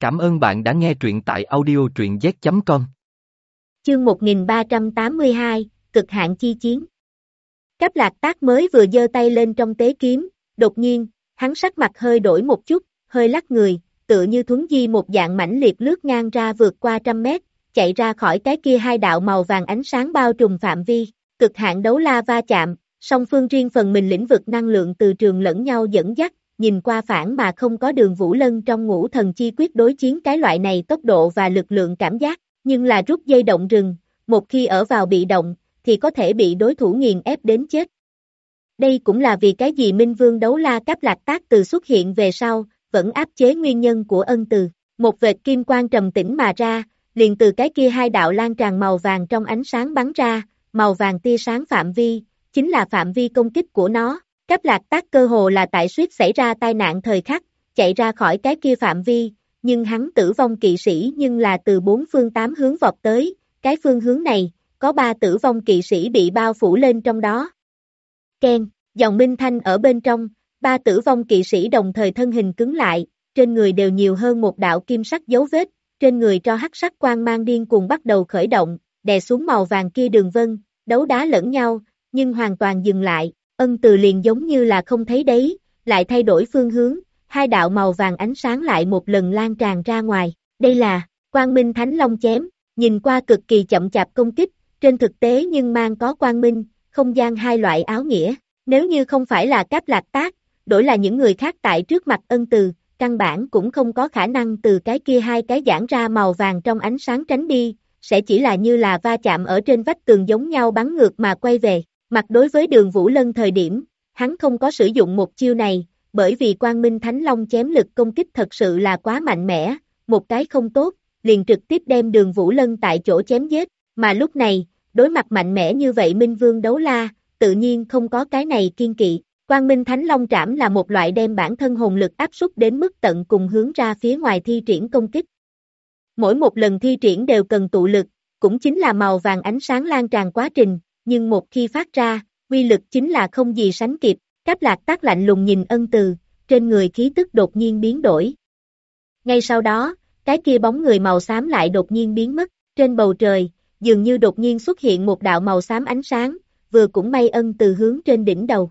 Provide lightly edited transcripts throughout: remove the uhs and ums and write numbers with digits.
Cảm ơn bạn đã nghe truyện tại audio truyện z.com. Chương 1382, Cực hạn chi chiến. Cáp Lạc Tác mới vừa giơ tay lên trong tế kiếm, đột nhiên, hắn sắc mặt hơi đổi một chút, hơi lắc người, tựa như thuấn di một dạng mãnh liệt lướt ngang ra vượt qua 100 mét, chạy ra khỏi cái kia hai đạo màu vàng ánh sáng bao trùm phạm vi, cực hạn đấu la va chạm, song phương riêng phần mình lĩnh vực năng lượng từ trường lẫn nhau dẫn dắt, nhìn qua phản mà không có Đường Vũ Lân trong Ngũ Thần Chi Quyết đối chiến cái loại này tốc độ và lực lượng cảm giác, nhưng là rút dây động rừng, một khi ở vào bị động, thì có thể bị đối thủ nghiền ép đến chết. Đây cũng là vì cái gì Minh Vương đấu la Cáp Lạc Tác từ xuất hiện về sau, vẫn áp chế nguyên nhân của ân từ. Một vệt kim quang trầm tĩnh mà ra, liền từ cái kia hai đạo lan tràn màu vàng trong ánh sáng bắn ra, màu vàng tia sáng phạm vi, chính là phạm vi công kích của nó. Cáp Lạc Tác cơ hồ là tại suýt xảy ra tai nạn thời khắc, chạy ra khỏi cái kia phạm vi, nhưng hắn tử vong kỵ sĩ nhưng là từ bốn phương tám hướng vọt tới, cái phương hướng này, có 3 tử vong kỵ sĩ bị bao phủ lên trong đó. Keng, dòng minh thanh ở bên trong, 3 tử vong kỵ sĩ đồng thời thân hình cứng lại, trên người đều nhiều hơn một đạo kim sắc dấu vết, trên người tro hắc sắc quang mang điên cuồng bắt đầu khởi động, đè xuống màu vàng kia đường vân, đấu đá lẫn nhau, nhưng hoàn toàn dừng lại, ân từ liền giống như là không thấy đấy, lại thay đổi phương hướng, hai đạo màu vàng ánh sáng lại một lần lan tràn ra ngoài, đây là Quang Minh Thánh Long chém, nhìn qua cực kỳ chậm chạp công kích, trên thực tế nhưng mang có quang minh, không gian hai loại áo nghĩa, nếu như không phải là Cáp Lạc Tác, đổi là những người khác tại trước mặt ân từ, căn bản cũng không có khả năng từ cái kia hai cái giãn ra màu vàng trong ánh sáng tránh đi, sẽ chỉ là như là va chạm ở trên vách tường giống nhau bắn ngược mà quay về. Mặt đối với Đường Vũ Lân thời điểm, hắn không có sử dụng một chiêu này, bởi vì Quang Minh Thánh Long chém lực công kích thật sự là quá mạnh mẽ, một cái không tốt, liền trực tiếp đem Đường Vũ Lân tại chỗ chém giết, mà lúc này, đối mặt mạnh mẽ như vậy Minh Vương đấu la, tự nhiên không có cái này kiên kỵ. Quang Minh Thánh Long trảm là một loại đem bản thân hồn lực áp suất đến mức tận cùng hướng ra phía ngoài thi triển công kích. Mỗi một lần thi triển đều cần tụ lực, cũng chính là màu vàng ánh sáng lan tràn quá trình, nhưng một khi phát ra, uy lực chính là không gì sánh kịp. Cáp Lạc Tác lạnh lùng nhìn ân từ, trên người khí tức đột nhiên biến đổi. Ngay sau đó, cái kia bóng người màu xám lại đột nhiên biến mất, trên bầu trời, dường như đột nhiên xuất hiện một đạo màu xám ánh sáng, vừa cũng may ân từ hướng trên đỉnh đầu.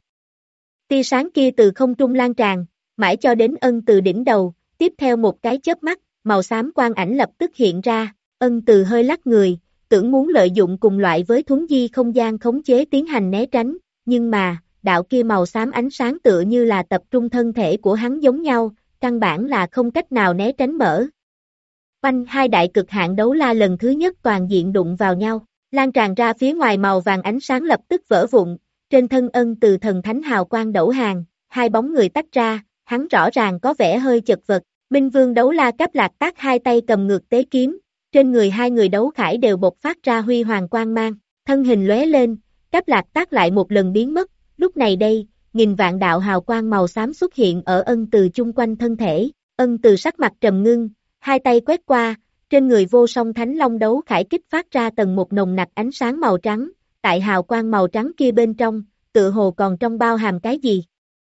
Tia sáng kia từ không trung lan tràn, mãi cho đến ân từ đỉnh đầu, tiếp theo một cái chớp mắt, màu xám quang ảnh lập tức hiện ra, ân từ hơi lắc người, tưởng muốn lợi dụng cùng loại với thuấn di không gian khống chế tiến hành né tránh, nhưng mà, đạo kia màu xám ánh sáng tựa như là tập trung thân thể của hắn giống nhau, căn bản là không cách nào né tránh mở. Oanh, hai đại cực hạn đấu la lần thứ nhất toàn diện đụng vào nhau, lan tràn ra phía ngoài màu vàng ánh sáng lập tức vỡ vụn, trên thân ân từ thần thánh hào quang đẩu hàng, hai bóng người tách ra, hắn rõ ràng có vẻ hơi chật vật, Minh Vương đấu la Cáp Lạc Tác hai tay cầm ngược tế kiếm, trên người hai người đấu khải đều bộc phát ra huy hoàng quang mang, thân hình lóe lên, Cáp Lạc Tác lại một lần biến mất, lúc này đây, nghìn vạn đạo hào quang màu xám xuất hiện ở ân từ chung quanh thân thể, ân từ sắc mặt trầm ngưng, hai tay quét qua, trên người vô song thánh long đấu khải kích phát ra tầng một nồng nặc ánh sáng màu trắng, tại hào quang màu trắng kia bên trong, tựa hồ còn trong bao hàm cái gì?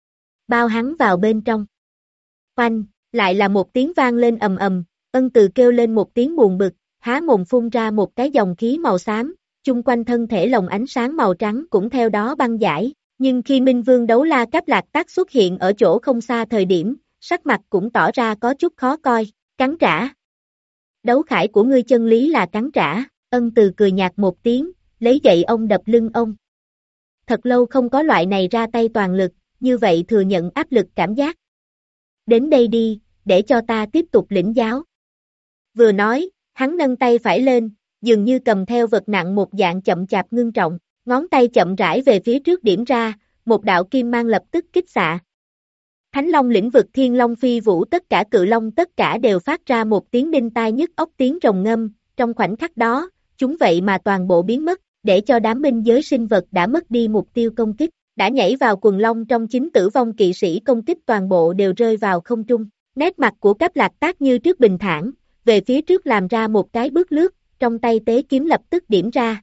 Bao hắn vào bên trong. Oanh, lại là một tiếng vang lên ầm ầm, ân từ kêu lên một tiếng buồn bực, há mồm phun ra một cái dòng khí màu xám, chung quanh thân thể lồng ánh sáng màu trắng cũng theo đó băng giải, nhưng khi Minh Vương đấu la Cáp Lạc Tác xuất hiện ở chỗ không xa thời điểm, sắc mặt cũng tỏ ra có chút khó coi, cắn trả. Đấu khải của ngươi chân lý là cắn trả, ân từ cười nhạt một tiếng, lấy gậy ông đập lưng ông. Thật lâu không có loại này ra tay toàn lực, như vậy thừa nhận áp lực cảm giác. Đến đây đi, để cho ta tiếp tục lĩnh giáo. Vừa nói, hắn nâng tay phải lên, dường như cầm theo vật nặng một dạng chậm chạp ngưng trọng, ngón tay chậm rãi về phía trước điểm ra, một đạo kim mang lập tức kích xạ. Thánh Long lĩnh vực Thiên Long phi vũ tất cả cự long tất cả đều phát ra một tiếng đinh tai nhức óc tiếng rồng ngâm, trong khoảnh khắc đó, chúng vậy mà toàn bộ biến mất, để cho đám binh giới sinh vật đã mất đi mục tiêu công kích, đã nhảy vào quần long trong chính tử vong kỵ sĩ công kích toàn bộ đều rơi vào không trung. Nét mặt của Cáp Lạc Tác như trước bình thản, về phía trước làm ra một cái bước lướt, trong tay tế kiếm lập tức điểm ra.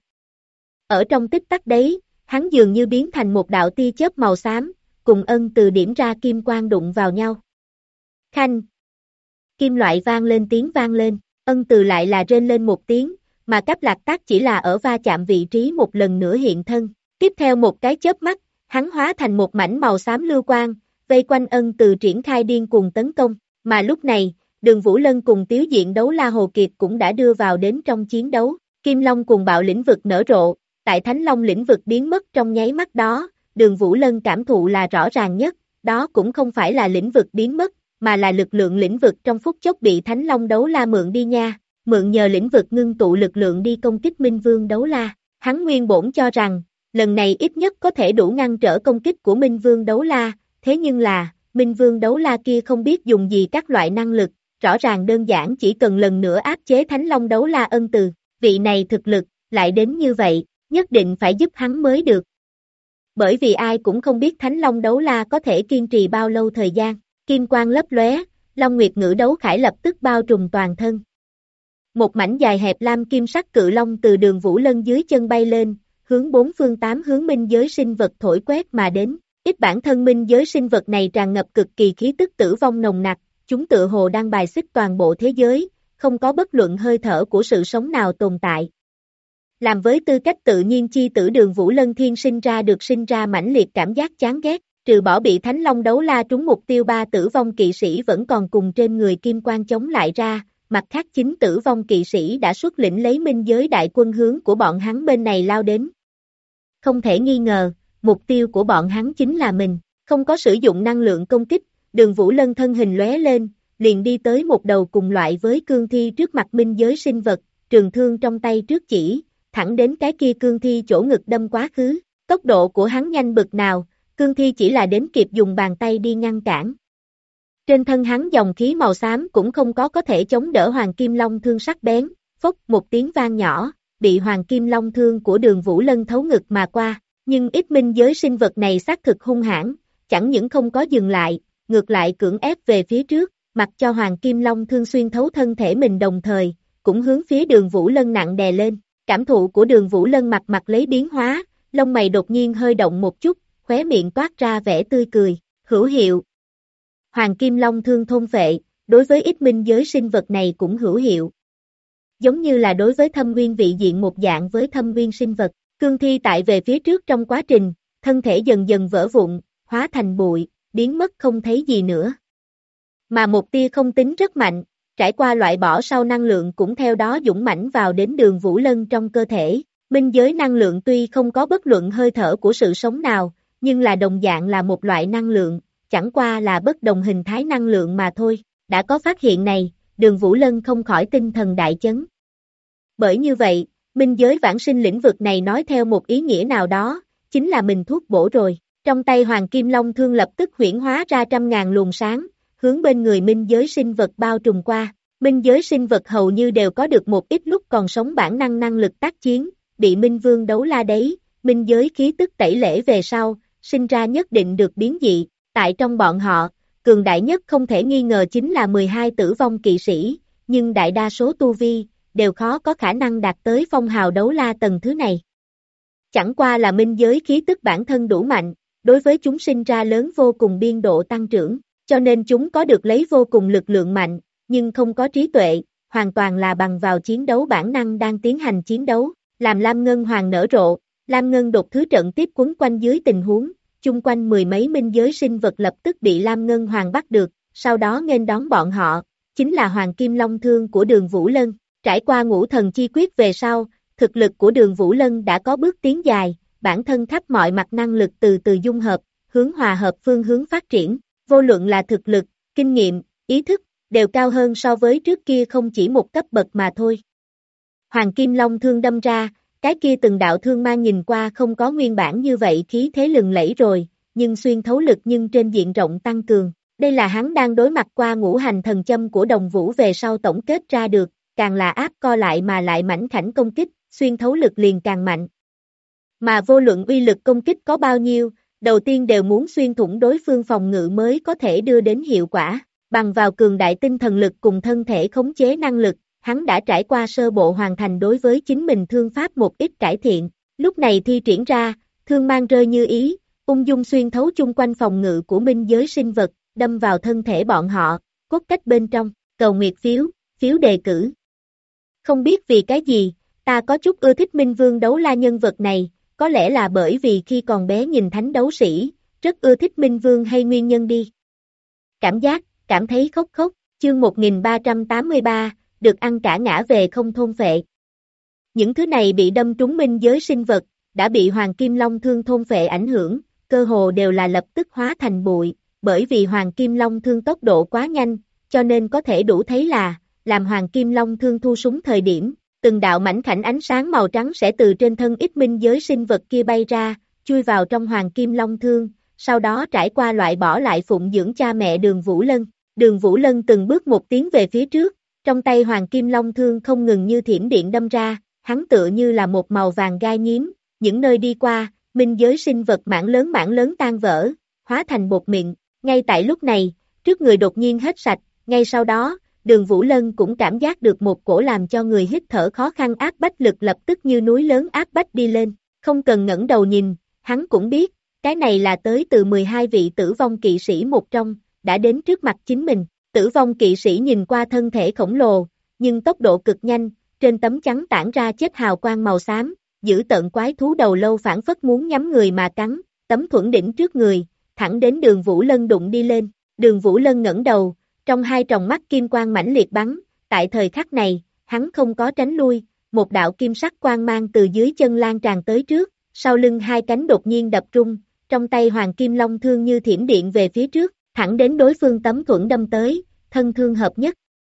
Ở trong tích tắc đấy, hắn dường như biến thành một đạo tia chớp màu xám, cùng ân từ điểm ra kim quang đụng vào nhau. Khanh! kim loại vang lên, ân từ lại là rên lên một tiếng, mà Cáp Lạc Tác chỉ là ở va chạm vị trí một lần nữa hiện thân. Tiếp theo một cái chớp mắt, hắn hóa thành một mảnh màu xám lưu quang, vây quanh ân từ triển khai điên cuồng tấn công, mà lúc này, Đường Vũ Lân cùng Tiếu Diện Đấu La Hồ Kiệt cũng đã đưa vào đến trong chiến đấu. Kim Long cuồng bạo lĩnh vực nở rộ, tại Thánh Long lĩnh vực biến mất trong nháy mắt đó, Đường Vũ Lân cảm thụ là rõ ràng nhất, đó cũng không phải là lĩnh vực biến mất, mà là lực lượng lĩnh vực trong phút chốc bị Thánh Long Đấu La mượn đi nha, mượn nhờ lĩnh vực ngưng tụ lực lượng đi công kích Minh Vương Đấu La. Hắn nguyên bổn cho rằng, lần này ít nhất có thể đủ ngăn trở công kích của Minh Vương Đấu La, thế nhưng là, Minh Vương Đấu La kia không biết dùng gì các loại năng lực, rõ ràng đơn giản chỉ cần lần nữa áp chế Thánh Long Đấu La ân từ, vị này thực lực, lại đến như vậy, nhất định phải giúp hắn mới được. Bởi vì ai cũng không biết Thánh Long Đấu La có thể kiên trì bao lâu thời gian, kim quang lấp lóe, Long Nguyệt Ngữ Đấu Khải lập tức bao trùm toàn thân. Một mảnh dài hẹp lam kim sắc cự long từ Đường Vũ Lân dưới chân bay lên, hướng bốn phương tám hướng minh giới sinh vật thổi quét mà đến. Ít bản thân minh giới sinh vật này tràn ngập cực kỳ khí tức tử vong nồng nặc, chúng tựa hồ đang bài xích toàn bộ thế giới, không có bất luận hơi thở của sự sống nào tồn tại. Làm với tư cách tự nhiên chi tử Đường Vũ Lân thiên sinh ra mãnh liệt cảm giác chán ghét, trừ bỏ bị Thánh Long Đấu La trúng mục tiêu ba tử vong kỵ sĩ vẫn còn cùng trên người kim quang chống lại ra, mặt khác chính tử vong kỵ sĩ đã xuất lĩnh lấy minh giới đại quân hướng của bọn hắn bên này lao đến. Không thể nghi ngờ, mục tiêu của bọn hắn chính là mình, không có sử dụng năng lượng công kích, Đường Vũ Lân thân hình lóe lên, liền đi tới một đầu cùng loại với cương thi trước mặt minh giới sinh vật, trường thương trong tay trước chỉ, thẳng đến cái kia cương thi chỗ ngực đâm quá khứ, tốc độ của hắn nhanh bực nào, cương thi chỉ là đến kịp dùng bàn tay đi ngăn cản. Trên thân hắn dòng khí màu xám cũng không có thể chống đỡ Hoàng Kim Long thương sắc bén, phốc một tiếng vang nhỏ, bị Hoàng Kim Long thương của Đường Vũ Lân thấu ngực mà qua, nhưng ít minh giới sinh vật này xác thực hung hãn, chẳng những không có dừng lại, ngược lại cưỡng ép về phía trước, mặc cho Hoàng Kim Long thương xuyên thấu thân thể mình đồng thời, cũng hướng phía Đường Vũ Lân nặng đè lên. Cảm thụ của Đường Vũ Lân mặt lấy biến hóa, lông mày đột nhiên hơi động một chút, khóe miệng toát ra vẻ tươi cười, hữu hiệu. Hoàng Kim Long thương thôn phệ, đối với ít minh giới sinh vật này cũng hữu hiệu. Giống như là đối với thâm nguyên vị diện một dạng với thâm nguyên sinh vật, cương thi tại về phía trước trong quá trình, thân thể dần dần vỡ vụn, hóa thành bụi, biến mất không thấy gì nữa. Mà một tia không tính rất mạnh, trải qua loại bỏ sau năng lượng cũng theo đó dũng mãnh vào đến Đường Vũ Lân trong cơ thể. Minh giới năng lượng tuy không có bất luận hơi thở của sự sống nào, nhưng là đồng dạng là một loại năng lượng, chẳng qua là bất đồng hình thái năng lượng mà thôi. Đã có phát hiện này, Đường Vũ Lân không khỏi tinh thần đại chấn. Bởi như vậy, minh giới vãng sinh lĩnh vực này nói theo một ý nghĩa nào đó, chính là mình thuốc bổ rồi. Trong tay Hoàng Kim Long thương lập tức huyễn hóa ra trăm ngàn luồng sáng, hướng bên người minh giới sinh vật bao trùm qua. Minh giới sinh vật hầu như đều có được một ít lúc còn sống bản năng lực tác chiến, bị Minh Vương Đấu La đấy, minh giới khí tức tẩy lễ về sau, sinh ra nhất định được biến dị. Tại trong bọn họ, cường đại nhất không thể nghi ngờ chính là 12 tử vong kỵ sĩ, nhưng đại đa số tu vi, đều khó có khả năng đạt tới phong hào đấu la tầng thứ này. Chẳng qua là minh giới khí tức bản thân đủ mạnh, đối với chúng sinh ra lớn vô cùng biên độ tăng trưởng, cho nên chúng có được lấy vô cùng lực lượng mạnh, nhưng không có trí tuệ, hoàn toàn là bằng vào chiến đấu bản năng đang tiến hành chiến đấu, làm Lam Ngân Hoàng nở rộ, Lam Ngân đột thứ trận tiếp quấn quanh dưới tình huống, chung quanh mười mấy minh giới sinh vật lập tức bị Lam Ngân Hoàng bắt được, sau đó nghênh đón bọn họ, chính là Hoàng Kim Long thương của Đường Vũ Lân. Trải qua ngũ thần chi quyết về sau, thực lực của Đường Vũ Lân đã có bước tiến dài, bản thân khắp mọi mặt năng lực từ từ dung hợp, hướng hòa hợp phương hướng phát triển, vô luận là thực lực, kinh nghiệm, ý thức, đều cao hơn so với trước kia không chỉ một cấp bậc mà thôi. Hoàng Kim Long thương đâm ra, cái kia từng đạo thương mang nhìn qua không có nguyên bản như vậy khí thế lừng lẫy rồi, nhưng xuyên thấu lực nhưng trên diện rộng tăng cường. Đây là hắn đang đối mặt qua ngũ hành thần châm của Đồng Vũ về sau tổng kết ra được, càng là áp co lại mà lại mảnh khảnh công kích, xuyên thấu lực liền càng mạnh. Mà vô luận uy lực công kích có bao nhiêu, đầu tiên đều muốn xuyên thủng đối phương phòng ngự mới có thể đưa đến hiệu quả. Bằng vào cường đại tinh thần lực cùng thân thể khống chế năng lực, hắn đã trải qua sơ bộ hoàn thành đối với chính mình thương pháp một ít cải thiện, lúc này thi triển ra, thương mang rơi như ý, ung dung xuyên thấu chung quanh phòng ngự của minh giới sinh vật, đâm vào thân thể bọn họ, cốt cách bên trong, cầu nguyệt phiếu, phiếu đề cử. Không biết vì cái gì, ta có chút ưa thích Minh Vương Đấu La nhân vật này, có lẽ là bởi vì khi còn bé nhìn thánh đấu sĩ, rất ưa thích Minh Vương hay nguyên nhân đi. Cảm thấy khóc khóc, chương 1383, được ăn cả ngã về không thôn phệ. Những thứ này bị đâm trúng minh giới sinh vật, đã bị Hoàng Kim Long Thương thôn phệ ảnh hưởng, cơ hồ đều là lập tức hóa thành bụi, bởi vì Hoàng Kim Long Thương tốc độ quá nhanh, cho nên có thể đủ thấy là, làm Hoàng Kim Long Thương thu súng thời điểm, từng đạo mảnh khảnh ánh sáng màu trắng sẽ từ trên thân ít minh giới sinh vật kia bay ra, chui vào trong Hoàng Kim Long Thương, sau đó trải qua loại bỏ lại phụng dưỡng cha mẹ Đường Vũ Lân. Đường Vũ Lân từng bước một tiến về phía trước, trong tay Hoàng Kim Long Thương không ngừng như thiểm điện đâm ra, hắn tựa như là một màu vàng gai nhím, những nơi đi qua, minh giới sinh vật mảng lớn tan vỡ, hóa thành bột mịn. Ngay tại lúc này, trước người đột nhiên hết sạch, ngay sau đó, Đường Vũ Lân cũng cảm giác được một cổ làm cho người hít thở khó khăn áp bách lực lập tức như núi lớn áp bách đi lên, không cần ngẩng đầu nhìn, hắn cũng biết, cái này là tới từ 12 vị tử vong kỵ sĩ một trong, đã đến trước mặt chính mình. Tử vong kỵ sĩ nhìn qua thân thể khổng lồ, nhưng tốc độ cực nhanh, trên tấm chắn tản ra chết hào quang màu xám, giữ tợn quái thú đầu lâu phản phất muốn nhắm người mà cắn, tấm thuẫn đỉnh trước người, thẳng đến Đường Vũ Lân đụng đi lên. Đường Vũ Lân ngẩng đầu, trong hai tròng mắt kim quang mãnh liệt bắn, tại thời khắc này, hắn không có tránh lui, một đạo kim sắc quang mang từ dưới chân lan tràn tới trước, sau lưng hai cánh đột nhiên đập rung, trong tay Hoàng Kim Long Thương như thiểm điện về phía trước, thẳng đến đối phương tấm thuẫn đâm tới, thân thương hợp nhất.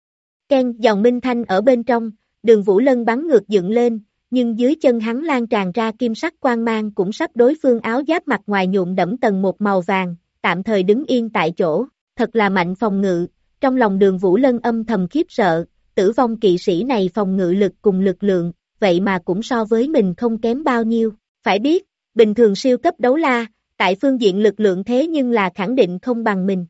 Ken, dòng minh thanh ở bên trong, Đường Vũ Lân bắn ngược dựng lên, nhưng dưới chân hắn lan tràn ra kim sắc quang mang cũng sắp đối phương áo giáp mặt ngoài nhuộm đẫm tầng một màu vàng, tạm thời đứng yên tại chỗ, thật là mạnh phòng ngự. Trong lòng Đường Vũ Lân âm thầm khiếp sợ, tử vong kỵ sĩ này phòng ngự lực cùng lực lượng, vậy mà cũng so với mình không kém bao nhiêu. Phải biết, bình thường siêu cấp đấu la, tại phương diện lực lượng thế nhưng là khẳng định không bằng mình.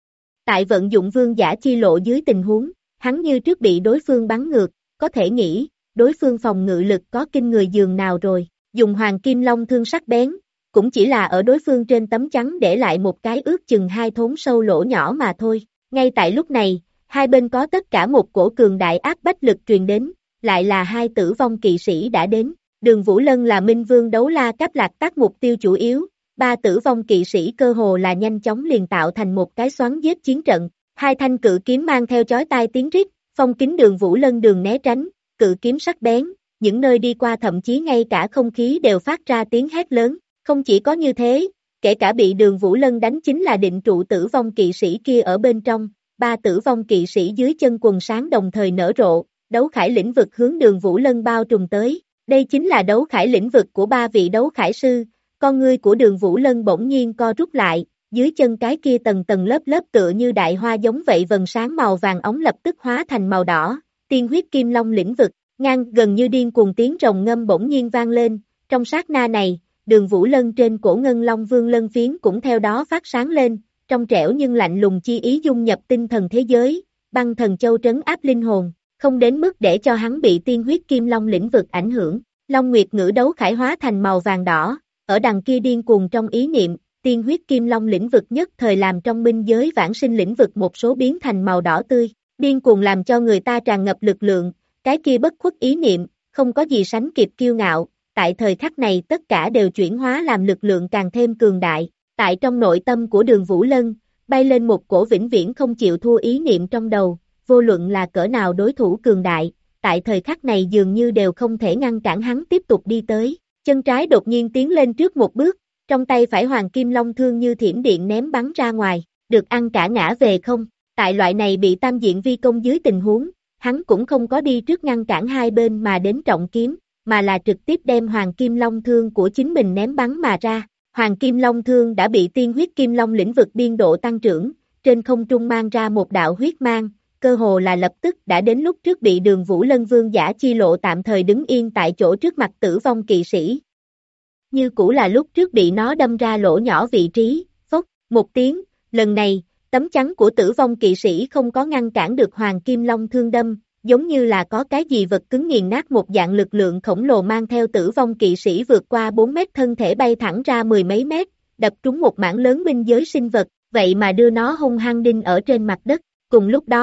Tại vận dụng vương giả chi lộ dưới tình huống, hắn như trước bị đối phương bắn ngược, có thể nghĩ, đối phương phòng ngự lực có kinh người dường nào rồi, dùng Hoàng Kim Long Thương sắc bén, cũng chỉ là ở đối phương trên tấm chắn để lại một cái ước chừng 2 thốn sâu lỗ nhỏ mà thôi. Ngay tại lúc này, hai bên có tất cả một cổ cường đại áp bách lực truyền đến, lại là hai tử vong kỵ sĩ đã đến. Đường Vũ Lân là Minh Vương Đấu La Cấp Lạc Tác mục tiêu chủ yếu, ba tử vong kỵ sĩ cơ hồ là nhanh chóng liền tạo thành một cái xoắn giết chiến trận. Hai thanh cự kiếm mang theo chói tai tiếng rít, phong kín Đường Vũ Lân đường né tránh, cự kiếm sắc bén, những nơi đi qua thậm chí ngay cả không khí đều phát ra tiếng hét lớn. Không chỉ có như thế, kể cả bị Đường Vũ Lân đánh chính là định trụ tử vong kỵ sĩ kia ở bên trong, ba tử vong kỵ sĩ dưới chân quần sáng đồng thời nở rộ, đấu khải lĩnh vực hướng Đường Vũ Lân bao trùm tới. Đây chính là đấu khải lĩnh vực của ba vị đấu khải sư, con ngươi của Đường Vũ Lân bỗng nhiên co rút lại, dưới chân cái kia tầng tầng lớp lớp tựa như đại hoa giống vậy vầng sáng màu vàng ống lập tức hóa thành màu đỏ, tiên huyết kim long lĩnh vực, gần như điên cuồng tiếng rồng ngâm bỗng nhiên vang lên, trong sát na này, Đường Vũ Lân trên cổ ngân long vương lân phiến cũng theo đó phát sáng lên, trong trẻo nhưng lạnh lùng chi ý dung nhập tinh thần thế giới, băng thần châu trấn áp linh hồn, không đến mức để cho hắn bị tiên huyết kim long lĩnh vực ảnh hưởng. Long Nguyệt ngữ đấu khải hóa thành màu vàng đỏ, ở đằng kia điên cuồng trong ý niệm, tiên huyết kim long lĩnh vực nhất thời làm trong minh giới vãng sinh lĩnh vực một số biến thành màu đỏ tươi, điên cuồng làm cho người ta tràn ngập lực lượng, cái kia bất khuất ý niệm, không có gì sánh kịp kiêu ngạo, tại thời khắc này tất cả đều chuyển hóa làm lực lượng càng thêm cường đại, tại trong nội tâm của Đường Vũ Lân, bay lên một cổ vĩnh viễn không chịu thua ý niệm trong đầu, vô luận là cỡ nào đối thủ cường đại, tại thời khắc này dường như đều không thể ngăn cản hắn tiếp tục đi tới, chân trái đột nhiên tiến lên trước một bước, trong tay phải Hoàng Kim Long Thương như thiểm điện ném bắn ra ngoài, được ăn cả ngã về không, tại loại này bị tam diện vi công dưới tình huống, hắn cũng không có đi trước ngăn cản hai bên mà đến trọng kiếm, mà là trực tiếp đem Hoàng Kim Long Thương của chính mình ném bắn mà ra. Hoàng Kim Long Thương đã bị tiên huyết Kim Long lĩnh vực biên độ tăng trưởng, trên không trung mang ra một đạo huyết mang, cơ hồ là lập tức đã đến lúc trước bị Đường Vũ Lân vương giả chi lộ tạm thời đứng yên tại chỗ trước mặt tử vong kỵ sĩ. Như cũ là lúc trước bị nó đâm ra lỗ nhỏ vị trí, phốc, một tiếng, lần này, tấm chắn của tử vong kỵ sĩ không có ngăn cản được Hoàng Kim Long Thương đâm, giống như là có cái gì vật cứng nghiền nát một dạng lực lượng khổng lồ mang theo tử vong kỵ sĩ vượt qua 4 mét thân thể bay thẳng ra mười mấy mét, đập trúng một mảng lớn minh giới sinh vật, vậy mà đưa nó hung hăng đinh ở trên mặt đất. Cùng lúc đó,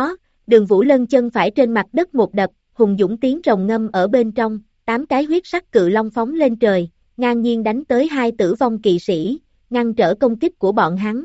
Đường Vũ Lân chân phải trên mặt đất một đập, hùng dũng tiếng rồng ngâm ở bên trong, 8 cái huyết sắc cự long phóng lên trời, ngang nhiên đánh tới hai tử vong kỵ sĩ, ngăn trở công kích của bọn hắn.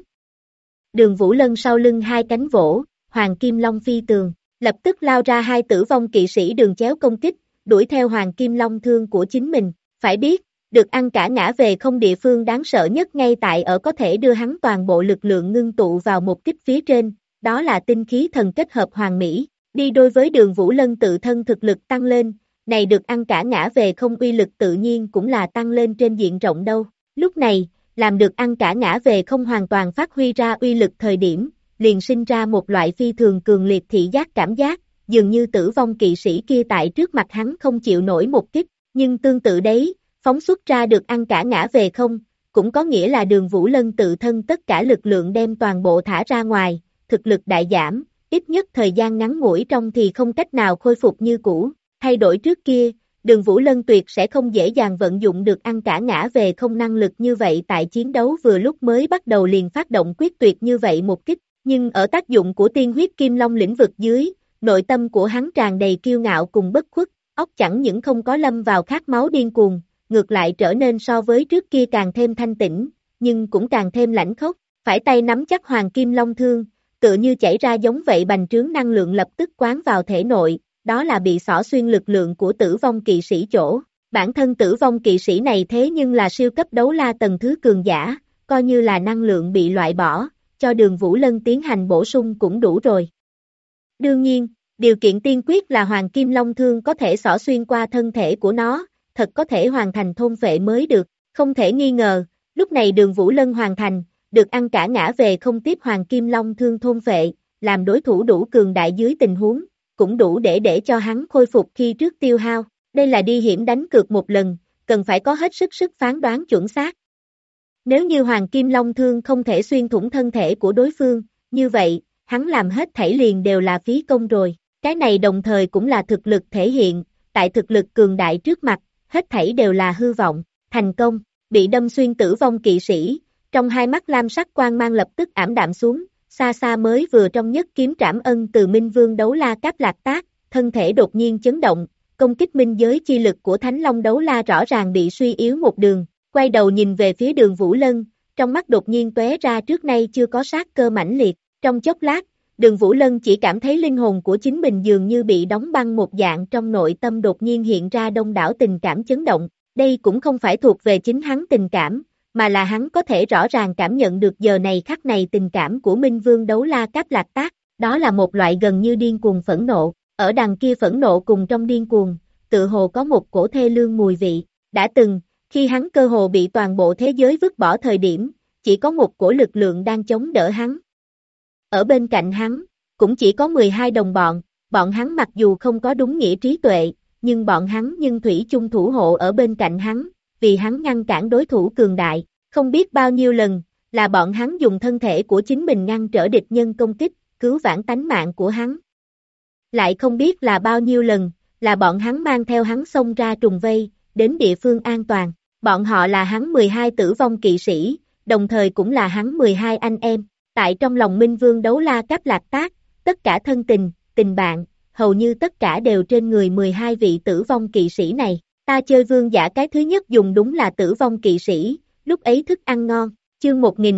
Đường Vũ Lân sau lưng hai cánh vỗ, Hoàng Kim Long phi tường, lập tức lao ra hai tử vong kỵ sĩ đường chéo công kích, đuổi theo Hoàng Kim Long thương của chính mình. Phải biết, được ăn cả ngã về không địa phương đáng sợ nhất ngay tại ở có thể đưa hắn toàn bộ lực lượng ngưng tụ vào một kích phía trên, đó là tinh khí thần kết hợp hoàn mỹ. Đi đôi với Đường Vũ Lân tự thân thực lực tăng lên, này được ăn cả ngã về không uy lực tự nhiên cũng là tăng lên trên diện rộng đâu. Lúc này, làm được ăn cả ngã về không hoàn toàn phát huy ra uy lực thời điểm, liền sinh ra một loại phi thường cường liệt thị giác cảm giác, dường như tử vong kỵ sĩ kia tại trước mặt hắn không chịu nổi một kích, nhưng tương tự đấy, phóng xuất ra được ăn cả ngã về không, cũng có nghĩa là Đường Vũ Lân tự thân tất cả lực lượng đem toàn bộ thả ra ngoài, thực lực đại giảm, ít nhất thời gian ngắn ngủi trong thì không cách nào khôi phục như cũ. Thay đổi trước kia, Đường Vũ Lân tuyệt sẽ không dễ dàng vận dụng được ăn cả ngã về không năng lực như vậy tại chiến đấu vừa lúc mới bắt đầu liền phát động quyết tuyệt như vậy một kích, nhưng ở tác dụng của tiên huyết kim long lĩnh vực dưới, nội tâm của hắn tràn đầy kiêu ngạo cùng bất khuất, óc chẳng những không có lâm vào khát máu điên cuồng, ngược lại trở nên so với trước kia càng thêm thanh tĩnh, nhưng cũng càng thêm lãnh khốc, phải tay nắm chắc Hoàng Kim Long thương, tựa như chảy ra giống vậy bành trướng năng lượng lập tức quán vào thể nội, đó là bị xỏ xuyên lực lượng của tử vong kỵ sĩ chỗ. Bản thân tử vong kỵ sĩ này thế nhưng là siêu cấp đấu la tầng thứ cường giả, coi như là năng lượng bị loại bỏ, cho Đường Vũ Lân tiến hành bổ sung cũng đủ rồi. Đương nhiên, điều kiện tiên quyết là Hoàng Kim Long thương có thể xỏ xuyên qua thân thể của nó, thật có thể hoàn thành thôn phệ mới được, không thể nghi ngờ, lúc này Đường Vũ Lân hoàn thành, được ăn cả ngã về không tiếp Hoàng Kim Long thương thôn phệ, làm đối thủ đủ cường đại dưới tình huống, cũng đủ để cho hắn khôi phục khi trước tiêu hao, đây là đi hiểm đánh cược một lần, cần phải có hết sức phán đoán chuẩn xác. Nếu như Hoàng Kim Long thương không thể xuyên thủng thân thể của đối phương, như vậy, hắn làm hết thảy liền đều là phí công rồi, cái này đồng thời cũng là thực lực thể hiện, tại thực lực cường đại trước mặt, hết thảy đều là hư vọng, thành công, bị đâm xuyên tử vong kỵ sĩ, trong hai mắt lam sắc quang mang lập tức ảm đạm xuống, xa xa mới vừa trong nhất kiếm trảm ân từ Minh Vương đấu la Cáp Lạc Tác, thân thể đột nhiên chấn động, công kích minh giới chi lực của Thánh Long đấu la rõ ràng bị suy yếu một đường, quay đầu nhìn về phía Đường Vũ Lân, trong mắt đột nhiên tóe ra trước nay chưa có sát cơ mãnh liệt, trong chốc lát, Đường Vũ Lân chỉ cảm thấy linh hồn của chính mình dường như bị đóng băng một dạng trong nội tâm đột nhiên hiện ra đông đảo tình cảm chấn động, đây cũng không phải thuộc về chính hắn tình cảm, mà là hắn có thể rõ ràng cảm nhận được giờ này khắc này tình cảm của Minh Vương đấu la Cáp Lạc Tác, đó là một loại gần như điên cuồng phẫn nộ, ở đằng kia phẫn nộ cùng trong điên cuồng, tự hồ có một cổ thê lương mùi vị, đã từng, khi hắn cơ hồ bị toàn bộ thế giới vứt bỏ thời điểm, chỉ có một cổ lực lượng đang chống đỡ hắn. Ở bên cạnh hắn, cũng chỉ có 12 đồng bọn hắn mặc dù không có đúng nghĩa trí tuệ, nhưng bọn hắn nhưng thủy chung thủ hộ ở bên cạnh hắn, vì hắn ngăn cản đối thủ cường đại, không biết bao nhiêu lần, là bọn hắn dùng thân thể của chính mình ngăn trở địch nhân công kích, cứu vãn tánh mạng của hắn. Lại không biết là bao nhiêu lần, là bọn hắn mang theo hắn xông ra trùng vây, đến địa phương an toàn, bọn họ là hắn 12 tử vong kỵ sĩ, đồng thời cũng là hắn 12 anh em, tại trong lòng Minh Vương đấu la Cáp Lạc Tác, tất cả thân tình, tình bạn, hầu như tất cả đều trên người 12 vị tử vong kỵ sĩ này. Ta chơi vương giả cái thứ nhất dùng đúng là tử vong kỵ sĩ, lúc ấy thức ăn ngon, chương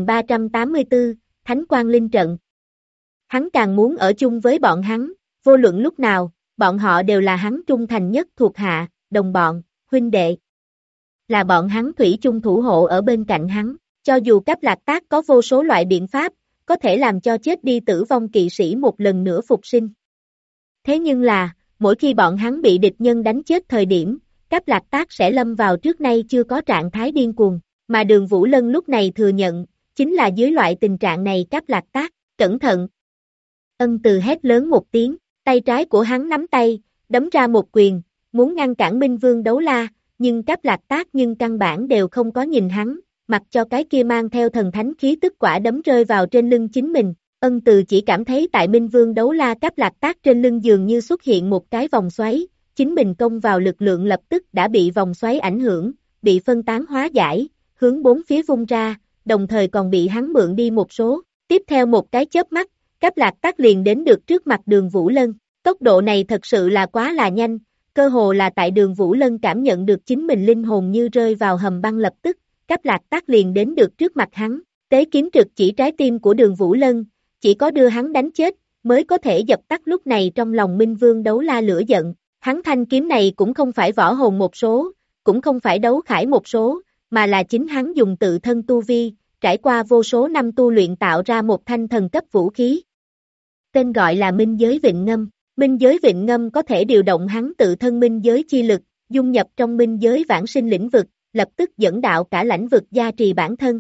1384, Thánh Quang Linh Trận. Hắn càng muốn ở chung với bọn hắn, vô luận lúc nào, bọn họ đều là hắn trung thành nhất thuộc hạ, đồng bọn, huynh đệ. Là bọn hắn thủy chung thủ hộ ở bên cạnh hắn, cho dù Cáp Lạc Tác có vô số loại biện pháp, có thể làm cho chết đi tử vong kỵ sĩ một lần nữa phục sinh. Thế nhưng là, mỗi khi bọn hắn bị địch nhân đánh chết thời điểm, Cáp Lạc Tác sẽ lâm vào trước nay chưa có trạng thái điên cuồng, mà Đường Vũ Lân lúc này thừa nhận, chính là dưới loại tình trạng này Cáp Lạc Tác, cẩn thận. Ân Từ hét lớn một tiếng, tay trái của hắn nắm tay, đấm ra một quyền, muốn ngăn cản Minh Vương đấu la, nhưng Cáp Lạc Tác nhưng căn bản đều không có nhìn hắn, mặc cho cái kia mang theo thần thánh khí tức quả đấm rơi vào trên lưng chính mình. Ân Từ chỉ cảm thấy tại Minh Vương đấu la Cáp Lạc Tác trên lưng dường như xuất hiện một cái vòng xoáy, chính mình công vào lực lượng lập tức đã bị vòng xoáy ảnh hưởng, bị phân tán hóa giải, hướng bốn phía vung ra, đồng thời còn bị hắn mượn đi một số. Tiếp theo một cái chớp mắt, Cáp Lạc Tác liền đến được trước mặt Đường Vũ Lân. Tốc độ này thật sự là quá là nhanh, cơ hồ là tại Đường Vũ Lân cảm nhận được chính mình linh hồn như rơi vào hầm băng lập tức, Cáp Lạc Tác liền đến được trước mặt hắn. Tế kiếm trực chỉ trái tim của Đường Vũ Lân, chỉ có đưa hắn đánh chết, mới có thể dập tắt lúc này trong lòng Minh Vương Đấu La lửa giận. Hắn thanh kiếm này cũng không phải võ hồn một số, cũng không phải đấu khải một số, mà là chính hắn dùng tự thân tu vi, trải qua vô số năm tu luyện tạo ra một thanh thần cấp vũ khí. Tên gọi là Minh Giới Vịnh Ngâm. Minh Giới Vịnh Ngâm có thể điều động hắn tự thân minh giới chi lực, dung nhập trong minh giới vãng sinh lĩnh vực, lập tức dẫn đạo cả lãnh vực gia trì bản thân.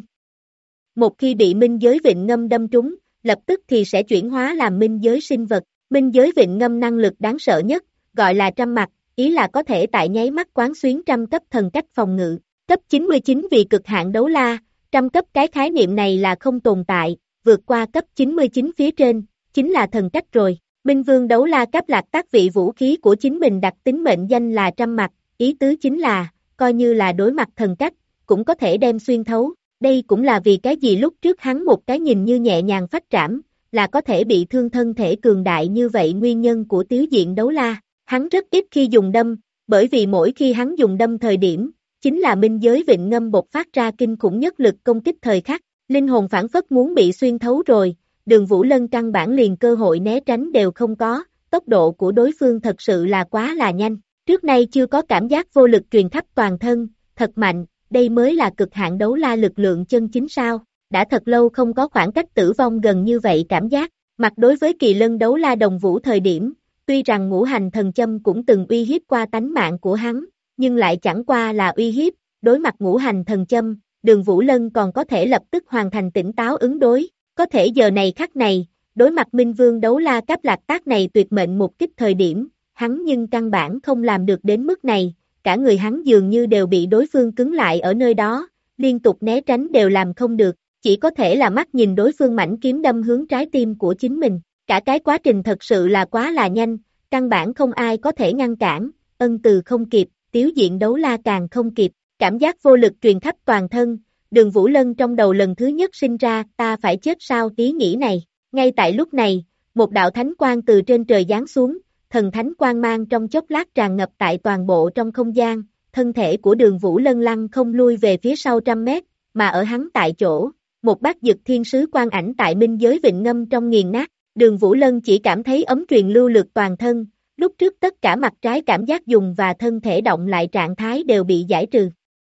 Một khi bị minh giới vịnh ngâm đâm trúng, lập tức thì sẽ chuyển hóa làm minh giới sinh vật. Minh giới vịnh ngâm năng lực đáng sợ nhất, gọi là trăm mặt, ý là có thể tại nháy mắt quán xuyến trăm cấp thần cách phòng ngự. Cấp 99 vì cực hạn đấu la, trăm cấp cái khái niệm này là không tồn tại, vượt qua cấp 99 phía trên, chính là thần cách rồi. Minh Vương Đấu La Cáp Lạc Tác vị vũ khí của chính mình đặt tính mệnh danh là trăm mặt, ý tứ chính là, coi như là đối mặt thần cách, cũng có thể đem xuyên thấu. Đây cũng là vì cái gì lúc trước hắn một cái nhìn như nhẹ nhàng phách trảm, là có thể bị thương thân thể cường đại như vậy nguyên nhân của Tiếu Diện Đấu La. Hắn rất ít khi dùng đâm, bởi vì mỗi khi hắn dùng đâm thời điểm, chính là minh giới vịnh ngâm bộc phát ra kinh khủng nhất lực công kích thời khắc, linh hồn phản phất muốn bị xuyên thấu rồi, Đường Vũ Lân căn bản liền cơ hội né tránh đều không có, tốc độ của đối phương thật sự là quá là nhanh, trước nay chưa có cảm giác vô lực truyền khắp toàn thân, thật mạnh, đây mới là cực hạn đấu la lực lượng chân chính sao, đã thật lâu không có khoảng cách tử vong gần như vậy cảm giác, mặt đối với Kỳ Lân Đấu La Đồng Vũ thời điểm, tuy rằng ngũ hành thần châm cũng từng uy hiếp qua tánh mạng của hắn, nhưng lại chẳng qua là uy hiếp, đối mặt ngũ hành thần châm, Đường Vũ Lân còn có thể lập tức hoàn thành tỉnh táo ứng đối, có thể giờ này khắc này, đối mặt Minh Vương Đấu La Cáp Lạc Tác này tuyệt mệnh một kích thời điểm, hắn nhưng căn bản không làm được đến mức này, cả người hắn dường như đều bị đối phương cứng lại ở nơi đó, liên tục né tránh đều làm không được, chỉ có thể là mắt nhìn đối phương mảnh kiếm đâm hướng trái tim của chính mình, cả cái quá trình thật sự là quá là nhanh, căn bản không ai có thể ngăn cản, Ân Từ không kịp, Tiếu Diện Đấu La càng không kịp, cảm giác vô lực truyền khắp toàn thân, Đường Vũ Lân trong đầu lần thứ nhất sinh ra, ta phải chết sao ý nghĩ này, ngay tại lúc này, một đạo thánh quang từ trên trời giáng xuống, thần thánh quang mang trong chốc lát tràn ngập tại toàn bộ trong không gian, thân thể của Đường Vũ Lân lăn không lui về phía sau 100 mét, mà ở hắn tại chỗ, một bát dực thiên sứ quang ảnh tại minh giới vịnh ngâm trong nghiền nát, Đường Vũ Lân chỉ cảm thấy ấm truyền lưu lực toàn thân, lúc trước tất cả mặt trái cảm giác dùng và thân thể động lại trạng thái đều bị giải trừ.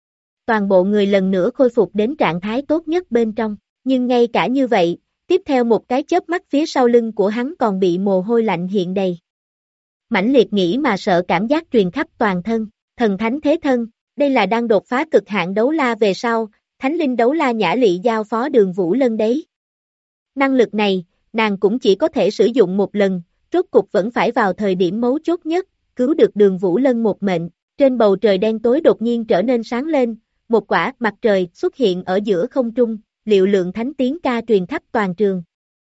Toàn bộ người lần nữa khôi phục đến trạng thái tốt nhất bên trong, nhưng ngay cả như vậy, tiếp theo một cái chớp mắt phía sau lưng của hắn còn bị mồ hôi lạnh hiện đầy. Mãnh liệt nghĩ mà sợ cảm giác truyền khắp toàn thân, thần thánh thế thân, đây là đang đột phá cực hạn đấu la về sau, thánh linh đấu la Nhã Lị giao phó Đường Vũ Lân đấy. Năng lực này, nàng cũng chỉ có thể sử dụng một lần, rốt cục vẫn phải vào thời điểm mấu chốt nhất, cứu được Đường Vũ Lân một mệnh, trên bầu trời đen tối đột nhiên trở nên sáng lên, một quả mặt trời xuất hiện ở giữa không trung, liệu lượng thánh tiếng ca truyền khắp toàn trường.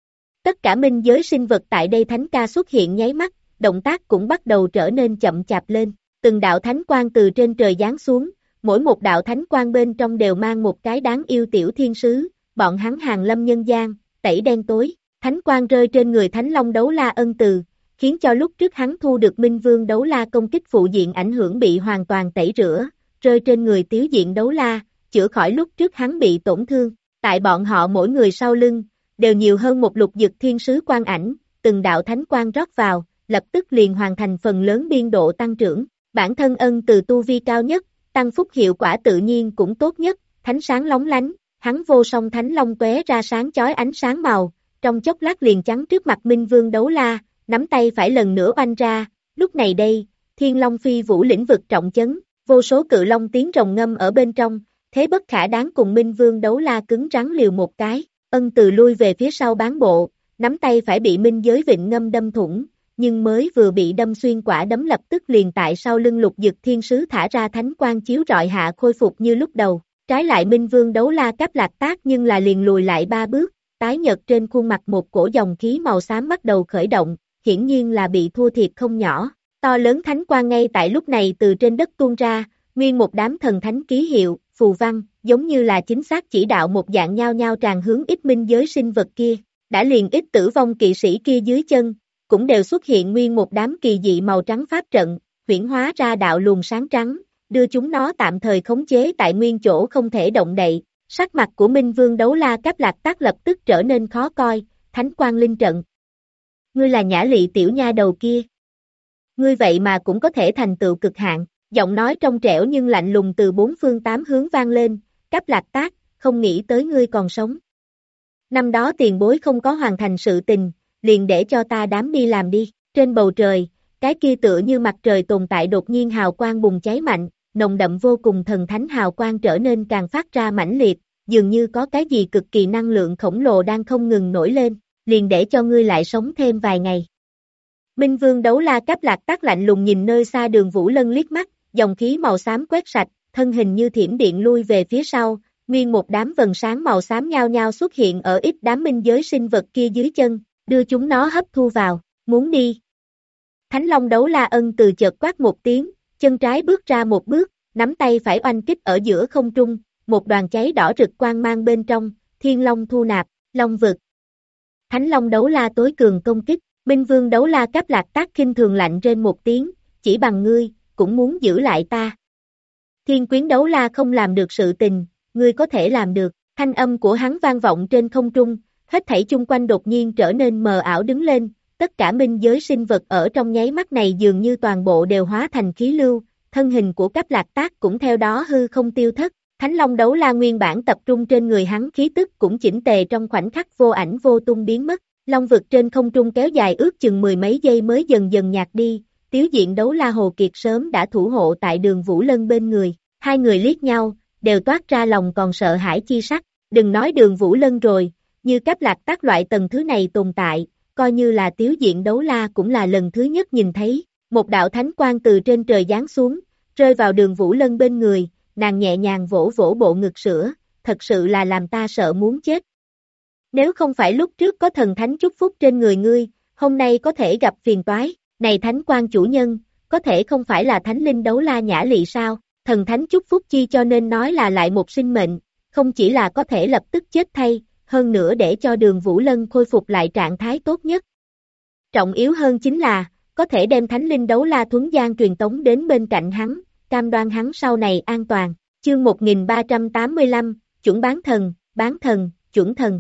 Tất cả minh giới sinh vật tại đây thánh ca xuất hiện nháy mắt, động tác cũng bắt đầu trở nên chậm chạp lên, từng đạo thánh quang từ trên trời giáng xuống, mỗi một đạo thánh quang bên trong đều mang một cái đáng yêu tiểu thiên sứ, bọn hắn hàng lâm nhân gian, tẩy đen tối, thánh quang rơi trên người Thánh Long Đấu La Ân Từ, khiến cho lúc trước hắn thu được Minh Vương Đấu La công kích phụ diện ảnh hưởng bị hoàn toàn tẩy rửa, rơi trên người Tiếu Diện Đấu La, chữa khỏi lúc trước hắn bị tổn thương, tại bọn họ mỗi người sau lưng, đều nhiều hơn một lục dực thiên sứ quang ảnh, từng đạo thánh quang rót vào, lập tức liền hoàn thành phần lớn biên độ tăng trưởng, bản thân Ân Từ tu vi cao nhất, tăng phúc hiệu quả tự nhiên cũng tốt nhất, thánh sáng lóng lánh, hắn vô song thánh long tóe ra sáng chói ánh sáng màu, trong chốc lát liền chắn trước mặt Minh Vương Đấu La, nắm tay phải lần nữa oanh ra, lúc này đây, Thiên Long Phi Vũ lĩnh vực trọng chấn, vô số cự long tiếng rồng ngâm ở bên trong, thế bất khả đáng cùng Minh Vương Đấu La cứng rắn liều một cái, Ân Từ lui về phía sau bán bộ, nắm tay phải bị minh giới vịnh ngâm đâm thủng, nhưng mới vừa bị đâm xuyên quả đấm lập tức liền tại sau lưng lục dực thiên sứ thả ra thánh quang chiếu rọi hạ khôi phục như lúc đầu, trái lại Minh Vương Đấu La Cáp Lạc Tác nhưng là liền lùi lại 3 bước, tái nhợt trên khuôn mặt một cổ dòng khí màu xám bắt đầu khởi động, hiển nhiên là bị thua thiệt không nhỏ, to lớn thánh quang ngay tại lúc này từ trên đất tuôn ra, nguyên một đám thần thánh ký hiệu, phù văn, giống như là chính xác chỉ đạo một dạng nhao nhao tràn hướng ít minh giới sinh vật kia, đã liền ít tử vong kỵ sĩ kia dưới chân, cũng đều xuất hiện nguyên một đám kỳ dị màu trắng pháp trận, huyễn hóa ra đạo luồng sáng trắng, đưa chúng nó tạm thời khống chế tại nguyên chỗ không thể động đậy. Sắc mặt của Minh Vương Đấu La Cáp Lạc Tác lập tức trở nên khó coi, Thánh Quang Linh Trận. Ngươi là Nhã Lị tiểu nha đầu kia. Ngươi vậy mà cũng có thể thành tựu cực hạn, giọng nói trong trẻo nhưng lạnh lùng từ bốn phương tám hướng vang lên, Cáp Lạc Tác, không nghĩ tới ngươi còn sống. Năm đó tiền bối không có hoàn thành sự tình, liền để cho ta đám đi làm đi, trên bầu trời, cái kia tựa như mặt trời tồn tại đột nhiên hào quang bùng cháy mạnh, nồng đậm vô cùng thần thánh hào quang trở nên càng phát ra mãnh liệt, dường như có cái gì cực kỳ năng lượng khổng lồ đang không ngừng nổi lên, liền để cho ngươi lại sống thêm vài ngày. Minh Vương Đấu La Cáp Lạc Tác lạnh lùng nhìn nơi xa Đường Vũ Lân liếc mắt, dòng khí màu xám quét sạch, thân hình như thiểm điện lui về phía sau, nguyên một đám vần sáng màu xám nhao nhao xuất hiện ở ít đám minh giới sinh vật kia dưới chân, đưa chúng nó hấp thu vào, muốn đi. Thánh Long Đấu La Ân từ chợt quát một tiếng, chân trái bước ra một bước, nắm tay phải oanh kích ở giữa không trung, một đoàn cháy đỏ rực quang mang bên trong, Thiên Long thu nạp, Long vực. Thánh Long Đấu La tối cường công kích, Minh Vương Đấu La Cáp Lạc Tác khinh thường lạnh trên một tiếng, chỉ bằng ngươi, cũng muốn giữ lại ta. Thiên Quyến Đấu La không làm được sự tình, ngươi có thể làm được, thanh âm của hắn vang vọng trên không trung, hết thảy chung quanh đột nhiên trở nên mờ ảo đứng lên, tất cả minh giới sinh vật ở trong nháy mắt này dường như toàn bộ đều hóa thành khí lưu, thân hình của Cáp Lạc Tác cũng theo đó hư không tiêu thất, Thánh Long Đấu La nguyên bản tập trung trên người hắn khí tức cũng chỉnh tề trong khoảnh khắc vô ảnh vô tung biến mất, Long vực trên không trung kéo dài ước chừng mười mấy giây mới dần dần nhạt đi, Tiếu Diện Đấu La Hồ Kiệt sớm đã thủ hộ tại Đường Vũ Lân bên người, hai người liếc nhau, đều toát ra lòng còn sợ hãi chi sắc, đừng nói Đường Vũ Lân rồi, như Cáp Lạc Tác loại tầng thứ này tồn tại, coi như là Tiếu Diện Đấu La cũng là lần thứ nhất nhìn thấy, một đạo thánh quang từ trên trời giáng xuống, rơi vào Đường Vũ Lân bên người, nàng nhẹ nhàng vỗ vỗ bộ ngực sữa, thật sự là làm ta sợ muốn chết. Nếu không phải lúc trước có thần thánh chúc phúc trên người ngươi, hôm nay có thể gặp phiền toái, này thánh quang chủ nhân, có thể không phải là thánh linh Đấu La Nhã Lị sao, thần thánh chúc phúc chi cho nên nói là lại một sinh mệnh, không chỉ là có thể lập tức chết thay, hơn nữa để cho Đường Vũ Lân khôi phục lại trạng thái tốt nhất. Trọng yếu hơn chính là, có thể đem thánh linh Đấu La Thuấn Gian truyền tống đến bên cạnh hắn, cam đoan hắn sau này an toàn. Chương 1385, chuẩn bán thần, chuẩn thần.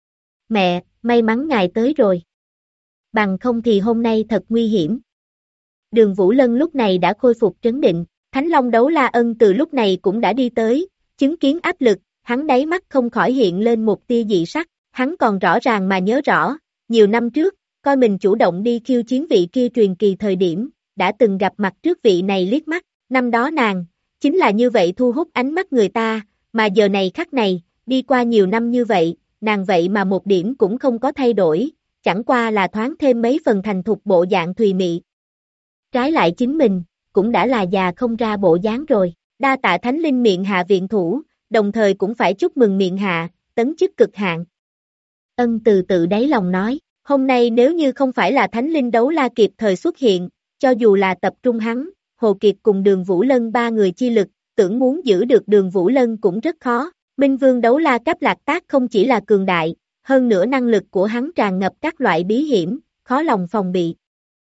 Mẹ, may mắn ngài tới rồi. Bằng không thì hôm nay thật nguy hiểm. Đường Vũ Lân lúc này đã khôi phục trấn định, Thánh Long Đấu La Ân từ lúc này cũng đã đi tới, chứng kiến áp lực, hắn đáy mắt không khỏi hiện lên một tia dị sắc, hắn còn rõ ràng mà nhớ rõ, nhiều năm trước, coi mình chủ động đi khiêu chiến vị kia truyền kỳ thời điểm, đã từng gặp mặt trước vị này liếc mắt, năm đó nàng, chính là như vậy thu hút ánh mắt người ta, mà giờ này khắc này, đi qua nhiều năm như vậy, nàng vậy mà một điểm cũng không có thay đổi, chẳng qua là thoáng thêm mấy phần thành thục bộ dạng thùy mị. Trái lại chính mình, cũng đã là già không ra bộ dáng rồi, đa tạ Thánh Linh miệng hạ viện thủ, đồng thời cũng phải chúc mừng miệng hạ, tấn chức cực hạn. Ân từ tự đáy lòng nói, hôm nay nếu như không phải là Thánh Linh Đấu La kịp thời xuất hiện, cho dù là tập trung hắn, Hồ Kiệt cùng Đường Vũ Lân ba người chi lực, tưởng muốn giữ được Đường Vũ Lân cũng rất khó. Minh Vương Đấu La Cáp Lạc Tác không chỉ là cường đại, hơn nữa năng lực của hắn tràn ngập các loại bí hiểm, khó lòng phòng bị.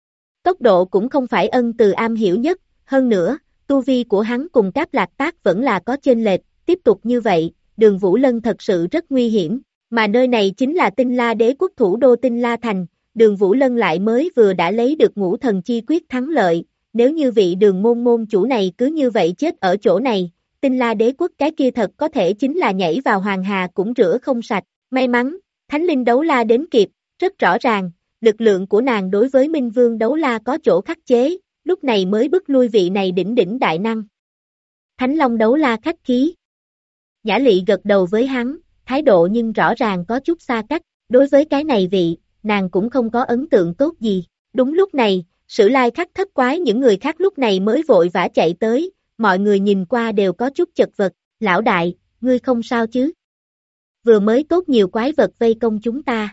Tốc độ cũng không phải Ân từ am hiểu nhất, hơn nữa, tu vi của hắn cùng Cáp Lạc Tác vẫn là có chênh lệch, tiếp tục như vậy, Đường Vũ Lân thật sự rất nguy hiểm, mà nơi này chính là Tinh La Đế quốc thủ đô Tinh La Thành, Đường Vũ Lân lại mới vừa đã lấy được Ngũ Thần Chi Quyết thắng lợi, nếu như vị Đường môn chủ này cứ như vậy chết ở chỗ này, Tinh La Đế quốc cái kia thật có thể chính là nhảy vào hoàng hà cũng rửa không sạch, may mắn, Thánh Linh Đấu La đến kịp, rất rõ ràng, lực lượng của nàng đối với Minh Vương Đấu La có chỗ khắc chế, lúc này mới bức lui vị này đỉnh đại năng. Thánh Long Đấu La khách khí. Nhã Lị gật đầu với hắn, thái độ nhưng rõ ràng có chút xa cách, đối với cái này vị, nàng cũng không có ấn tượng tốt gì. Đúng lúc này, Sử Lai Khắc Thất Quái những người khác lúc này mới vội vã chạy tới, mọi người nhìn qua đều có chút chật vật, lão đại, ngươi không sao chứ? Vừa mới tốt nhiều quái vật vây công chúng ta.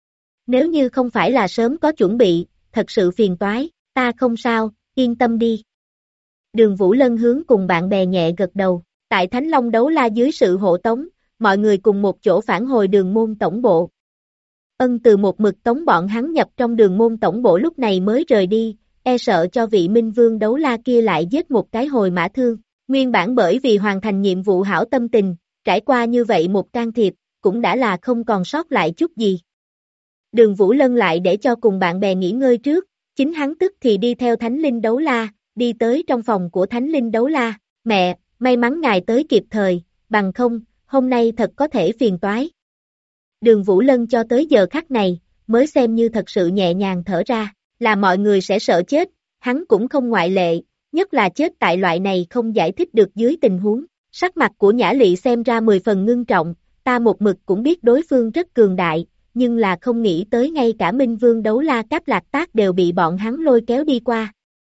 Nếu như không phải là sớm có chuẩn bị, thật sự phiền toái, ta không sao, yên tâm đi. Đường Vũ Lân hướng cùng bạn bè nhẹ gật đầu, tại Thánh Long Đấu La dưới sự hộ tống, mọi người cùng một chỗ phản hồi Đường môn tổng bộ. Ân Từ một mực tống bọn hắn nhập trong đường môn tổng bộ lúc này mới rời đi, e sợ cho vị Minh Vương Đấu La kia lại giết một cái hồi mã thương. Nguyên bản bởi vì hoàn thành nhiệm vụ hảo tâm tình, trải qua như vậy một can thiệp, cũng đã là không còn sót lại chút gì. Đường Vũ Lân lại để cho cùng bạn bè nghỉ ngơi trước, chính hắn tức thì đi theo Thánh Linh Đấu La, đi tới trong phòng của Thánh Linh Đấu La. Mẹ, may mắn ngài tới kịp thời, bằng không, hôm nay thật có thể phiền toái. Đường Vũ Lân cho tới giờ khắc này, mới xem như thật sự nhẹ nhàng thở ra, là mọi người sẽ sợ chết, hắn cũng không ngoại lệ, nhất là chết tại loại này không giải thích được dưới tình huống. Sắc mặt của Nhã Lị xem ra 10 phần ngưng trọng, ta một mực cũng biết đối phương rất cường đại, nhưng là không nghĩ tới ngay cả Minh Vương Đấu La Cáp Lạc Tác đều bị bọn hắn lôi kéo đi qua.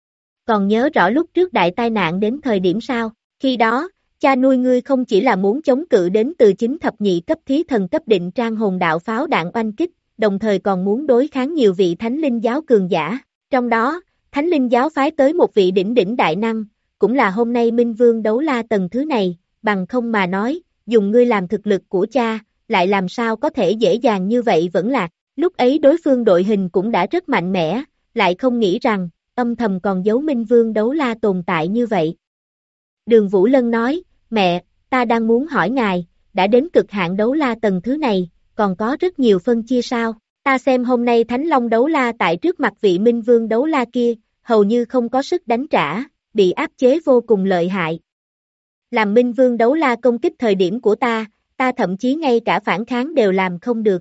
Còn nhớ rõ lúc trước đại tai nạn đến thời điểm sao? Khi đó, cha nuôi ngươi không chỉ là muốn chống cự đến từ 9 thập nhị cấp thí thần cấp định trang hồn đạo pháo đạn oanh kích, đồng thời còn muốn đối kháng nhiều vị thánh linh giáo cường giả. Trong đó, thánh linh giáo phái tới một vị đỉnh đại năng, cũng là hôm nay Minh Vương Đấu La tầng thứ này, bằng không mà nói, dùng ngươi làm thực lực của cha, lại làm sao có thể dễ dàng như vậy vẫn lạc. Lúc ấy đối phương đội hình cũng đã rất mạnh mẽ, lại không nghĩ rằng, âm thầm còn giấu Minh Vương Đấu La tồn tại như vậy. Đường Vũ Lân nói, mẹ, ta đang muốn hỏi ngài, đã đến cực hạn Đấu La tầng thứ này, còn có rất nhiều phân chia sao? Ta xem hôm nay Thánh Long Đấu La tại trước mặt vị Minh Vương Đấu La kia, hầu như không có sức đánh trả, bị áp chế vô cùng lợi hại. Làm Minh Vương Đấu La công kích thời điểm của ta thậm chí ngay cả phản kháng đều làm không được.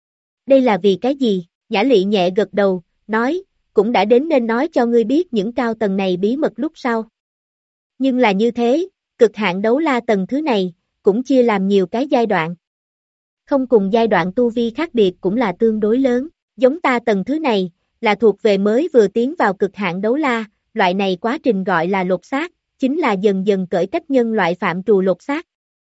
Đây là vì cái gì? Nhã Lị nhẹ gật đầu, nói, cũng đã đến nên nói cho ngươi biết những cao tầng này bí mật lúc sau. Nhưng là như thế, cực hạn Đấu La tầng thứ này, cũng chia làm nhiều cái giai đoạn. Không cùng giai đoạn tu vi khác biệt cũng là tương đối lớn, giống ta tầng thứ này, là thuộc về mới vừa tiến vào cực hạn Đấu La, loại này quá trình gọi là lột xác, chính là dần dần cởi cách nhân loại phạm trù lột xác.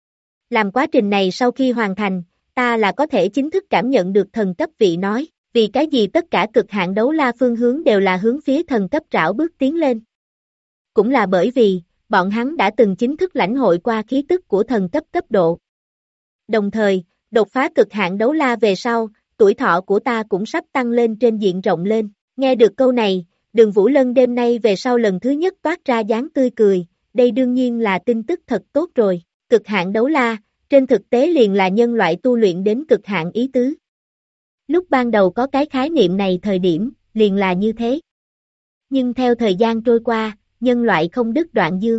Làm quá trình này sau khi hoàn thành, ta là có thể chính thức cảm nhận được thần cấp vị nói, vì cái gì tất cả cực hạn Đấu La phương hướng đều là hướng phía thần cấp rảo bước tiến lên. Cũng là bởi vì, bọn hắn đã từng chính thức lãnh hội qua khí tức của thần cấp cấp độ. Đồng thời, đột phá cực hạn Đấu La về sau, tuổi thọ của ta cũng sắp tăng lên trên diện rộng lên. Nghe được câu này, Đường Vũ Lân đêm nay về sau lần thứ nhất toát ra dáng tươi cười, đây đương nhiên là tin tức thật tốt rồi. Cực hạn Đấu La, trên thực tế liền là nhân loại tu luyện đến cực hạn ý tứ. Lúc ban đầu có cái khái niệm này thời điểm, liền là như thế. Nhưng theo thời gian trôi qua, nhân loại không đứt đoạn dương.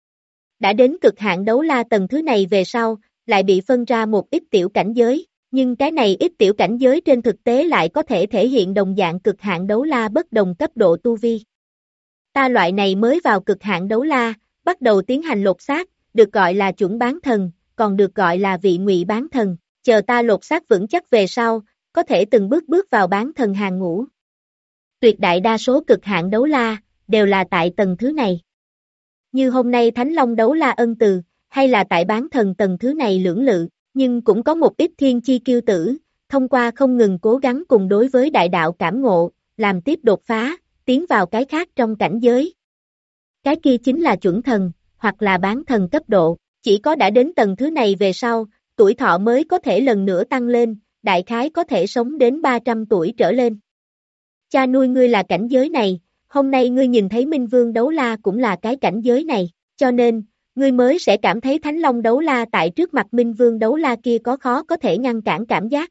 Đã đến cực hạn Đấu La tầng thứ này về sau, lại bị phân ra một ít tiểu cảnh giới, nhưng cái này ít tiểu cảnh giới trên thực tế lại có thể thể hiện đồng dạng cực hạn Đấu La bất đồng cấp độ tu vi. Ta loại này mới vào cực hạn Đấu La, bắt đầu tiến hành lột xác, được gọi là chuẩn bán thần, còn được gọi là vị ngụy bán thần, chờ ta lột xác vững chắc về sau, có thể từng bước bước vào bán thần hàng ngũ. Tuyệt đại đa số cực hạn Đấu La, đều là tại tầng thứ này. Như hôm nay Thánh Long Đấu La Ân Từ, hay là tại bán thần tầng thứ này lưỡng lự, nhưng cũng có một ít thiên chi kiêu tử, thông qua không ngừng cố gắng cùng đối với đại đạo cảm ngộ, làm tiếp đột phá, tiến vào cái khác trong cảnh giới. Cái kia chính là chuẩn thần, hoặc là bán thần cấp độ, chỉ có đã đến tầng thứ này về sau, tuổi thọ mới có thể lần nữa tăng lên, đại khái có thể sống đến 300 tuổi trở lên. Cha nuôi ngươi là cảnh giới này, hôm nay ngươi nhìn thấy Minh Vương Đấu La cũng là cái cảnh giới này, cho nên, ngươi mới sẽ cảm thấy Thánh Long Đấu La tại trước mặt Minh Vương Đấu La kia có khó có thể ngăn cản cảm giác.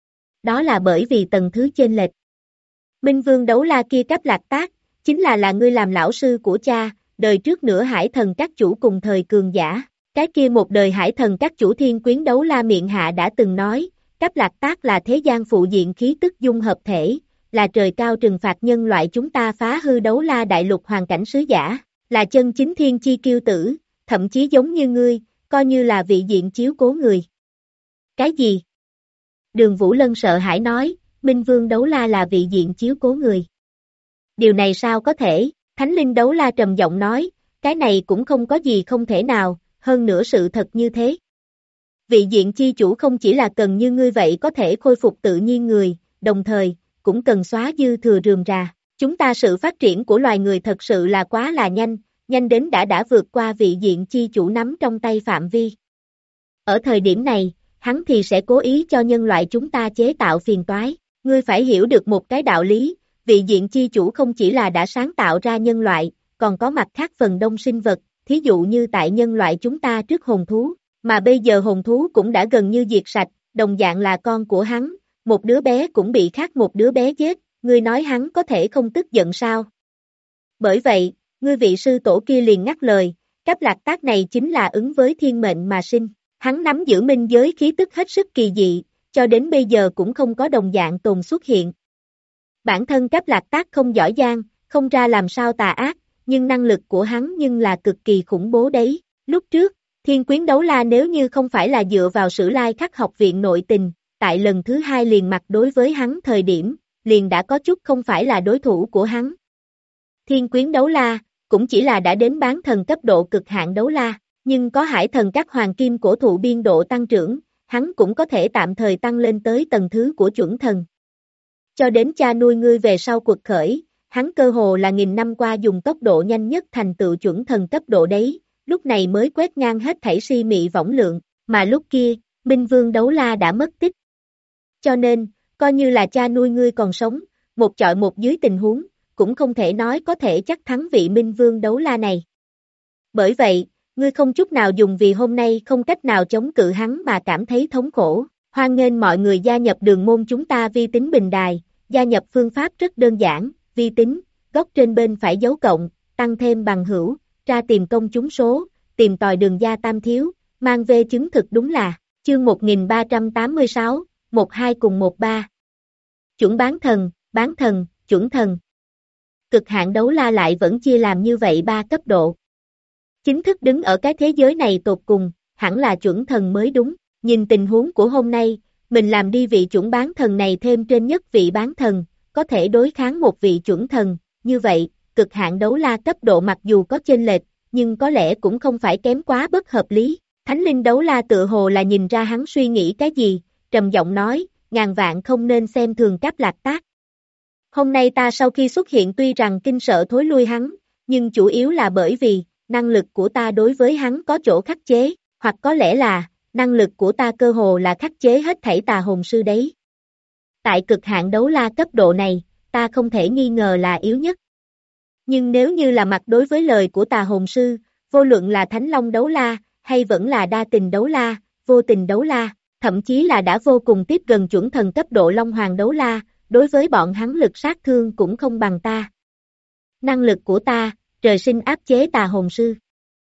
Đó là bởi vì tầng thứ chênh lệch. Minh Vương Đấu La kia Cáp Lạc Tác, chính là ngươi làm lão sư của cha, đời trước nữa Hải Thần các chủ cùng thời cường giả. Cái kia một đời Hải Thần các chủ Thiên Quyến Đấu La miệng hạ đã từng nói, Cáp Lạc Tác là thế gian phụ diện khí tức dung hợp thể, là trời cao trừng phạt nhân loại chúng ta phá hư Đấu La đại lục hoàn cảnh sứ giả, là chân chính thiên chi kiêu tử, thậm chí giống như ngươi, coi như là vị diện chiếu cố người. Cái gì? Đường Vũ Lân sợ hãi nói, Minh Vương Đấu La là vị diện chiếu cố người. Điều này sao có thể? Thánh Linh Đấu La trầm giọng nói, cái này cũng không có gì không thể nào, hơn nữa sự thật như thế. Vị diện chi chủ không chỉ là cần như ngươi vậy có thể khôi phục tự nhiên người, đồng thời, cũng cần xóa dư thừa rườm rà. Chúng ta sự phát triển của loài người thật sự là quá là nhanh đến đã vượt qua vị diện chi chủ nắm trong tay phạm vi. Ở thời điểm này, hắn thì sẽ cố ý cho nhân loại chúng ta chế tạo phiền toái. Ngươi phải hiểu được một cái đạo lý, vị diện chi chủ không chỉ là đã sáng tạo ra nhân loại, còn có mặt khác phần đông sinh vật, thí dụ như tại nhân loại chúng ta trước hồn thú, mà bây giờ hồn thú cũng đã gần như diệt sạch, đồng dạng là con của hắn, một đứa bé cũng bị khác một đứa bé giết, ngươi nói hắn có thể không tức giận sao? Bởi vậy, ngươi vị sư tổ kia liền ngắt lời, Cáp Lạc Tác này chính là ứng với thiên mệnh mà sinh, hắn nắm giữ minh giới khí tức hết sức kỳ dị, cho đến bây giờ cũng không có đồng dạng tồn xuất hiện. Bản thân Cáp Lạc Tác không giỏi giang, không ra làm sao tà ác, nhưng năng lực của hắn nhưng là cực kỳ khủng bố đấy. Lúc trước, Thiên Quyến Đấu La nếu như không phải là dựa vào Sử Lai Khắc học viện nội tình, tại lần thứ hai liền mặt đối với hắn thời điểm, liền đã có chút không phải là đối thủ của hắn. Thiên Quyến Đấu La, cũng chỉ là đã đến bán thần cấp độ cực hạn đấu la, nhưng có hải thần các hoàng kim cổ thụ biên độ tăng trưởng, hắn cũng có thể tạm thời tăng lên tới tầng thứ của chuẩn thần. Cho đến cha nuôi ngươi về sau cuộc khởi, hắn cơ hồ là nghìn năm qua dùng tốc độ nhanh nhất thành tựu chuẩn thần cấp độ đấy, lúc này mới quét ngang hết thảy si mị võng lượng, mà lúc kia, Minh Vương Đấu La đã mất tích. Cho nên, coi như là cha nuôi ngươi còn sống, một chọi một dưới tình huống, cũng không thể nói có thể chắc thắng vị Minh Vương Đấu La này. Bởi vậy, ngươi không chút nào dùng vì hôm nay không cách nào chống cự hắn mà cảm thấy thống khổ. Hoan nghênh mọi người gia nhập đường môn chúng ta vi tính bình đài, gia nhập phương pháp rất đơn giản, vi tính, góc trên bên phải dấu cộng, tăng thêm bằng hữu, tra tìm công chúng số, tìm tòi đường gia tam thiếu, mang về chứng thực đúng là, chương 1386, 12 cùng 13. Chuẩn bán thần, chuẩn thần. Cực hạn đấu la lại vẫn chia làm như vậy 3 cấp độ. Chính thức đứng ở cái thế giới này tột cùng, hẳn là chuẩn thần mới đúng. Nhìn tình huống của hôm nay, mình làm đi vị chuẩn bán thần này thêm trên nhất vị bán thần, có thể đối kháng một vị chuẩn thần, như vậy, cực hạn đấu la cấp độ mặc dù có chênh lệch, nhưng có lẽ cũng không phải kém quá bất hợp lý. Thánh linh đấu la tựa hồ là nhìn ra hắn suy nghĩ cái gì, trầm giọng nói, ngàn vạn không nên xem thường Cáp Lạc Tác. Hôm nay ta sau khi xuất hiện tuy rằng kinh sợ thối lui hắn, nhưng chủ yếu là bởi vì, năng lực của ta đối với hắn có chỗ khắc chế, hoặc có lẽ là, năng lực của ta cơ hồ là khắc chế hết thảy tà hồn sư đấy. Tại cực hạn đấu la cấp độ này, ta không thể nghi ngờ là yếu nhất. Nhưng nếu như là mặt đối với lời của tà hồn sư, vô luận là Thánh Long đấu la, hay vẫn là đa tình đấu la, vô tình đấu la, thậm chí là đã vô cùng tiếp gần chuẩn thần cấp độ Long Hoàng đấu la, đối với bọn hắn lực sát thương cũng không bằng ta. Năng lực của ta, trời sinh áp chế tà hồn sư.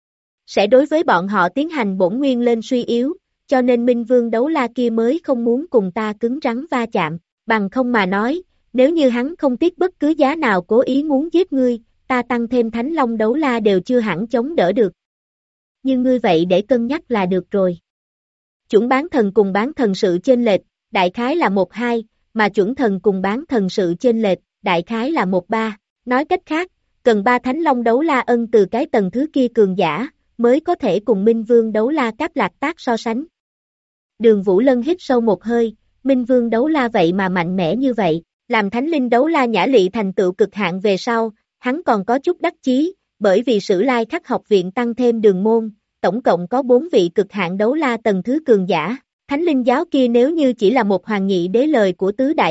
Sẽ đối với bọn họ tiến hành bổn nguyên lên suy yếu, cho nên Minh Vương Đấu La kia mới không muốn cùng ta cứng rắn va chạm, bằng không mà nói, nếu như hắn không tiếc bất cứ giá nào cố ý muốn giết ngươi, ta tăng thêm Thánh Long Đấu La đều chưa hẳn chống đỡ được. Nhưng ngươi vậy để cân nhắc là được rồi. Chuẩn bán thần cùng bán thần sự chênh lệch, đại khái là 1-2, mà chuẩn thần cùng bán thần sự chênh lệch, đại khái là 1-3. Nói cách khác, cần 3 Thánh Long Đấu La ân từ cái tầng thứ kia cường giả, mới có thể cùng Minh Vương Đấu La Cáp Lạc Tác so sánh. Đường Vũ Lân hít sâu một hơi, Minh Vương Đấu La vậy mà mạnh mẽ như vậy, làm Thánh Linh Đấu La Nhã Lị thành tựu cực hạn về sau, hắn còn có chút đắc chí, bởi vì Sử Lai Khắc học viện tăng thêm đường môn, tổng cộng có 4 vị cực hạn đấu la tầng thứ cường giả. Thánh Linh giáo kia nếu như chỉ là một hoàng nhị đế lời của Tứ Đại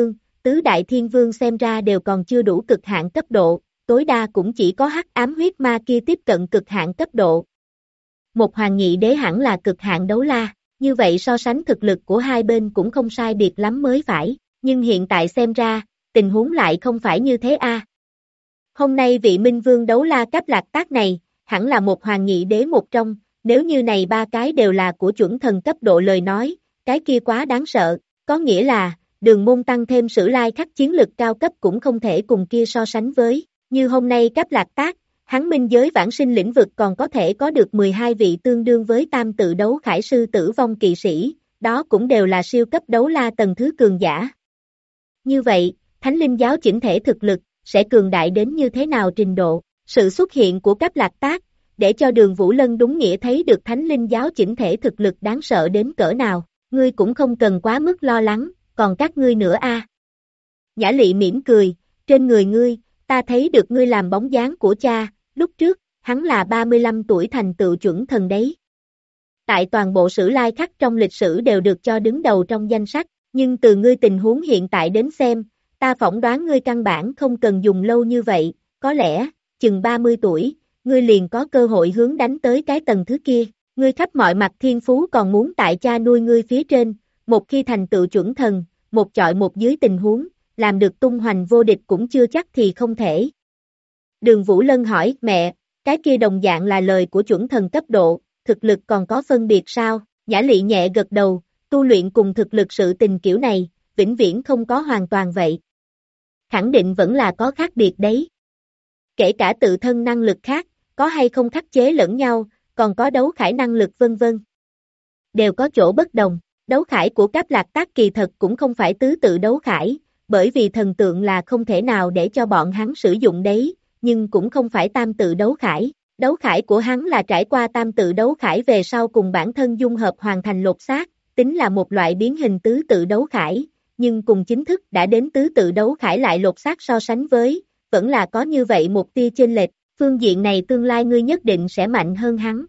Thiên Vương xem ra đều còn chưa đủ cực hạn cấp độ, tối đa cũng chỉ có hắc ám huyết ma kia tiếp cận cực hạn cấp độ. Một hoàng nhị đế hẳn là cực hạn đấu la, như vậy so sánh thực lực của hai bên cũng không sai biệt lắm mới phải, nhưng hiện tại xem ra, tình huống lại không phải như thế a. Hôm nay vị Minh Vương đấu la Cáp Lạc Tác này, hẳn là một hoàng nhị đế một trong, nếu như này 3 cái đều là của chuẩn thần cấp độ lời nói, cái kia quá đáng sợ, có nghĩa là, đường môn tăng thêm Sử Lai Khắc chiến lực cao cấp cũng không thể cùng kia so sánh với, như hôm nay Cáp Lạc Tác, hắn minh giới vãng sinh lĩnh vực còn có thể có được 12 vị tương đương với tam tự đấu khải sư tử vong kỵ sĩ, đó cũng đều là siêu cấp đấu la tầng thứ cường giả. Như vậy, Thánh Linh giáo chỉnh thể thực lực, sẽ cường đại đến như thế nào trình độ, sự xuất hiện của Cáp Lạc Tác, để cho Đường Vũ Lân đúng nghĩa thấy được Thánh Linh giáo chỉnh thể thực lực đáng sợ đến cỡ nào, ngươi cũng không cần quá mức lo lắng, còn các ngươi nữa a. Nhã Lị mỉm cười, trên người ngươi, ta thấy được ngươi làm bóng dáng của cha, lúc trước, hắn là 35 tuổi thành tựu chuẩn thần đấy. tại toàn bộ sử lai khắc trong lịch sử đều được cho đứng đầu trong danh sách, nhưng từ ngươi tình huống hiện tại đến xem, ta phỏng đoán ngươi căn bản không cần dùng lâu như vậy, có lẽ, chừng 30 tuổi, ngươi liền có cơ hội hướng đánh tới cái tầng thứ kia, ngươi khắp mọi mặt thiên phú còn muốn tại cha nuôi ngươi phía trên, một khi thành tựu chuẩn thần, một chọi một dưới tình huống, làm được tung hoành vô địch cũng chưa chắc thì không thể. Đường Vũ Lân hỏi, mẹ, cái kia đồng dạng là lời của chuẩn thần cấp độ, thực lực còn có phân biệt sao? Nhã Lị nhẹ gật đầu, tu luyện cùng thực lực sự tình kiểu này, vĩnh viễn không có hoàn toàn vậy. Khẳng định vẫn là có khác biệt đấy. Kể cả tự thân năng lực khác, có hay không khắc chế lẫn nhau, còn có đấu khải năng lực vân vân. Đều có chỗ bất đồng, đấu khải của Cáp Lạc Tác kỳ thật cũng không phải tứ tự đấu khải, bởi vì thần tượng là không thể nào để cho bọn hắn sử dụng đấy, nhưng cũng không phải tam tự đấu khải. Đấu khải của hắn là trải qua tam tự đấu khải về sau cùng bản thân dung hợp hoàn thành lột xác, tính là một loại biến hình tứ tự đấu khải, nhưng cùng chính thức đã đến tứ tự đấu khải lại lột xác so sánh với, vẫn là có như vậy một tia chênh lệch, phương diện này tương lai ngươi nhất định sẽ mạnh hơn hắn.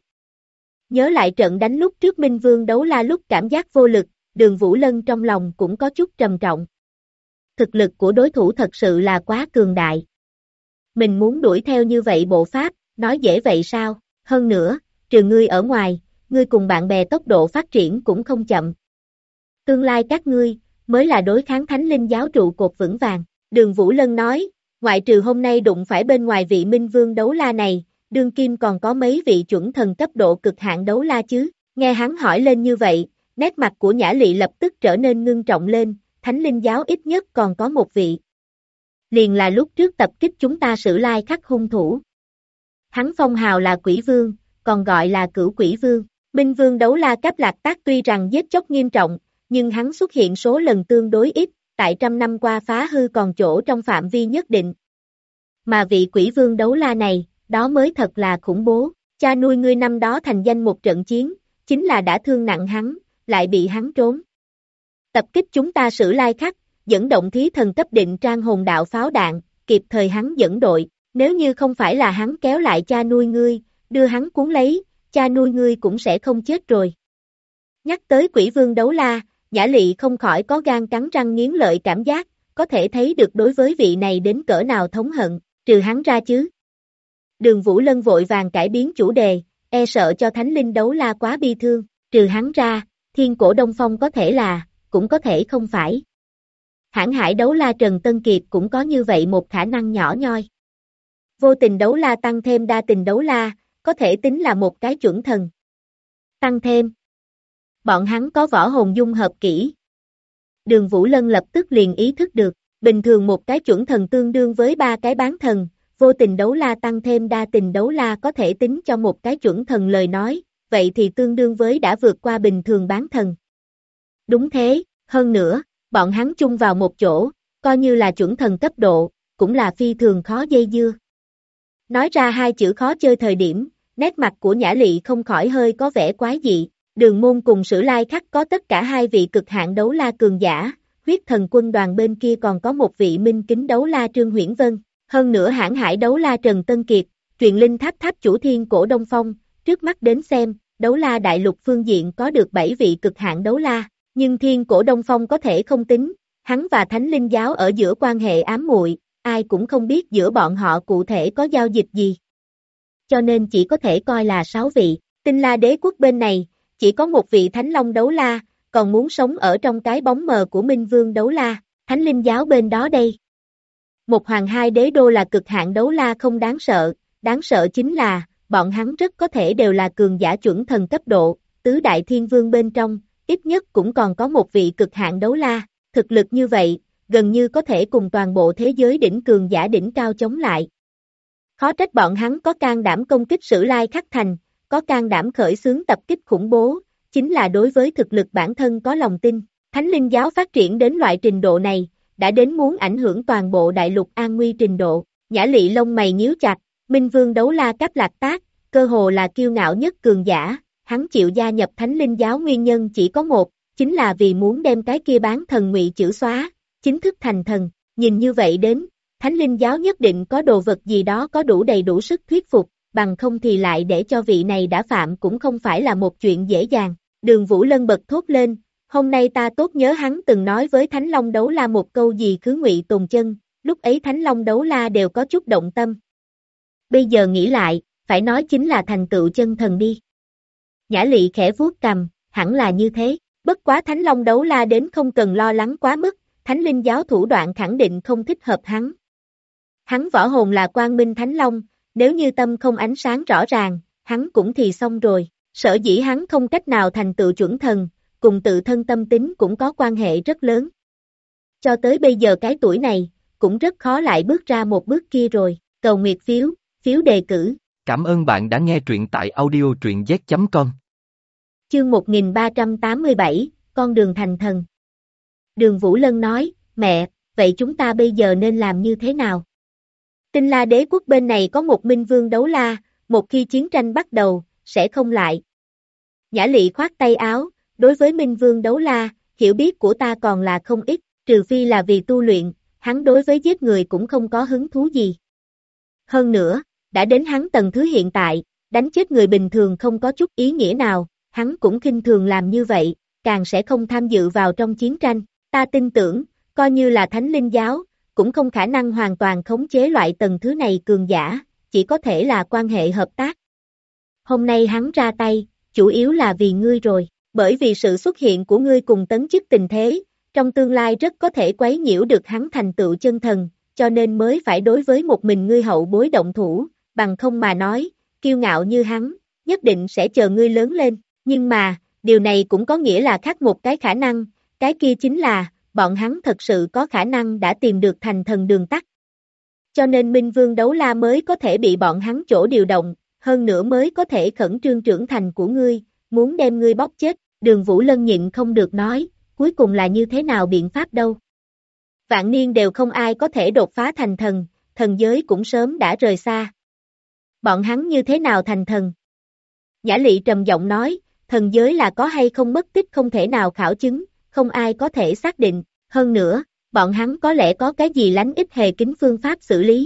Nhớ lại trận đánh lúc trước Minh Vương đấu la lúc cảm giác vô lực, Đường Vũ Lân trong lòng cũng có chút trầm trọng. Thực lực của đối thủ thật sự là quá cường đại. Mình muốn đuổi theo như vậy bộ pháp, nói dễ vậy sao? Hơn nữa, trừ ngươi ở ngoài, ngươi cùng bạn bè tốc độ phát triển cũng không chậm. Tương lai các ngươi, mới là đối kháng Thánh Linh giáo trụ cột vững vàng. Đường Vũ Lân nói, ngoại trừ hôm nay đụng phải bên ngoài vị Minh Vương đấu la này, đương kim còn có mấy vị chuẩn thần cấp độ cực hạn đấu la chứ? Nghe hắn hỏi lên như vậy, nét mặt của Nhã Lị lập tức trở nên ngưng trọng lên, Thánh Linh giáo ít nhất còn có một vị. Liền là lúc trước tập kích chúng ta Sử Lai Khắc hung thủ. Hắn phong hào là Quỷ Vương, còn gọi là Cửu Quỷ Vương. Minh Vương đấu la Cáp Lạc Tác tuy rằng giết chóc nghiêm trọng, nhưng hắn xuất hiện số lần tương đối ít, tại trăm năm qua phá hư còn chỗ trong phạm vi nhất định. Mà vị Quỷ Vương đấu la này, đó mới thật là khủng bố. Cha nuôi ngươi năm đó thành danh một trận chiến, chính là đã thương nặng hắn, lại bị hắn trốn. Tập kích chúng ta Sử Lai Khắc, dẫn động thí thần cấp định trang hồn đạo pháo đạn, kịp thời hắn dẫn đội. Nếu như không phải là hắn kéo lại cha nuôi ngươi, đưa hắn cuốn lấy, cha nuôi ngươi cũng sẽ không chết rồi. Nhắc tới Quỷ Vương đấu la, Nhã Lị không khỏi có gan cắn răng nghiến lợi cảm giác, có thể thấy được đối với vị này đến cỡ nào thống hận, trừ hắn ra chứ. Đường Vũ Lân vội vàng cải biến chủ đề, e sợ cho Thánh Linh đấu la quá bi thương, trừ hắn ra, Thiên Cổ Đông Phong có thể là, cũng có thể không phải. Hãn Hải đấu la Trần Tân Kiệt cũng có như vậy một khả năng nhỏ nhoi. Vô tình đấu la tăng thêm đa tình đấu la, có thể tính là một cái chuẩn thần. Tăng thêm. Bọn hắn có võ hồn dung hợp kỹ. Đường Vũ Lân lập tức liền ý thức được, bình thường một cái chuẩn thần tương đương với 3 cái bán thần, vô tình đấu la tăng thêm đa tình đấu la có thể tính cho một cái chuẩn thần lời nói, vậy thì tương đương với đã vượt qua bình thường bán thần. Đúng thế, hơn nữa, bọn hắn chung vào một chỗ, coi như là chuẩn thần cấp độ, cũng là phi thường khó dây dưa. Nói ra hai chữ khó chơi thời điểm, nét mặt của Nhã Lị không khỏi hơi có vẻ quái dị. Đường Môn cùng Sử Lai Khắc có tất cả hai vị cực hạn đấu la cường giả, huyết thần quân đoàn bên kia còn có một vị minh kính đấu la Trương Huyễn Vân, hơn nữa Hãn Hải đấu la Trần Tân Kiệt, truyền linh tháp tháp chủ Thiên Cổ Đông Phong, trước mắt đến xem, đấu la đại lục phương diện có được 7 vị cực hạn đấu la, nhưng Thiên Cổ Đông Phong có thể không tính, hắn và Thánh Linh giáo ở giữa quan hệ ám muội, ai cũng không biết giữa bọn họ cụ thể có giao dịch gì. Cho nên chỉ có thể coi là 6 vị, Tinh La đế quốc bên này, chỉ có một vị Thánh Long đấu la, còn muốn sống ở trong cái bóng mờ của Minh Vương đấu la, Thánh Linh giáo bên đó đây. Một hoàng hai đế đô là cực hạn đấu la không đáng sợ chính là, bọn hắn rất có thể đều là cường giả chuẩn thần cấp độ, tứ đại thiên vương bên trong, ít nhất cũng còn có một vị cực hạn đấu la, thực lực như vậy, gần như có thể cùng toàn bộ thế giới đỉnh cường giả đỉnh cao chống lại. Khó trách bọn hắn có can đảm công kích Sử Lai Khắc thành, có can đảm khởi xướng tập kích khủng bố, chính là đối với thực lực bản thân có lòng tin. Thánh Linh giáo phát triển đến loại trình độ này, đã đến muốn ảnh hưởng toàn bộ đại lục an nguy trình độ. Nhã Lị lông mày nhíu chặt, Minh Vương đấu la Cáp Lạc Tác, cơ hồ là kiêu ngạo nhất cường giả, hắn chịu gia nhập Thánh Linh giáo nguyên nhân chỉ có một, chính là vì muốn đem cái kia bán thần ngụy chữ xóa, chính thức thành thần. Nhìn như vậy đến, Thánh Linh giáo nhất định có đồ vật gì đó có đủ đầy đủ sức thuyết phục, bằng không thì lại để cho vị này đã phạm cũng không phải là một chuyện dễ dàng. Đường Vũ Lân bật thốt lên, hôm nay ta tốt nhớ hắn từng nói với Thánh Long Đấu La một câu gì khứ Ngụy Tồn Chân, lúc ấy Thánh Long Đấu La đều có chút động tâm. Bây giờ nghĩ lại, phải nói chính là thành tựu chân thần đi. Nhã Lị khẽ vuốt cằm, hẳn là như thế, bất quá Thánh Long Đấu La đến không cần lo lắng quá mức, Thánh Linh giáo thủ đoạn khẳng định không thích hợp hắn. Hắn võ hồn là Quang Minh Thánh Long, nếu như tâm không ánh sáng rõ ràng, hắn cũng thì xong rồi, sở dĩ hắn không cách nào thành tựu chuẩn thần, cùng tự thân tâm tính cũng có quan hệ rất lớn. Cho tới bây giờ cái tuổi này, cũng rất khó lại bước ra một bước kia rồi, cầu nguyệt phiếu, phiếu đề cử. Cảm ơn bạn đã nghe truyện tại audio truyện z.com. Chương 1387, Con đường thành thần. Đường Vũ Lân nói, mẹ, vậy chúng ta bây giờ nên làm như thế nào? Tinh La Đế quốc bên này có một Minh Vương Đấu La, một khi chiến tranh bắt đầu, sẽ không lại. Nhã Lị khoát tay áo, đối với Minh Vương Đấu La, hiểu biết của ta còn là không ít, trừ phi là vì tu luyện, hắn đối với giết người cũng không có hứng thú gì. Hơn nữa, đã đến hắn tầng thứ hiện tại, đánh chết người bình thường không có chút ý nghĩa nào, hắn cũng khinh thường làm như vậy, càng sẽ không tham dự vào trong chiến tranh. Ta tin tưởng, coi như là Thánh Linh giáo, cũng không khả năng hoàn toàn khống chế loại tầng thứ này cường giả, chỉ có thể là quan hệ hợp tác. Hôm nay hắn ra tay, chủ yếu là vì ngươi rồi, bởi vì sự xuất hiện của ngươi cùng tấn chức tình thế, trong tương lai rất có thể quấy nhiễu được hắn thành tựu chân thần, cho nên mới phải đối với một mình ngươi hậu bối động thủ, bằng không mà nói, kiêu ngạo như hắn, nhất định sẽ chờ ngươi lớn lên, nhưng mà, điều này cũng có nghĩa là khác một cái khả năng, cái kia chính là, bọn hắn thật sự có khả năng đã tìm được thành thần đường tắt. Cho nên Minh Vương Đấu La mới có thể bị bọn hắn chỗ điều động, hơn nữa mới có thể khẩn trương trưởng thành của ngươi, muốn đem ngươi bóp chết, Đường Vũ Lân nhịn không được nói, cuối cùng là như thế nào biện pháp đâu. Vạn niên đều không ai có thể đột phá thành thần, thần giới cũng sớm đã rời xa. Bọn hắn như thế nào thành thần? Nhã Lị trầm giọng nói, thần giới là có hay không mất tích không thể nào khảo chứng, không ai có thể xác định, hơn nữa, bọn hắn có lẽ có cái gì lánh ít hề kính phương pháp xử lý.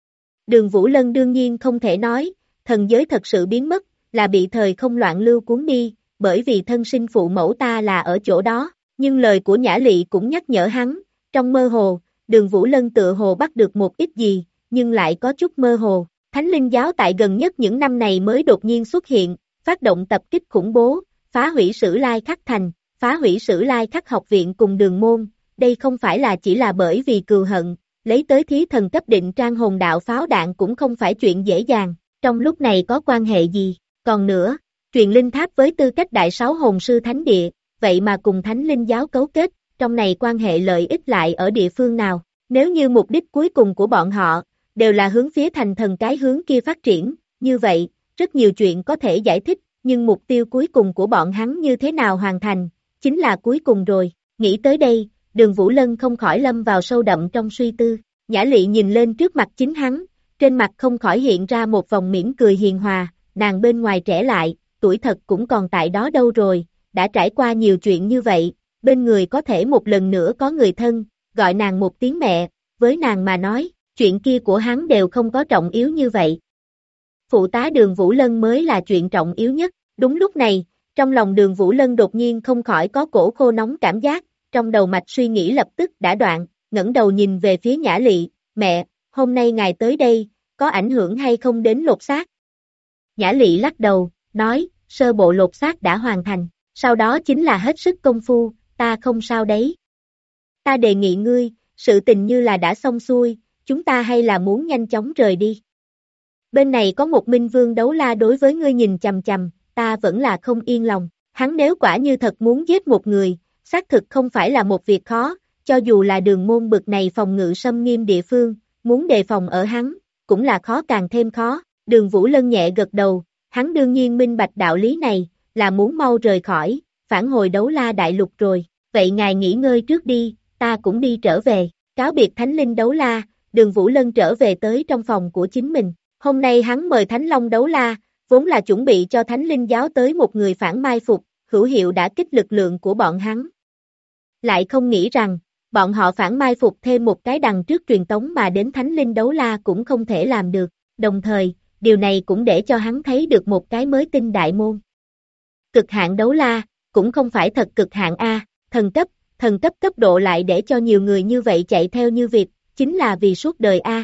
Đường Vũ Lân đương nhiên không thể nói, thần giới thật sự biến mất, là bị thời không loạn lưu cuốn đi, bởi vì thân sinh phụ mẫu ta là ở chỗ đó, nhưng lời của Nhã Lị cũng nhắc nhở hắn, trong mơ hồ, Đường Vũ Lân tựa hồ bắt được một ít gì, nhưng lại có chút mơ hồ. Thánh Linh giáo tại gần nhất những năm này mới đột nhiên xuất hiện, phát động tập kích khủng bố, phá hủy Sử Lai Khắc Thành, phá hủy Sử Lai Khắc học viện cùng đường môn, đây không phải là chỉ là bởi vì cừu hận, lấy tới thí thần cấp định trang hồn đạo pháo đạn cũng không phải chuyện dễ dàng, trong lúc này có quan hệ gì, còn nữa, truyền linh tháp với tư cách đại sáu hồn sư thánh địa, vậy mà cùng Thánh Linh giáo cấu kết, trong này quan hệ lợi ích lại ở địa phương nào, nếu như mục đích cuối cùng của bọn họ, đều là hướng phía thành thần cái hướng kia phát triển, như vậy, rất nhiều chuyện có thể giải thích, nhưng mục tiêu cuối cùng của bọn hắn như thế nào hoàn thành, chính là cuối cùng rồi, nghĩ tới đây, Đường Vũ Lân không khỏi lâm vào sâu đậm trong suy tư, Nhã Lị nhìn lên trước mặt chính hắn, trên mặt không khỏi hiện ra một vòng mỉm cười hiền hòa, nàng bên ngoài trẻ lại, tuổi thật cũng còn tại đó đâu rồi, đã trải qua nhiều chuyện như vậy, bên người có thể một lần nữa có người thân, gọi nàng một tiếng mẹ, với nàng mà nói, chuyện kia của hắn đều không có trọng yếu như vậy. Phụ tá Đường Vũ Lân mới là chuyện trọng yếu nhất, đúng lúc này, trong lòng Đường Vũ Lân đột nhiên không khỏi có cổ khô nóng cảm giác, trong đầu mạch suy nghĩ lập tức đã đoạn, ngẩng đầu nhìn về phía Nhã Lị, mẹ, hôm nay ngài tới đây, có ảnh hưởng hay không đến lột xác? Nhã Lị lắc đầu, nói, sơ bộ lột xác đã hoàn thành, sau đó chính là hết sức công phu, ta không sao đấy. Ta đề nghị ngươi, sự tình như là đã xong xuôi, chúng ta hay là muốn nhanh chóng rời đi. Bên này có một Minh Vương Đấu La đối với ngươi nhìn chằm chằm, ta vẫn là không yên lòng, hắn nếu quả như thật muốn giết một người, xác thực không phải là một việc khó, cho dù là đường môn bực này phòng ngự xâm nghiêm địa phương, muốn đề phòng ở hắn, cũng là khó càng thêm khó, Đường Vũ Lân nhẹ gật đầu, hắn đương nhiên minh bạch đạo lý này, là muốn mau rời khỏi, phản hồi Đấu La đại lục rồi, vậy ngài nghỉ ngơi trước đi, ta cũng đi trở về, cáo biệt Thánh Linh Đấu La, Đường Vũ Lân trở về tới trong phòng của chính mình, hôm nay hắn mời Thánh Long Đấu La, vốn là chuẩn bị cho Thánh Linh giáo tới một người phản mai phục, hữu hiệu đã kích lực lượng của bọn hắn. Lại không nghĩ rằng, bọn họ phản mai phục thêm một cái đằng trước truyền tống mà đến Thánh Linh Đấu La cũng không thể làm được, đồng thời, điều này cũng để cho hắn thấy được một cái mới tinh đại môn. Cực hạn đấu la, cũng không phải thật cực hạn A, thần cấp cấp độ lại để cho nhiều người như vậy chạy theo như việc, chính là vì suốt đời A.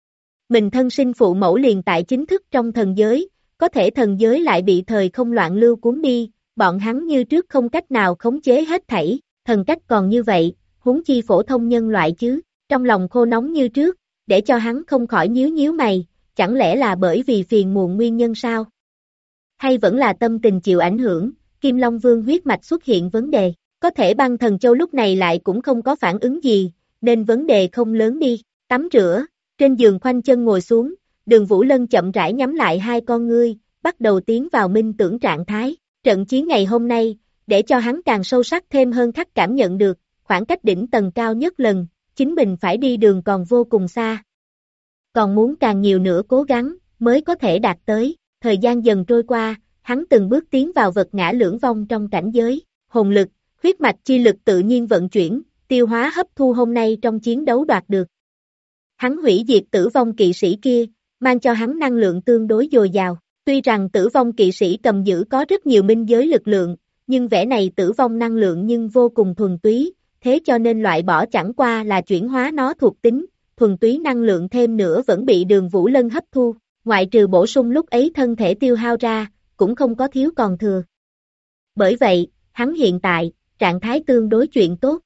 Mình thân sinh phụ mẫu liền tại chính thức trong thần giới, có thể thần giới lại bị thời không loạn lưu cuốn đi, bọn hắn như trước không cách nào khống chế hết thảy, thần cách còn như vậy, huống chi phổ thông nhân loại chứ, trong lòng khô nóng như trước, để cho hắn không khỏi nhíu nhíu mày, chẳng lẽ là bởi vì phiền muộn nguyên nhân sao? Hay vẫn là tâm tình chịu ảnh hưởng, Kim Long Vương huyết mạch xuất hiện vấn đề, có thể băng thần châu lúc này lại cũng không có phản ứng gì, nên vấn đề không lớn đi, tắm rửa, trên giường khoanh chân ngồi xuống, Đường Vũ Lân chậm rãi nhắm lại hai con ngươi, bắt đầu tiến vào minh tưởng trạng thái, trận chiến ngày hôm nay, để cho hắn càng sâu sắc thêm hơn khắc cảm nhận được, khoảng cách đỉnh tầng cao nhất lần, chính mình phải đi đường còn vô cùng xa. Còn muốn càng nhiều nữa cố gắng, mới có thể đạt tới, thời gian dần trôi qua, hắn từng bước tiến vào vật ngã lưỡng vong trong cảnh giới, hồn lực, huyết mạch chi lực tự nhiên vận chuyển, tiêu hóa hấp thu hôm nay trong chiến đấu đoạt được. Hắn hủy diệt tử vong kỵ sĩ kia, mang cho hắn năng lượng tương đối dồi dào, tuy rằng tử vong kỵ sĩ cầm giữ có rất nhiều minh giới lực lượng, nhưng vẻ này tử vong năng lượng nhưng vô cùng thuần túy, thế cho nên loại bỏ chẳng qua là chuyển hóa nó thuộc tính, thuần túy năng lượng thêm nữa vẫn bị Đường Vũ Lân hấp thu, ngoại trừ bổ sung lúc ấy thân thể tiêu hao ra, cũng không có thiếu còn thừa. Bởi vậy, hắn hiện tại, trạng thái tương đối chuyện tốt.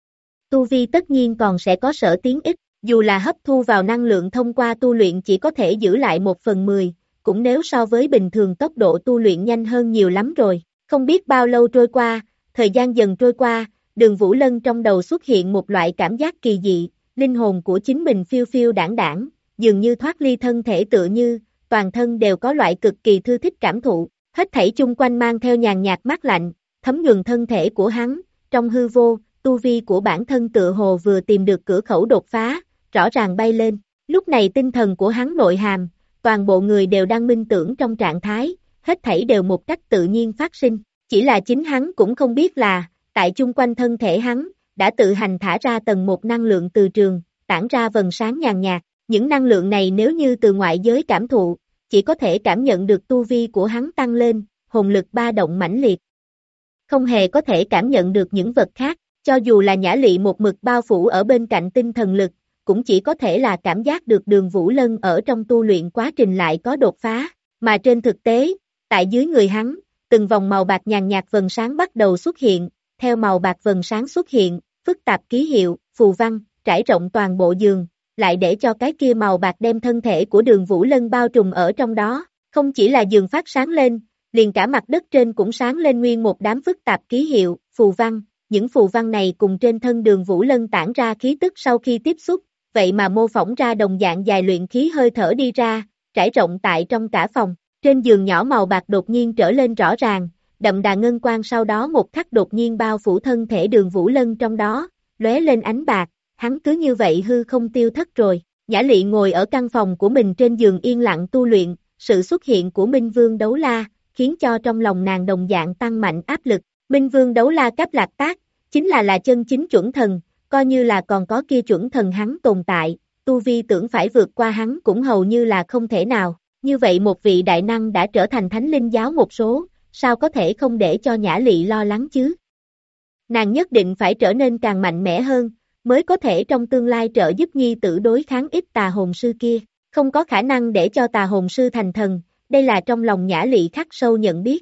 Tu vi tất nhiên còn sẽ có sở tiến ích, dù là hấp thu vào năng lượng thông qua tu luyện chỉ có thể giữ lại 1/10, cũng nếu so với bình thường tốc độ tu luyện nhanh hơn nhiều lắm rồi. Không biết bao lâu trôi qua, thời gian dần trôi qua, Đường Vũ Lân trong đầu xuất hiện một loại cảm giác kỳ dị, linh hồn của chính mình phiêu phiêu đãng đãng, dường như thoát ly thân thể tựa như, toàn thân đều có loại cực kỳ thư thích cảm thụ, hết thảy chung quanh mang theo nhàn nhạt mát lạnh, thấm nhuần thân thể của hắn, trong hư vô, tu vi của bản thân tựa hồ vừa tìm được cửa khẩu đột phá, rõ ràng bay lên, lúc này tinh thần của hắn nội hàm, toàn bộ người đều đang minh tưởng trong trạng thái, hết thảy đều một cách tự nhiên phát sinh, chỉ là chính hắn cũng không biết là, tại chung quanh thân thể hắn, đã tự hành thả ra tầng một năng lượng từ trường, tản ra vầng sáng nhàn nhạt, những năng lượng này nếu như từ ngoại giới cảm thụ, chỉ có thể cảm nhận được tu vi của hắn tăng lên, hồn lực ba động mãnh liệt. Không hề có thể cảm nhận được những vật khác, cho dù là Nhã Lị một mực bao phủ ở bên cạnh tinh thần lực, cũng chỉ có thể là cảm giác được Đường Vũ Lân ở trong tu luyện quá trình lại có đột phá, mà trên thực tế, tại dưới người hắn, từng vòng màu bạc nhàn nhạt vầng sáng bắt đầu xuất hiện, theo màu bạc vầng sáng xuất hiện, phức tạp ký hiệu, phù văn, trải rộng toàn bộ giường, lại để cho cái kia màu bạc đem thân thể của Đường Vũ Lân bao trùm ở trong đó, không chỉ là giường phát sáng lên, liền cả mặt đất trên cũng sáng lên nguyên một đám phức tạp ký hiệu, phù văn, những phù văn này cùng trên thân Đường Vũ Lân tản ra khí tức sau khi tiếp xúc, vậy mà mô phỏng ra đồng dạng dài luyện khí hơi thở đi ra, trải rộng tại trong cả phòng, trên giường nhỏ màu bạc đột nhiên trở lên rõ ràng, đậm đà ngân quang sau đó một khắc đột nhiên bao phủ thân thể Đường Vũ Lân trong đó, lóe lên ánh bạc, hắn cứ như vậy hư không tiêu thất rồi. Nhã Lị ngồi ở căn phòng của mình trên giường yên lặng tu luyện, sự xuất hiện của Minh Vương Đấu La, khiến cho trong lòng nàng đồng dạng tăng mạnh áp lực. Minh Vương Đấu La cấp lạc tác, chính là chân chính chuẩn thần, coi như là còn có kia chuẩn thần hắn tồn tại, tu vi tưởng phải vượt qua hắn cũng hầu như là không thể nào. Như vậy một vị đại năng đã trở thành thánh linh giáo một số, sao có thể không để cho Nhã Lị lo lắng chứ? Nàng nhất định phải trở nên càng mạnh mẽ hơn, mới có thể trong tương lai trợ giúp nhi tử đối kháng ít tà hồn sư kia, không có khả năng để cho tà hồn sư thành thần, đây là trong lòng Nhã Lị khắc sâu nhận biết.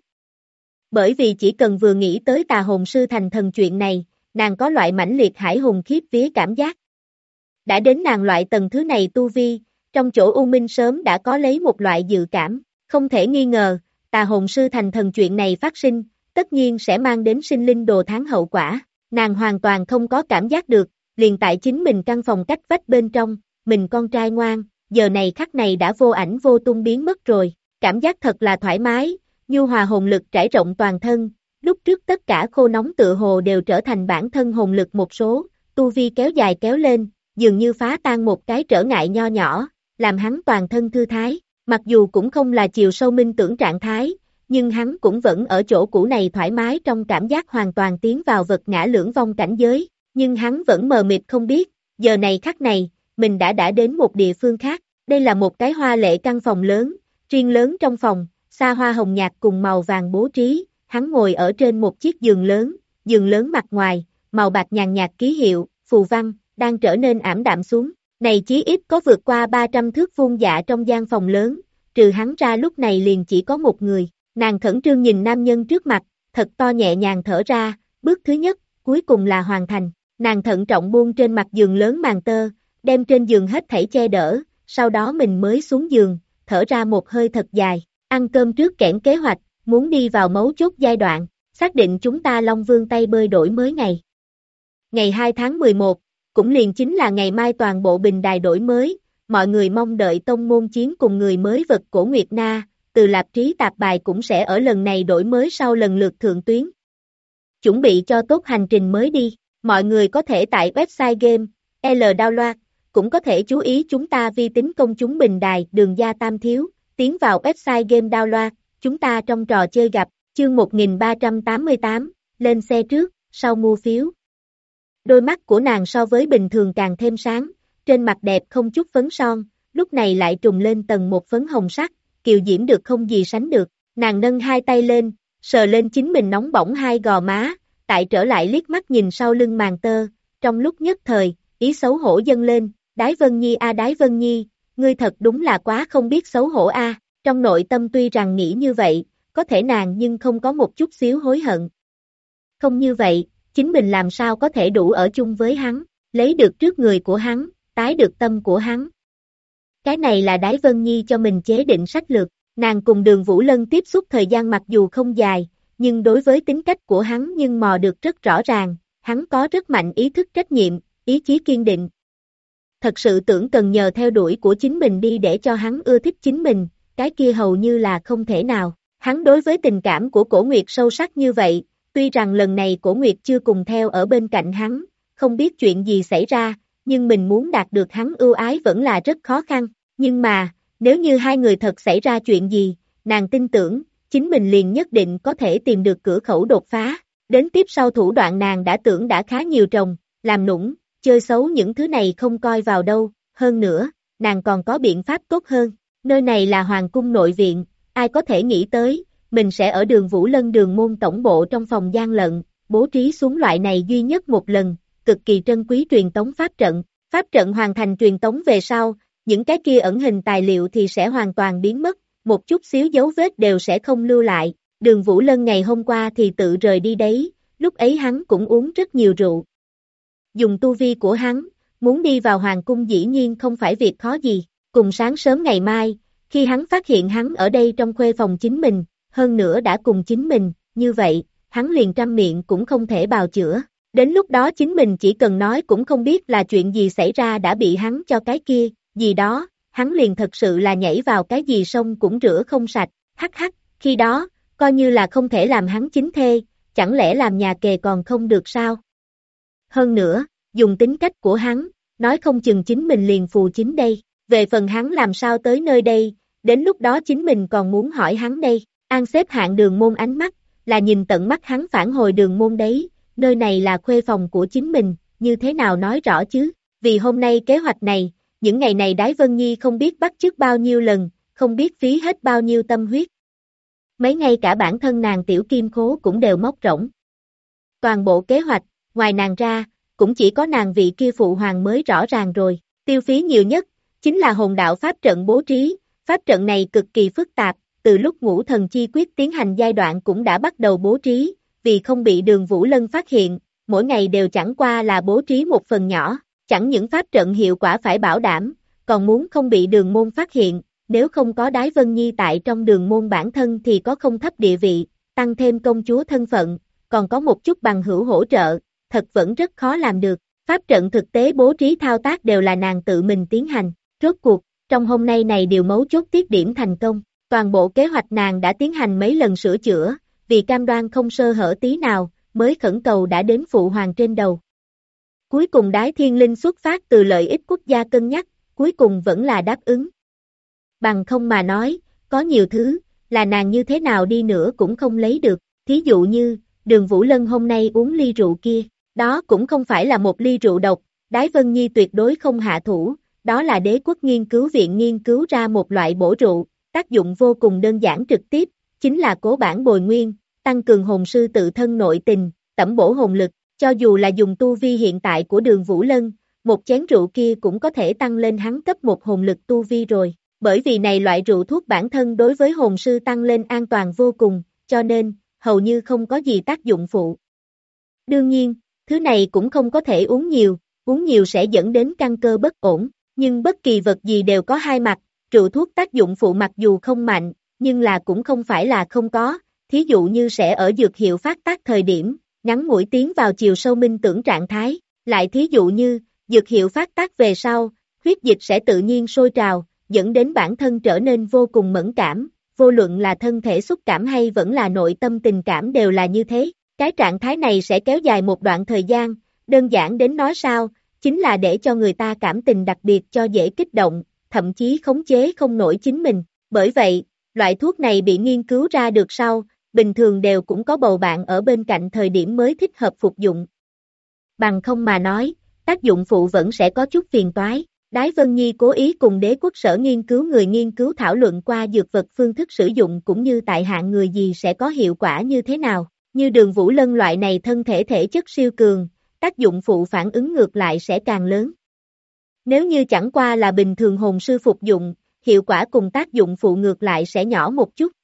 Bởi vì chỉ cần vừa nghĩ tới tà hồn sư thành thần chuyện này, nàng có loại mãnh liệt hải hùng khiếp vía cảm giác. Đã đến nàng loại tầng thứ này tu vi, trong chỗ U Minh sớm đã có lấy một loại dự cảm, không thể nghi ngờ, tà hồn sư thành thần chuyện này phát sinh, tất nhiên sẽ mang đến sinh linh đồ tháng hậu quả, nàng hoàn toàn không có cảm giác được, liền tại chính mình căn phòng cách vách bên trong, mình con trai ngoan, giờ này khắc này đã vô ảnh vô tung biến mất rồi, cảm giác thật là thoải mái, nhu hòa hồn lực trải rộng toàn thân, lúc trước tất cả khô nóng tựa hồ đều trở thành bản thân hồn lực một số, tu vi kéo dài kéo lên, dường như phá tan một cái trở ngại nho nhỏ, làm hắn toàn thân thư thái, mặc dù cũng không là chiều sâu minh tưởng trạng thái, nhưng hắn cũng vẫn ở chỗ cũ này thoải mái trong cảm giác hoàn toàn tiến vào vật ngã lưỡng vong cảnh giới, nhưng hắn vẫn mờ mịt không biết, giờ này khắc này, mình đã đến một địa phương khác, đây là một cái hoa lệ căn phòng lớn, Riêng lớn trong phòng, xa hoa hồng nhạt cùng màu vàng bố trí, hắn ngồi ở trên một chiếc giường lớn mặt ngoài, màu bạc nhàn nhạt ký hiệu, phù văn, đang trở nên ảm đạm xuống. Này chí ít có vượt qua 300 thước vuông dạ trong gian phòng lớn, trừ hắn ra lúc này liền chỉ có một người. Nàng khẩn trương nhìn nam nhân trước mặt, thật to nhẹ nhàng thở ra, bước thứ nhất, cuối cùng là hoàn thành. Nàng thận trọng buông trên mặt giường lớn màn tơ, đem trên giường hết thảy che đỡ, sau đó mình mới xuống giường, thở ra một hơi thật dài. Ăn cơm trước kẽn kế hoạch, muốn đi vào mấu chốt giai đoạn, xác định chúng ta Long Vương tay bơi đổi mới ngày. Ngày 2 tháng 11, cũng liền chính là ngày mai toàn bộ bình đài đổi mới, mọi người mong đợi tông môn chiến cùng người mới vật cổ Nguyệt Na, từ Lạp Trí tạp bài cũng sẽ ở lần này đổi mới sau lần lượt thượng tuyến. Chuẩn bị cho tốt hành trình mới đi, mọi người có thể tại website game, L-Download, cũng có thể chú ý chúng ta vi tính công chúng bình đài Đường Gia Tam Thiếu, tiến vào website game download, chúng ta trong trò chơi gặp, chương 1388, lên xe trước, sau mua phiếu. Đôi mắt của nàng so với bình thường càng thêm sáng, trên mặt đẹp không chút phấn son, lúc này lại trùng lên tầng một phấn hồng sắc, kiều diễm được không gì sánh được, nàng nâng hai tay lên, sờ lên chính mình nóng bỏng hai gò má, tại trở lại liếc mắt nhìn sau lưng màn tơ, trong lúc nhất thời, ý xấu hổ dâng lên, Đái Vân Nhi a Đái Vân Nhi, ngươi thật đúng là quá không biết xấu hổ a. Trong nội tâm tuy rằng nghĩ như vậy, có thể nàng nhưng không có một chút xíu hối hận. Không như vậy, chính mình làm sao có thể đủ ở chung với hắn, lấy được trước người của hắn, tái được tâm của hắn. Cái này là Đái Vân Nhi cho mình chế định sách lược, nàng cùng Đường Vũ Lân tiếp xúc thời gian mặc dù không dài, nhưng đối với tính cách của hắn nhưng mò được rất rõ ràng, hắn có rất mạnh ý thức trách nhiệm, ý chí kiên định. Thật sự tưởng cần nhờ theo đuổi của chính mình đi để cho hắn ưa thích chính mình, cái kia hầu như là không thể nào. Hắn đối với tình cảm của Cổ Nguyệt sâu sắc như vậy, tuy rằng lần này Cổ Nguyệt chưa cùng theo ở bên cạnh hắn, không biết chuyện gì xảy ra, nhưng mình muốn đạt được hắn ưu ái vẫn là rất khó khăn. Nhưng mà, nếu như hai người thật xảy ra chuyện gì, nàng tin tưởng, chính mình liền nhất định có thể tìm được cửa khẩu đột phá. Đến tiếp sau thủ đoạn nàng đã tưởng đã khá nhiều trồng, làm nũng, chơi xấu những thứ này không coi vào đâu, hơn nữa, nàng còn có biện pháp tốt hơn. Nơi này là Hoàng cung nội viện, ai có thể nghĩ tới, mình sẽ ở Đường Vũ Lân Đường môn tổng bộ trong phòng gian lận, bố trí xuống loại này duy nhất một lần, cực kỳ trân quý truyền tống pháp trận. Pháp trận hoàn thành truyền tống về sau, những cái kia ẩn hình tài liệu thì sẽ hoàn toàn biến mất, một chút xíu dấu vết đều sẽ không lưu lại. Đường Vũ Lân ngày hôm qua thì tự rời đi đấy, lúc ấy hắn cũng uống rất nhiều rượu. Dùng tu vi của hắn, muốn đi vào hoàng cung dĩ nhiên không phải việc khó gì. Cùng sáng sớm ngày mai, khi hắn phát hiện hắn ở đây trong khuê phòng chính mình, hơn nữa đã cùng chính mình, như vậy, hắn liền trăm miệng cũng không thể bào chữa. Đến lúc đó chính mình chỉ cần nói cũng không biết là chuyện gì xảy ra đã bị hắn cho cái kia, gì đó, hắn liền thật sự là nhảy vào cái gì sông cũng rửa không sạch, hắc hắc, khi đó, coi như là không thể làm hắn chính thê, chẳng lẽ làm nhà kề còn không được sao? Hơn nữa, dùng tính cách của hắn, nói không chừng chính mình liền phù chính đây, về phần hắn làm sao tới nơi đây, đến lúc đó chính mình còn muốn hỏi hắn đây, An xếp hạng Đường môn ánh mắt, là nhìn tận mắt hắn phản hồi Đường môn đấy, nơi này là khuê phòng của chính mình, như thế nào nói rõ chứ, vì hôm nay kế hoạch này, những ngày này Đái Vân Nhi không biết bắt chước bao nhiêu lần, không biết phí hết bao nhiêu tâm huyết. Mấy ngay cả bản thân nàng tiểu kim khố cũng đều móc rỗng. Toàn bộ kế hoạch, ngoài nàng ra, cũng chỉ có nàng vị kia phụ hoàng mới rõ ràng rồi, tiêu phí nhiều nhất, chính là hồn đạo pháp trận bố trí, pháp trận này cực kỳ phức tạp, từ lúc Ngũ Thần Chi Quyết tiến hành giai đoạn cũng đã bắt đầu bố trí, vì không bị Đường Vũ Lân phát hiện, mỗi ngày đều chẳng qua là bố trí một phần nhỏ, chẳng những pháp trận hiệu quả phải bảo đảm, còn muốn không bị Đường môn phát hiện, nếu không có Đái Vân Nhi tại trong Đường môn bản thân thì có không thấp địa vị, tăng thêm công chúa thân phận, còn có một chút bằng hữu hỗ trợ, thật vẫn rất khó làm được. Pháp trận thực tế bố trí thao tác đều là nàng tự mình tiến hành, rốt cuộc, trong hôm nay này điều mấu chốt tiết điểm thành công, toàn bộ kế hoạch nàng đã tiến hành mấy lần sửa chữa, vì cam đoan không sơ hở tí nào, mới khẩn cầu đã đến phụ hoàng trên đầu. Cuối cùng Đái Thiên Linh xuất phát từ lợi ích quốc gia cân nhắc, cuối cùng vẫn là đáp ứng. Bằng không mà nói, có nhiều thứ, là nàng như thế nào đi nữa cũng không lấy được, thí dụ như, Đường Vũ Lân hôm nay uống ly rượu kia, đó cũng không phải là một ly rượu độc, Đái Vân Nhi tuyệt đối không hạ thủ, đó là Đế quốc nghiên cứu viện nghiên cứu ra một loại bổ rượu, tác dụng vô cùng đơn giản trực tiếp, chính là cố bản bồi nguyên, tăng cường hồn sư tự thân nội tình, tẩm bổ hồn lực, cho dù là dùng tu vi hiện tại của Đường Vũ Lân, một chén rượu kia cũng có thể tăng lên hắn cấp một hồn lực tu vi rồi, bởi vì này loại rượu thuốc bản thân đối với hồn sư tăng lên an toàn vô cùng, cho nên, hầu như không có gì tác dụng phụ. Đương nhiên, thứ này cũng không có thể uống nhiều sẽ dẫn đến căn cơ bất ổn, nhưng bất kỳ vật gì đều có hai mặt, rượu thuốc tác dụng phụ mặc dù không mạnh, nhưng là cũng không phải là không có, thí dụ như sẽ ở dược hiệu phát tác thời điểm, ngắn ngủi tiến vào chiều sâu minh tưởng trạng thái, lại thí dụ như, dược hiệu phát tác về sau, huyết dịch sẽ tự nhiên sôi trào, dẫn đến bản thân trở nên vô cùng mẫn cảm, vô luận là thân thể xúc cảm hay vẫn là nội tâm tình cảm đều là như thế, cái trạng thái này sẽ kéo dài một đoạn thời gian, đơn giản đến nói sao, chính là để cho người ta cảm tình đặc biệt cho dễ kích động, thậm chí khống chế không nổi chính mình, bởi vậy, loại thuốc này bị nghiên cứu ra được sau, bình thường đều cũng có bầu bạn ở bên cạnh thời điểm mới thích hợp phục dụng. Bằng không mà nói, tác dụng phụ vẫn sẽ có chút phiền toái. Đái Vân Nhi cố ý cùng Đế Quốc Sở nghiên cứu thảo luận qua dược vật phương thức sử dụng cũng như tại hạng người gì sẽ có hiệu quả như thế nào, như Đường Vũ Lân loại này thân thể thể chất siêu cường, tác dụng phụ phản ứng ngược lại sẽ càng lớn. Nếu như chẳng qua là bình thường hồn sư phục dụng, hiệu quả cùng tác dụng phụ ngược lại sẽ nhỏ một chút.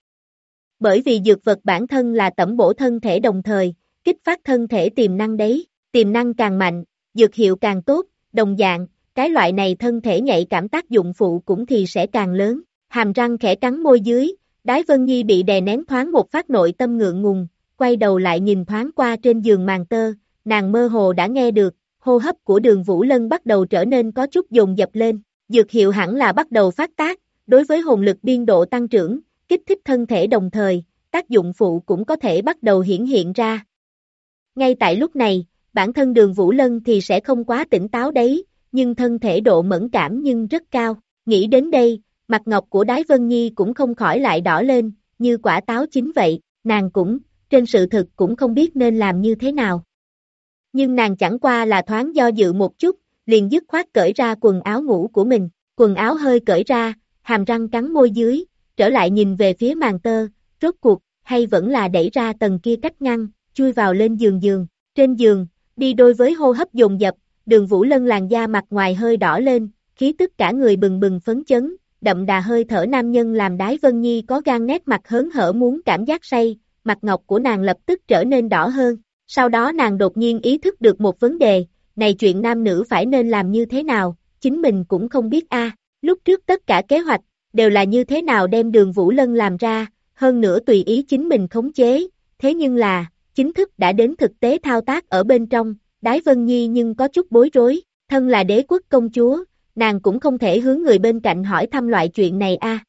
Bởi vì dược vật bản thân là tẩm bổ thân thể đồng thời, kích phát thân thể tiềm năng đấy, tiềm năng càng mạnh, dược hiệu càng tốt, đồng dạng, cái loại này thân thể nhạy cảm tác dụng phụ cũng thì sẽ càng lớn. Hàm răng khẽ cắn môi dưới, Đái Vân Nhi bị đè nén thoáng một phát nội tâm ngượng ngùng, quay đầu lại nhìn thoáng qua trên giường màn tơ, nàng mơ hồ đã nghe được, hô hấp của Đường Vũ Lân bắt đầu trở nên có chút dồn dập lên, dược hiệu hẳn là bắt đầu phát tác, đối với hồn lực biên độ tăng trưởng, kích thích thân thể đồng thời, tác dụng phụ cũng có thể bắt đầu hiển hiện ra. Ngay tại lúc này, bản thân Đường Vũ Lân thì sẽ không quá tỉnh táo đấy, nhưng thân thể độ mẫn cảm nhưng rất cao, nghĩ đến đây, mặt ngọc của Đái Vân Nhi cũng không khỏi lại đỏ lên, như quả táo chín vậy, nàng cũng, trên sự thực cũng không biết nên làm như thế nào. Nhưng nàng chẳng qua là thoáng do dự một chút, liền dứt khoát cởi ra quần áo ngủ của mình, quần áo hơi cởi ra, hàm răng cắn môi dưới, trở lại nhìn về phía màn tơ, rốt cuộc, hay vẫn là đẩy ra tầng kia cách ngăn, chui vào lên giường, trên giường, đi đôi với hô hấp dồn dập, Đường Vũ Lân làn da mặt ngoài hơi đỏ lên, khí tức cả người bừng bừng phấn chấn, đậm đà hơi thở nam nhân làm Đái Vân Nhi có gan nét mặt hớn hở muốn cảm giác say, mặt ngọc của nàng lập tức trở nên đỏ hơn, sau đó nàng đột nhiên ý thức được một vấn đề, này chuyện nam nữ phải nên làm như thế nào, chính mình cũng không biết a. Lúc trước tất cả kế hoạch, đều là như thế nào đem Đường Vũ Lân làm ra, hơn nữa tùy ý chính mình khống chế, thế nhưng là, chính thức đã đến thực tế thao tác ở bên trong, Đái Vân Nhi nhưng có chút bối rối, thân là đế quốc công chúa, nàng cũng không thể hướng người bên cạnh hỏi thăm loại chuyện này a.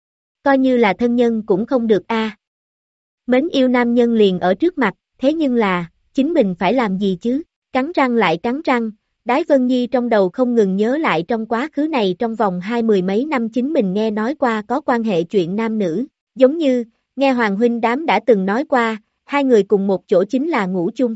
Coi như là thân nhân cũng không được a. Mến yêu nam nhân liền ở trước mặt, thế nhưng là, chính mình phải làm gì chứ, cắn răng lại cắn răng, Đái Vân Nhi trong đầu không ngừng nhớ lại trong quá khứ này trong vòng 20 mấy năm chính mình nghe nói qua có quan hệ chuyện nam nữ, giống như, nghe Hoàng huynh đám đã từng nói qua, hai người cùng một chỗ chính là ngủ chung.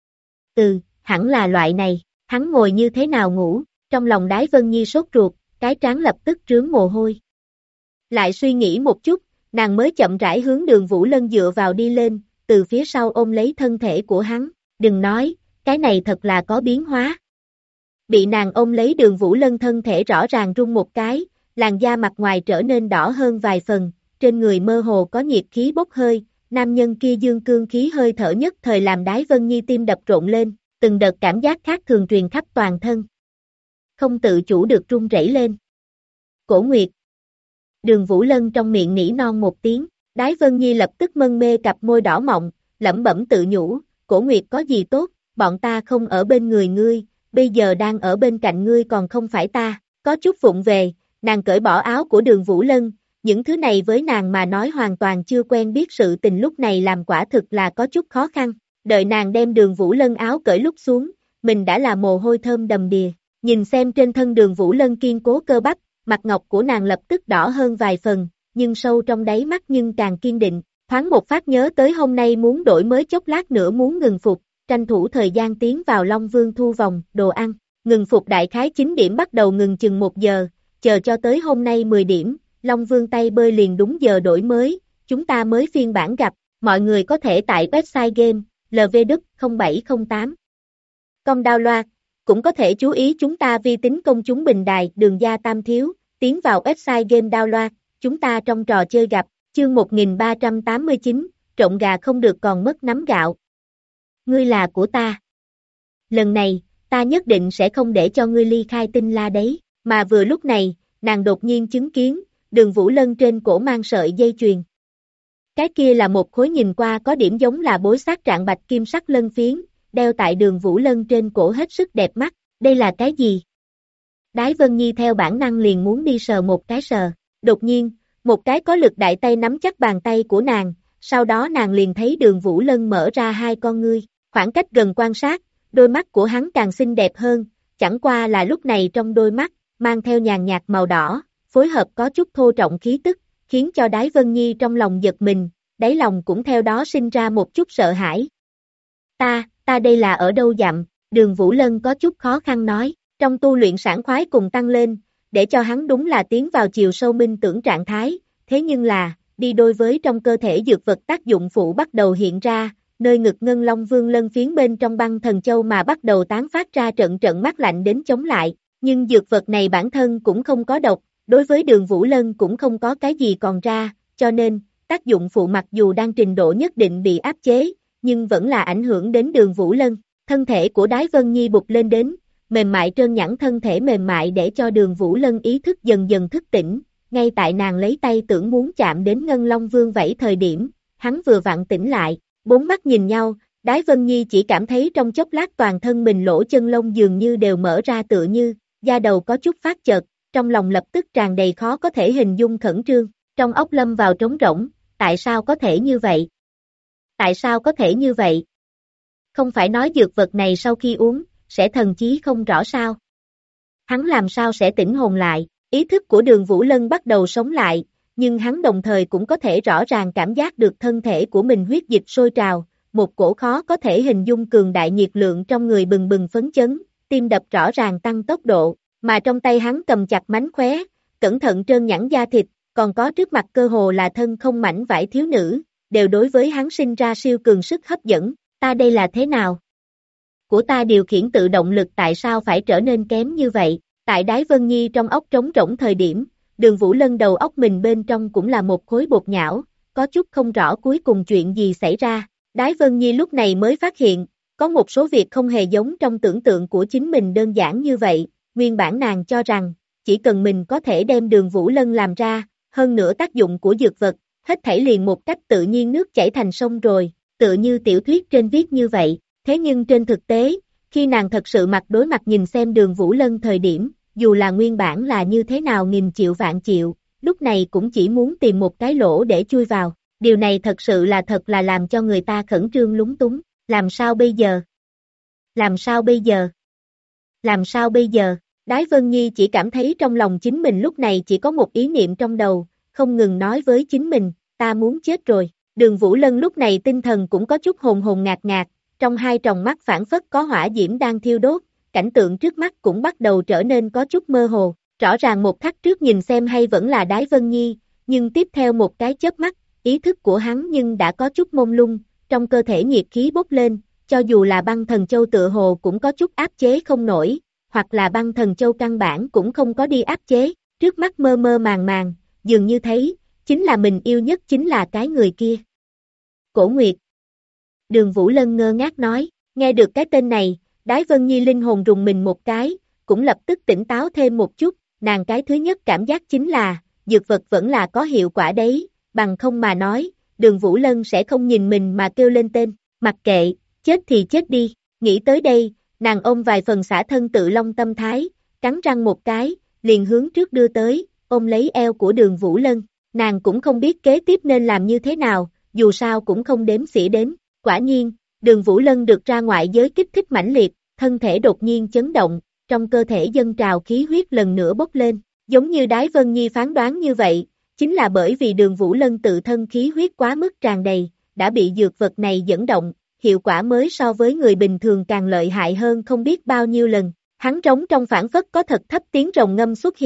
Hẳn là loại này, hắn ngồi như thế nào ngủ, trong lòng Đái Vân Nhi sốt ruột, cái trán lập tức rướm mồ hôi. Lại suy nghĩ một chút, nàng mới chậm rãi hướng Đường Vũ Lân dựa vào đi lên, từ phía sau ôm lấy thân thể của hắn, đừng nói, cái này thật là có biến hóa. Bị nàng ôm lấy Đường Vũ Lân thân thể rõ ràng rung một cái, làn da mặt ngoài trở nên đỏ hơn vài phần, trên người mơ hồ có nhiệt khí bốc hơi, nam nhân kia dương cương khí hơi thở nhất thời làm Đái Vân Nhi tim đập rộn lên, từng đợt cảm giác khác thường truyền khắp toàn thân. Không tự chủ được run rẩy lên. Cổ Nguyệt. Đường Vũ Lân trong miệng nỉ non một tiếng, Đái Vân Nhi lập tức mân mê cặp môi đỏ mọng, lẩm bẩm tự nhủ, Cổ Nguyệt có gì tốt, bọn ta không ở bên người ngươi, bây giờ đang ở bên cạnh ngươi còn không phải ta, có chút vụng về, nàng cởi bỏ áo của Đường Vũ Lân, những thứ này với nàng mà nói hoàn toàn chưa quen biết sự tình lúc này làm quả thực là có chút khó khăn, đợi nàng đem Đường Vũ Lân áo cởi lúc xuống, mình đã là mồ hôi thơm đầm đìa, nhìn xem trên thân Đường Vũ Lân kiên cố cơ bắp, mặt ngọc của nàng lập tức đỏ hơn vài phần, nhưng sâu trong đáy mắt nhưng càng kiên định, thoáng một phát nhớ tới hôm nay muốn đổi mới chốc lát nữa muốn ngừng phục, tranh thủ thời gian tiến vào Long Vương thu vòng, đồ ăn, ngừng phục đại khái 9 điểm bắt đầu ngừng chừng 1 giờ, chờ cho tới hôm nay 10 điểm, Long Vương tay bơi liền đúng giờ đổi mới, chúng ta mới phiên bản gặp, mọi người có thể tại website game, lvduc0708. Com download, cũng có thể chú ý chúng ta vi tính công chúng bình đài Đường Gia Tam Thiếu, tiến vào website game download, chúng ta trong trò chơi gặp, chương 1389, trộn gà không được còn mất nắm gạo. Ngươi là của ta. Lần này, ta nhất định sẽ không để cho ngươi ly khai Tinh La đấy, mà vừa lúc này, nàng đột nhiên chứng kiến, Đường Vũ Lân trên cổ mang sợi dây chuyền. Cái kia là một khối nhìn qua có điểm giống là bối xác trạng bạch kim sắc lân phiến, đeo tại Đường Vũ Lân trên cổ hết sức đẹp mắt, đây là cái gì? Đái Vân Nhi theo bản năng liền muốn đi sờ một cái sờ, đột nhiên, một cái có lực đại tay nắm chắc bàn tay của nàng, sau đó nàng liền thấy Đường Vũ Lân mở ra hai con ngươi, khoảng cách gần quan sát, đôi mắt của hắn càng xinh đẹp hơn, chẳng qua là lúc này trong đôi mắt, mang theo nhàn nhạt màu đỏ, phối hợp có chút thô trọng khí tức, khiến cho Đái Vân Nhi trong lòng giật mình, đáy lòng cũng theo đó sinh ra một chút sợ hãi. Ta đây là ở đâu dặm, Đường Vũ Lân có chút khó khăn nói, trong tu luyện sảng khoái cùng tăng lên, để cho hắn đúng là tiến vào chiều sâu minh tưởng trạng thái, thế nhưng là, đi đôi với trong cơ thể dược vật tác dụng phụ bắt đầu hiện ra, nơi ngực Ngân Long Vương lân phiến bên trong băng thần châu mà bắt đầu tán phát ra trận trận mát lạnh đến chống lại, nhưng dược vật này bản thân cũng không có độc, đối với Đường Vũ Lân cũng không có cái gì còn ra, cho nên, tác dụng phụ mặc dù đang trình độ nhất định bị áp chế, nhưng vẫn là ảnh hưởng đến Đường Vũ Lân. Thân thể của Đái Vân Nhi bụt lên đến, mềm mại trơn nhẵn thân thể mềm mại để cho Đường Vũ Lân ý thức dần dần thức tỉnh, ngay tại nàng lấy tay tưởng muốn chạm đến Ngân Long Vương vẫy thời điểm, hắn vừa vặn tỉnh lại, bốn mắt nhìn nhau, Đái Vân Nhi chỉ cảm thấy trong chốc lát toàn thân mình lỗ chân lông dường như đều mở ra tựa như, da đầu có chút phát chợt, trong lòng lập tức tràn đầy khó có thể hình dung khẩn trương, trong óc lâm vào trống rỗng, tại sao có thể như vậy? Tại sao có thể như vậy? Không phải nói dược vật này sau khi uống, sẽ thần trí không rõ sao? Hắn làm sao sẽ tỉnh hồn lại? Ý thức của Đường Vũ Lân bắt đầu sống lại, nhưng hắn đồng thời cũng có thể rõ ràng cảm giác được thân thể của mình huyết dịch sôi trào, một cổ khó có thể hình dung cường đại nhiệt lượng trong người bừng bừng phấn chấn, tim đập rõ ràng tăng tốc độ, mà trong tay hắn cầm chặt mánh khóe, cẩn thận trơn nhẵn da thịt, còn có trước mặt cơ hồ là thân không mảnh vải thiếu nữ, đều đối với hắn sinh ra siêu cường sức hấp dẫn, ta đây là thế nào? Của ta điều khiển tự động lực tại sao phải trở nên kém như vậy? Tại Đái Vân Nhi trong óc trống rỗng thời điểm, Đường Vũ Lân đầu óc mình bên trong cũng là một khối bột nhão, có chút không rõ cuối cùng chuyện gì xảy ra. Đái Vân Nhi lúc này mới phát hiện, có một số việc không hề giống trong tưởng tượng của chính mình đơn giản như vậy, nguyên bản nàng cho rằng, chỉ cần mình có thể đem Đường Vũ Lân làm ra, hơn nữa tác dụng của dược vật, hết thảy liền một cách tự nhiên nước chảy thành sông rồi, tựa như tiểu thuyết trên viết như vậy, thế nhưng trên thực tế, khi nàng thật sự mặt đối mặt nhìn xem Đường Vũ Lân thời điểm, dù là nguyên bản là như thế nào nghìn triệu vạn triệu, lúc này cũng chỉ muốn tìm một cái lỗ để chui vào, điều này thật sự là thật là làm cho người ta khẩn trương lúng túng, làm sao bây giờ? Làm sao bây giờ? Làm sao bây giờ? Đái Vân Nhi chỉ cảm thấy trong lòng chính mình lúc này chỉ có một ý niệm trong đầu, không ngừng nói với chính mình, ta muốn chết rồi. Đường Vũ Lân lúc này tinh thần cũng có chút hồn hồn ngạt ngạt, trong hai tròng mắt phảng phất có hỏa diễm đang thiêu đốt, cảnh tượng trước mắt cũng bắt đầu trở nên có chút mơ hồ, rõ ràng một khắc trước nhìn xem hay vẫn là Đái Vân Nhi, nhưng tiếp theo một cái chớp mắt, ý thức của hắn nhưng đã có chút mông lung, trong cơ thể nhiệt khí bốc lên, cho dù là băng thần châu tựa hồ cũng có chút áp chế không nổi, hoặc là băng thần châu căn bản cũng không có đi áp chế, trước mắt mơ mơ màng màng, dường như thấy, chính là mình yêu nhất chính là cái người kia. Cổ Nguyệt. Đường Vũ Lân ngơ ngác nói, nghe được cái tên này, Đái Vân Nhi linh hồn rùng mình một cái, cũng lập tức tỉnh táo thêm một chút, nàng cái thứ nhất cảm giác chính là, dược vật vẫn là có hiệu quả đấy, bằng không mà nói, Đường Vũ Lân sẽ không nhìn mình mà kêu lên tên, mặc kệ, chết thì chết đi, nghĩ tới đây, nàng ôm vài phần xả thân tự long tâm thái, cắn răng một cái, liền hướng trước đưa tới, ôm lấy eo của Đường Vũ Lân, nàng cũng không biết kế tiếp nên làm như thế nào, dù sao cũng không đếm xỉa đếm, quả nhiên, Đường Vũ Lân được ra ngoại giới kích thích mãnh liệt, thân thể đột nhiên chấn động, trong cơ thể dâng trào khí huyết lần nữa bốc lên, giống như Đái Vân Nhi phán đoán như vậy, chính là bởi vì Đường Vũ Lân tự thân khí huyết quá mức tràn đầy, đã bị dược vật này dẫn động, hiệu quả mới so với người bình thường càng lợi hại hơn không biết bao nhiêu lần, hắn trống trong phảng phất có thật thấp tiếng rồng ngâm xuất hiện,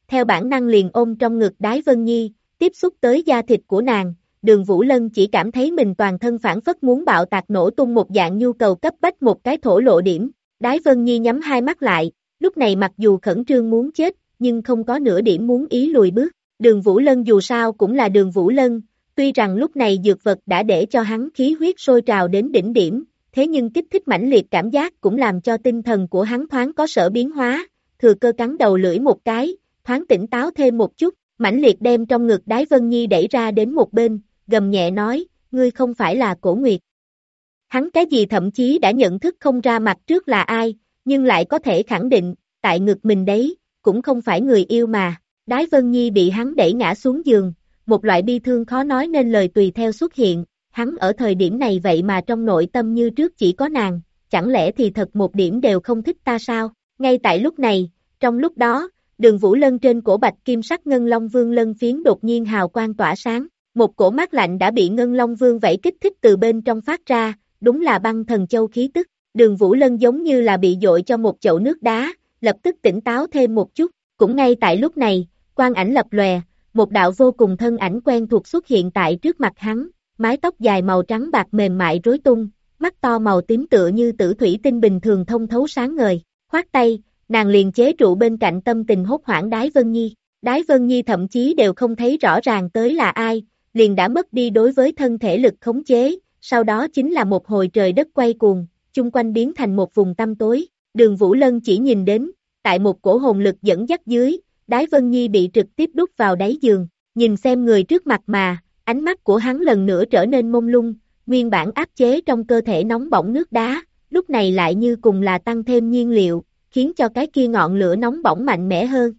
theo bản năng liền ôm trong ngực Đái Vân Nhi, tiếp xúc tới da thịt của nàng, Đường Vũ Lân chỉ cảm thấy mình toàn thân phản phất muốn bạo tạc nổ tung một dạng nhu cầu cấp bách một cái thổ lộ điểm. Đái Vân Nhi nhắm hai mắt lại, lúc này mặc dù khẩn trương muốn chết, nhưng không có nửa điểm muốn ý lùi bước. Đường Vũ Lân dù sao cũng là Đường Vũ Lân, tuy rằng lúc này dược vật đã để cho hắn khí huyết sôi trào đến đỉnh điểm, thế nhưng kích thích mãnh liệt cảm giác cũng làm cho tinh thần của hắn thoáng có sở biến hóa, thừa cơ cắn đầu lưỡi một cái, thoáng tỉnh táo thêm một chút, mãnh liệt đem trong ngực Đái Vân Nhi đẩy ra đến một bên, gầm nhẹ nói, ngươi không phải là Cổ Nguyệt. Hắn cái gì thậm chí đã nhận thức không ra mặt trước là ai, nhưng lại có thể khẳng định, tại ngực mình đấy, cũng không phải người yêu mà. Đái Vân Nhi bị hắn đẩy ngã xuống giường, một loại bi thương khó nói nên lời tùy theo xuất hiện, hắn ở thời điểm này vậy mà trong nội tâm như trước chỉ có nàng, chẳng lẽ thì thật một điểm đều không thích ta sao? Ngay tại lúc này, trong lúc đó, Đường Vũ Lân trên cổ bạch kim sắc Ngân Long Vương lân phiến đột nhiên hào quang tỏa sáng, một cổ mát lạnh đã bị Ngân Long Vương vẫy kích thích từ bên trong phát ra, đúng là băng thần châu khí tức. Đường Vũ Lân giống như là bị dội cho một chậu nước đá, lập tức tỉnh táo thêm một chút, cũng ngay tại lúc này, quang ảnh lập lòe, một đạo vô cùng thân ảnh quen thuộc xuất hiện tại trước mặt hắn, mái tóc dài màu trắng bạc mềm mại rối tung, mắt to màu tím tựa như tử thủy tinh bình thường thông thấu sáng ngời, khoát tay, nàng liền chế trụ bên cạnh tâm tình hốt hoảng Đái Vân Nhi. Đái Vân Nhi thậm chí đều không thấy rõ ràng tới là ai, liền đã mất đi đối với thân thể lực khống chế, sau đó chính là một hồi trời đất quay cuồng, chung quanh biến thành một vùng tăm tối. Đường Vũ Lân chỉ nhìn đến, tại một cổ hồn lực dẫn dắt dưới, Đái Vân Nhi bị trực tiếp đút vào đáy giường, nhìn xem người trước mặt mà, ánh mắt của hắn lần nữa trở nên mông lung, nguyên bản áp chế trong cơ thể nóng bỏng nước đá, lúc này lại như cùng là tăng thêm nhiên liệu, khiến cho cái kia ngọn lửa nóng bỏng mạnh mẽ hơn.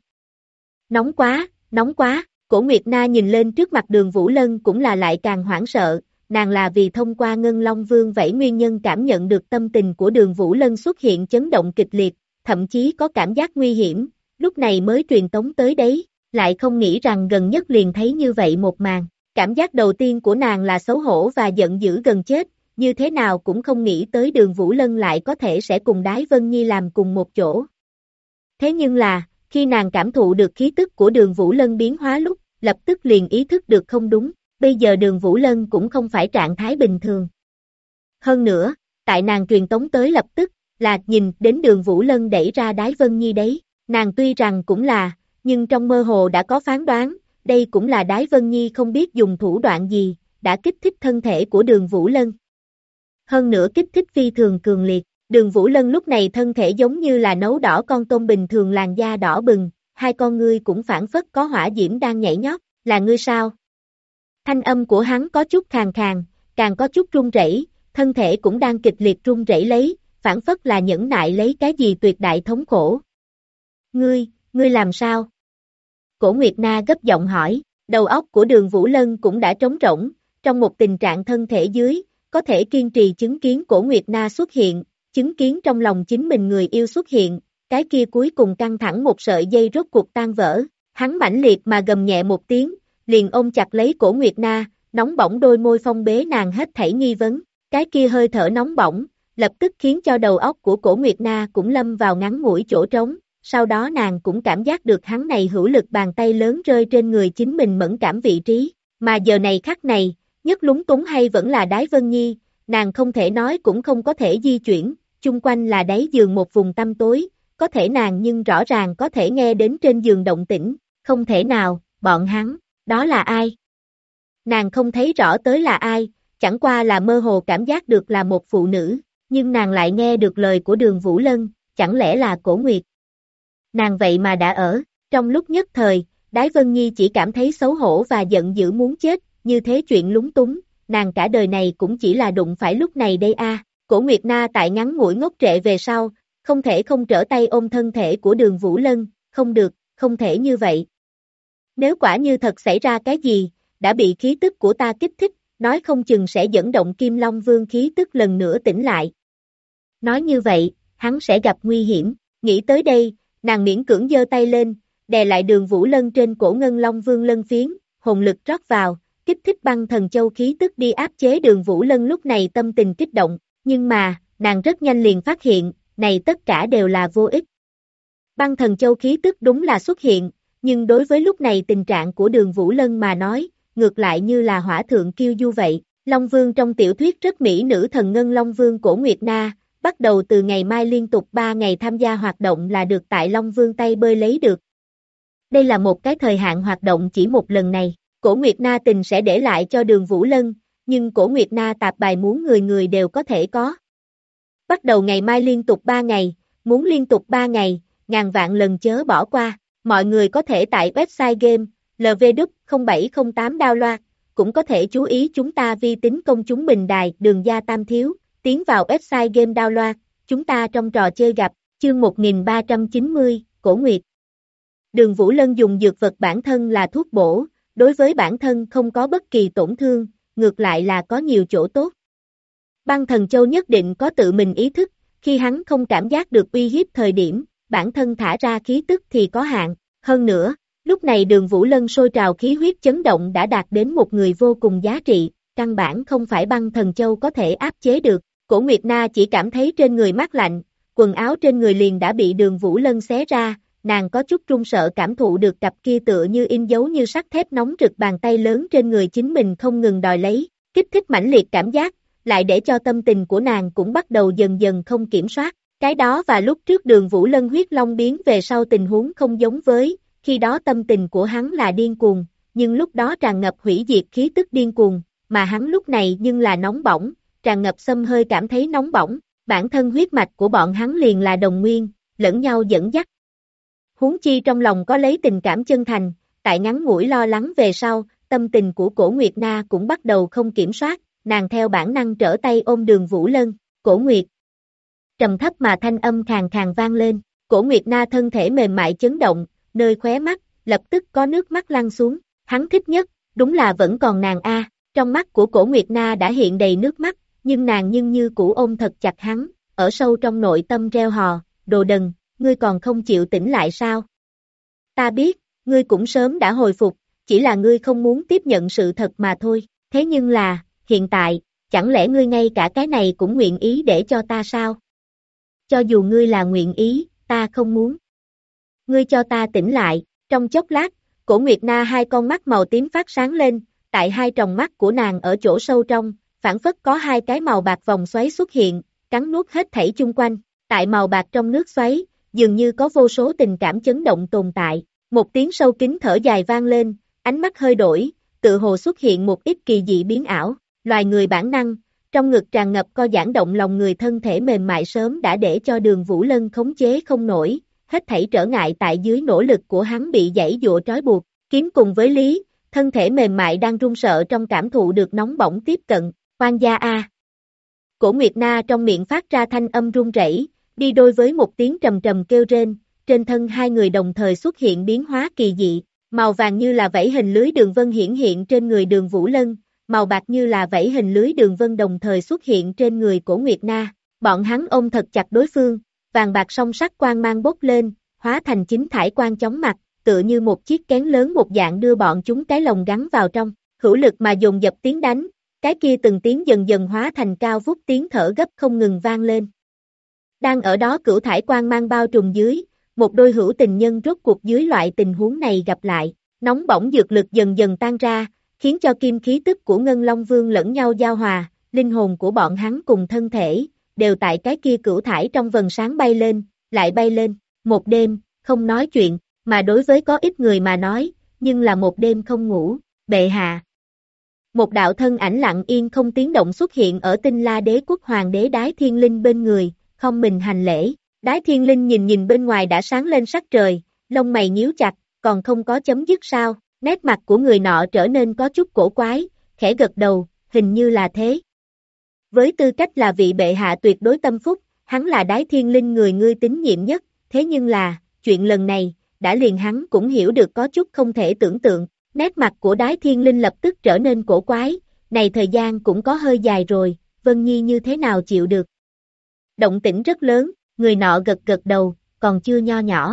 Nóng quá, Cổ Nguyệt Na nhìn lên trước mặt Đường Vũ Lân cũng là lại càng hoảng sợ, nàng là vì thông qua Ngân Long Vương vẫy nguyên nhân cảm nhận được tâm tình của Đường Vũ Lân xuất hiện chấn động kịch liệt, thậm chí có cảm giác nguy hiểm, lúc này mới truyền tống tới đấy, lại không nghĩ rằng gần nhất liền thấy như vậy một màn. Cảm giác đầu tiên của nàng là xấu hổ và giận dữ gần chết, như thế nào cũng không nghĩ tới Đường Vũ Lân lại có thể sẽ cùng Đái Vân Nhi làm cùng một chỗ. Thế nhưng là, khi nàng cảm thụ được khí tức của Đường Vũ Lân biến hóa lúc, lập tức liền ý thức được không đúng, bây giờ Đường Vũ Lân cũng không phải trạng thái bình thường. Hơn nữa, tại nàng truyền tống tới lập tức, là nhìn đến Đường Vũ Lân đẩy ra Đái Vân Nhi đấy, nàng tuy rằng cũng là, nhưng trong mơ hồ đã có phán đoán, đây cũng là Đái Vân Nhi không biết dùng thủ đoạn gì, đã kích thích thân thể của Đường Vũ Lân. Hơn nữa kích thích phi thường cường liệt, Đường Vũ Lân lúc này thân thể giống như là nấu đỏ con tôm bình thường làn da đỏ bừng, hai con ngươi cũng phản phất có hỏa diễm đang nhảy nhót, là ngươi sao? Thanh âm của hắn có chút khàn khàn, càng có chút run rẩy, thân thể cũng đang kịch liệt run rẩy lấy, phản phất là nhẫn nại lấy cái gì tuyệt đại thống khổ. Ngươi làm sao? Cổ Nguyệt Na gấp giọng hỏi, đầu óc của Đường Vũ Lân cũng đã trống rỗng, trong một tình trạng thân thể dưới, có thể kiên trì chứng kiến Cổ Nguyệt Na xuất hiện, chứng kiến trong lòng chính mình người yêu xuất hiện, cái kia cuối cùng căng thẳng một sợi dây rốt cuộc tan vỡ, hắn mãnh liệt mà gầm nhẹ một tiếng, liền ôm chặt lấy Cổ Nguyệt Na, nóng bỏng đôi môi phong bế nàng hết thảy nghi vấn, cái kia hơi thở nóng bỏng, lập tức khiến cho đầu óc của Cổ Nguyệt Na cũng lâm vào ngắn ngủi chỗ trống, sau đó nàng cũng cảm giác được hắn này hữu lực bàn tay lớn rơi trên người chính mình mẫn cảm vị trí, mà giờ này khắc này, nhất lúng túng hay vẫn là Đái Vân Nhi, nàng không thể nói cũng không có thể di chuyển, chung quanh là đáy giường một vùng tăm tối, có thể nàng nhưng rõ ràng có thể nghe đến trên giường động tĩnh, không thể nào, bọn hắn, đó là ai? Nàng không thấy rõ tới là ai, chẳng qua là mơ hồ cảm giác được là một phụ nữ, nhưng nàng lại nghe được lời của Đường Vũ Lân, chẳng lẽ là Cổ Nguyệt? Nàng vậy mà đã ở, trong lúc nhất thời, Đái Vân Nhi chỉ cảm thấy xấu hổ và giận dữ muốn chết, như thế chuyện lúng túng, nàng cả đời này cũng chỉ là đụng phải lúc này đây a. Cổ Nguyệt Na tại ngắn ngủi ngốc trệ về sau, không thể không trở tay ôm thân thể của Đường Vũ Lân, không được, không thể như vậy. Nếu quả như thật xảy ra cái gì, đã bị khí tức của ta kích thích, nói không chừng sẽ dẫn động Kim Long Vương khí tức lần nữa tỉnh lại. Nói như vậy, hắn sẽ gặp nguy hiểm, nghĩ tới đây, nàng miễn cưỡng giơ tay lên, đè lại Đường Vũ Lân trên cổ Ngân Long Vương lân phiến, hồn lực rót vào, kích thích băng thần châu khí tức đi áp chế Đường Vũ Lân lúc này tâm tình kích động, nhưng mà, nàng rất nhanh liền phát hiện, này tất cả đều là vô ích. Băng thần châu khí tức đúng là xuất hiện, nhưng đối với lúc này tình trạng của Đường Vũ Lân mà nói, ngược lại như là hỏa thượng kiêu du vậy. Long Vương trong tiểu thuyết rất mỹ nữ thần Ngân Long Vương Cổ Nguyệt Na, bắt đầu từ ngày mai liên tục 3 ngày tham gia hoạt động là được tại Long Vương tay bơi lấy được. Đây là một cái thời hạn hoạt động chỉ một lần này, Cổ Nguyệt Na tình sẽ để lại cho Đường Vũ Lân, nhưng Cổ Nguyệt Na tạp bài muốn người người đều có thể có. Bắt đầu ngày mai liên tục 3 ngày, muốn liên tục 3 ngày, ngàn vạn lần chớ bỏ qua, mọi người có thể tại website game, LV0708 download, cũng có thể chú ý chúng ta vi tính công chúng bình đài Đường Gia Tam Thiếu, tiến vào website game download, chúng ta trong trò chơi gặp, chương 1390, Cổ Nguyệt. Đường Vũ Lân dùng dược vật bản thân là thuốc bổ, đối với bản thân không có bất kỳ tổn thương, ngược lại là có nhiều chỗ tốt. Băng Thần Châu nhất định có tự mình ý thức, khi hắn không cảm giác được uy hiếp thời điểm, bản thân thả ra khí tức thì có hạn. Hơn nữa, lúc này Đường Vũ Lân sôi trào khí huyết chấn động đã đạt đến một người vô cùng giá trị, căn bản không phải Băng Thần Châu có thể áp chế được. Cổ Nguyệt Na chỉ cảm thấy trên người mát lạnh, quần áo trên người liền đã bị Đường Vũ Lân xé ra, nàng có chút run sợ cảm thụ được cặp kia tựa như in dấu như sắt thép nóng rực bàn tay lớn trên người chính mình không ngừng đòi lấy, kích thích mãnh liệt cảm giác, lại để cho tâm tình của nàng cũng bắt đầu dần dần không kiểm soát. Cái đó và lúc trước Đường Vũ Lân huyết long biến về sau tình huống không giống với, khi đó tâm tình của hắn là điên cuồng, nhưng lúc đó tràn ngập hủy diệt khí tức điên cuồng, mà hắn lúc này nhưng là nóng bỏng, tràn ngập xâm hơi cảm thấy nóng bỏng, bản thân huyết mạch của bọn hắn liền là đồng nguyên, lẫn nhau dẫn dắt. Huống chi trong lòng có lấy tình cảm chân thành, tại ngắn ngủi lo lắng về sau, tâm tình của Cổ Nguyệt Na cũng bắt đầu không kiểm soát, nàng theo bản năng trở tay ôm Đường Vũ Lân, Cổ Nguyệt. Trầm thấp mà thanh âm khàn khàn vang lên, Cổ Nguyệt Na thân thể mềm mại chấn động, nơi khóe mắt, lập tức có nước mắt lăn xuống, hắn thích nhất, đúng là vẫn còn nàng a. Trong mắt của Cổ Nguyệt Na đã hiện đầy nước mắt, nhưng nàng như cũ ôm thật chặt hắn, ở sâu trong nội tâm reo hò, đồ đần, ngươi còn không chịu tỉnh lại sao? Ta biết, ngươi cũng sớm đã hồi phục, chỉ là ngươi không muốn tiếp nhận sự thật mà thôi, thế nhưng là, hiện tại, chẳng lẽ ngươi ngay cả cái này cũng nguyện ý để cho ta sao? Cho dù ngươi là nguyện ý, ta không muốn. Ngươi cho ta tỉnh lại, trong chốc lát, Cổ Nguyệt Na hai con mắt màu tím phát sáng lên, tại hai tròng mắt của nàng ở chỗ sâu trong, phảng phất có hai cái màu bạc vòng xoáy xuất hiện, cắn nuốt hết thảy chung quanh, tại màu bạc trong nước xoáy, dường như có vô số tình cảm chấn động tồn tại, một tiếng sâu kín thở dài vang lên, ánh mắt hơi đổi, tự hồ xuất hiện một ít kỳ dị biến ảo, loài người bản năng, trong ngực tràn ngập co giãn động lòng người thân thể mềm mại sớm đã để cho Đường Vũ Lân khống chế không nổi, hết thảy trở ngại tại dưới nỗ lực của hắn bị giãy giụa trói buộc, kiếm cùng với lý, thân thể mềm mại đang run sợ trong cảm thụ được nóng bỏng tiếp cận, oan gia a. Cổ Nguyệt Na trong miệng phát ra thanh âm run rẩy, đi đôi với một tiếng trầm trầm kêu rên, trên thân hai người đồng thời xuất hiện biến hóa kỳ dị, màu vàng như là vảy hình lưới đường vân hiển hiện trên người Đường Vũ Lân, màu bạc như là vảy hình lưới đường vân đồng thời xuất hiện trên người Cổ Nguyệt Na, bọn hắn ôm thật chặt đối phương, vàng bạc song sắc quang mang bốc lên, hóa thành chính thải quang chóng mặt, tựa như một chiếc kén lớn một dạng đưa bọn chúng cái lồng gắn vào trong, hữu lực mà dồn dập tiếng đánh, cái kia từng tiếng dần dần hóa thành cao vút tiếng thở gấp không ngừng vang lên. Đang ở đó cửu thải quang mang bao trùm dưới, một đôi hữu tình nhân rốt cuộc dưới loại tình huống này gặp lại, nóng bỏng dược lực dần dần tan ra, khiến cho kim khí tức của Ngân Long Vương lẫn nhau giao hòa, linh hồn của bọn hắn cùng thân thể, đều tại cái kia cửu thải trong vầng sáng bay lên, lại bay lên, một đêm, không nói chuyện, mà đối với có ít người mà nói, nhưng là một đêm không ngủ, bệ hạ. Một đạo thân ảnh lặng yên không tiếng động xuất hiện ở Tinh La Đế quốc hoàng đế Đái Thiên Linh bên người, không mình hành lễ, Đái Thiên Linh nhìn bên ngoài đã sáng lên sắc trời, lông mày nhíu chặt, còn không có chấm dứt sao, nét mặt của người nọ trở nên có chút cổ quái, khẽ gật đầu, hình như là thế. Với tư cách là vị bệ hạ tuyệt đối tâm phúc, hắn là Đái Thiên Linh người ngươi tín nhiệm nhất, thế nhưng là, chuyện lần này, đã liền hắn cũng hiểu được có chút không thể tưởng tượng, nét mặt của Đái Thiên Linh lập tức trở nên cổ quái, này thời gian cũng có hơi dài rồi, Vân Nhi như thế nào chịu được. Động tĩnh rất lớn, người nọ gật gật đầu, còn chưa nho nhỏ.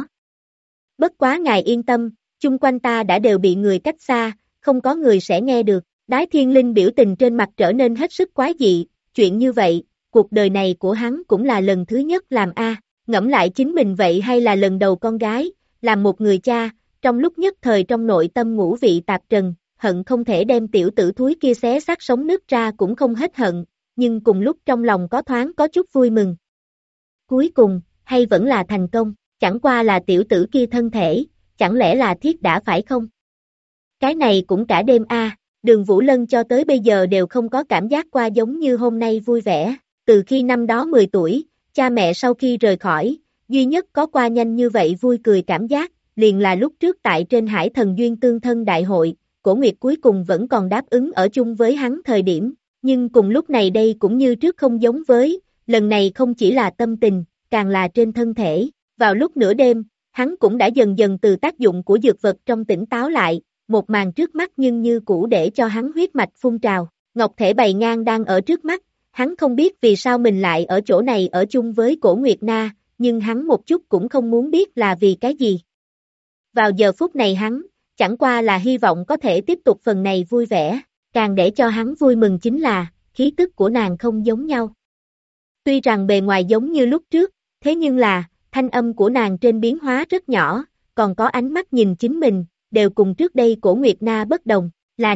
Bất quá ngài yên tâm, chung quanh ta đã đều bị người cách xa, không có người sẽ nghe được, Đái Thiên Linh biểu tình trên mặt trở nên hết sức quái dị, chuyện như vậy, cuộc đời này của hắn cũng là lần thứ nhất làm a. Ngẫm lại chính mình vậy hay là lần đầu con gái, làm một người cha, Trong lúc nhất thời trong nội tâm ngũ vị tạp trần, hận không thể đem tiểu tử thúi kia xé xác sống nứt ra cũng không hết hận, nhưng cùng lúc trong lòng có thoáng có chút vui mừng. Cuối cùng, hay vẫn là thành công, chẳng qua là tiểu tử kia thân thể, chẳng lẽ là thiết đã phải không? Cái này cũng cả đêm Đường Vũ Lân cho tới bây giờ đều không có cảm giác qua giống như hôm nay vui vẻ, từ khi năm đó 10 tuổi, cha mẹ sau khi rời khỏi, duy nhất có qua nhanh như vậy vui cười cảm giác, liền là lúc trước tại trên Hải Thần Duyên Tương Thân Đại hội, Cổ Nguyệt cuối cùng vẫn còn đáp ứng ở chung với hắn thời điểm, nhưng cùng lúc này đây cũng như trước không giống với, lần này không chỉ là tâm tình, càng là trên thân thể, vào lúc nửa đêm, hắn cũng đã dần dần từ tác dụng của dược vật trong tỉnh táo lại, một màn trước mắt nhưng như cũ để cho hắn huyết mạch phun trào, ngọc thể bày ngang đang ở trước mắt, hắn không biết vì sao mình lại ở chỗ này ở chung với Cổ Nguyệt Na, nhưng hắn một chút cũng không muốn biết là vì cái gì. Vào giờ phút này hắn, chẳng qua là hy vọng có thể tiếp tục phần này vui vẻ, càng để cho hắn vui mừng chính là, khí tức của nàng không giống nhau. Tuy rằng bề ngoài giống như lúc trước, thế nhưng là, thanh âm của nàng trên biến hóa rất nhỏ, còn có ánh mắt nhìn chính mình, đều cùng trước đây Cổ Nguyệt Na bất đồng, là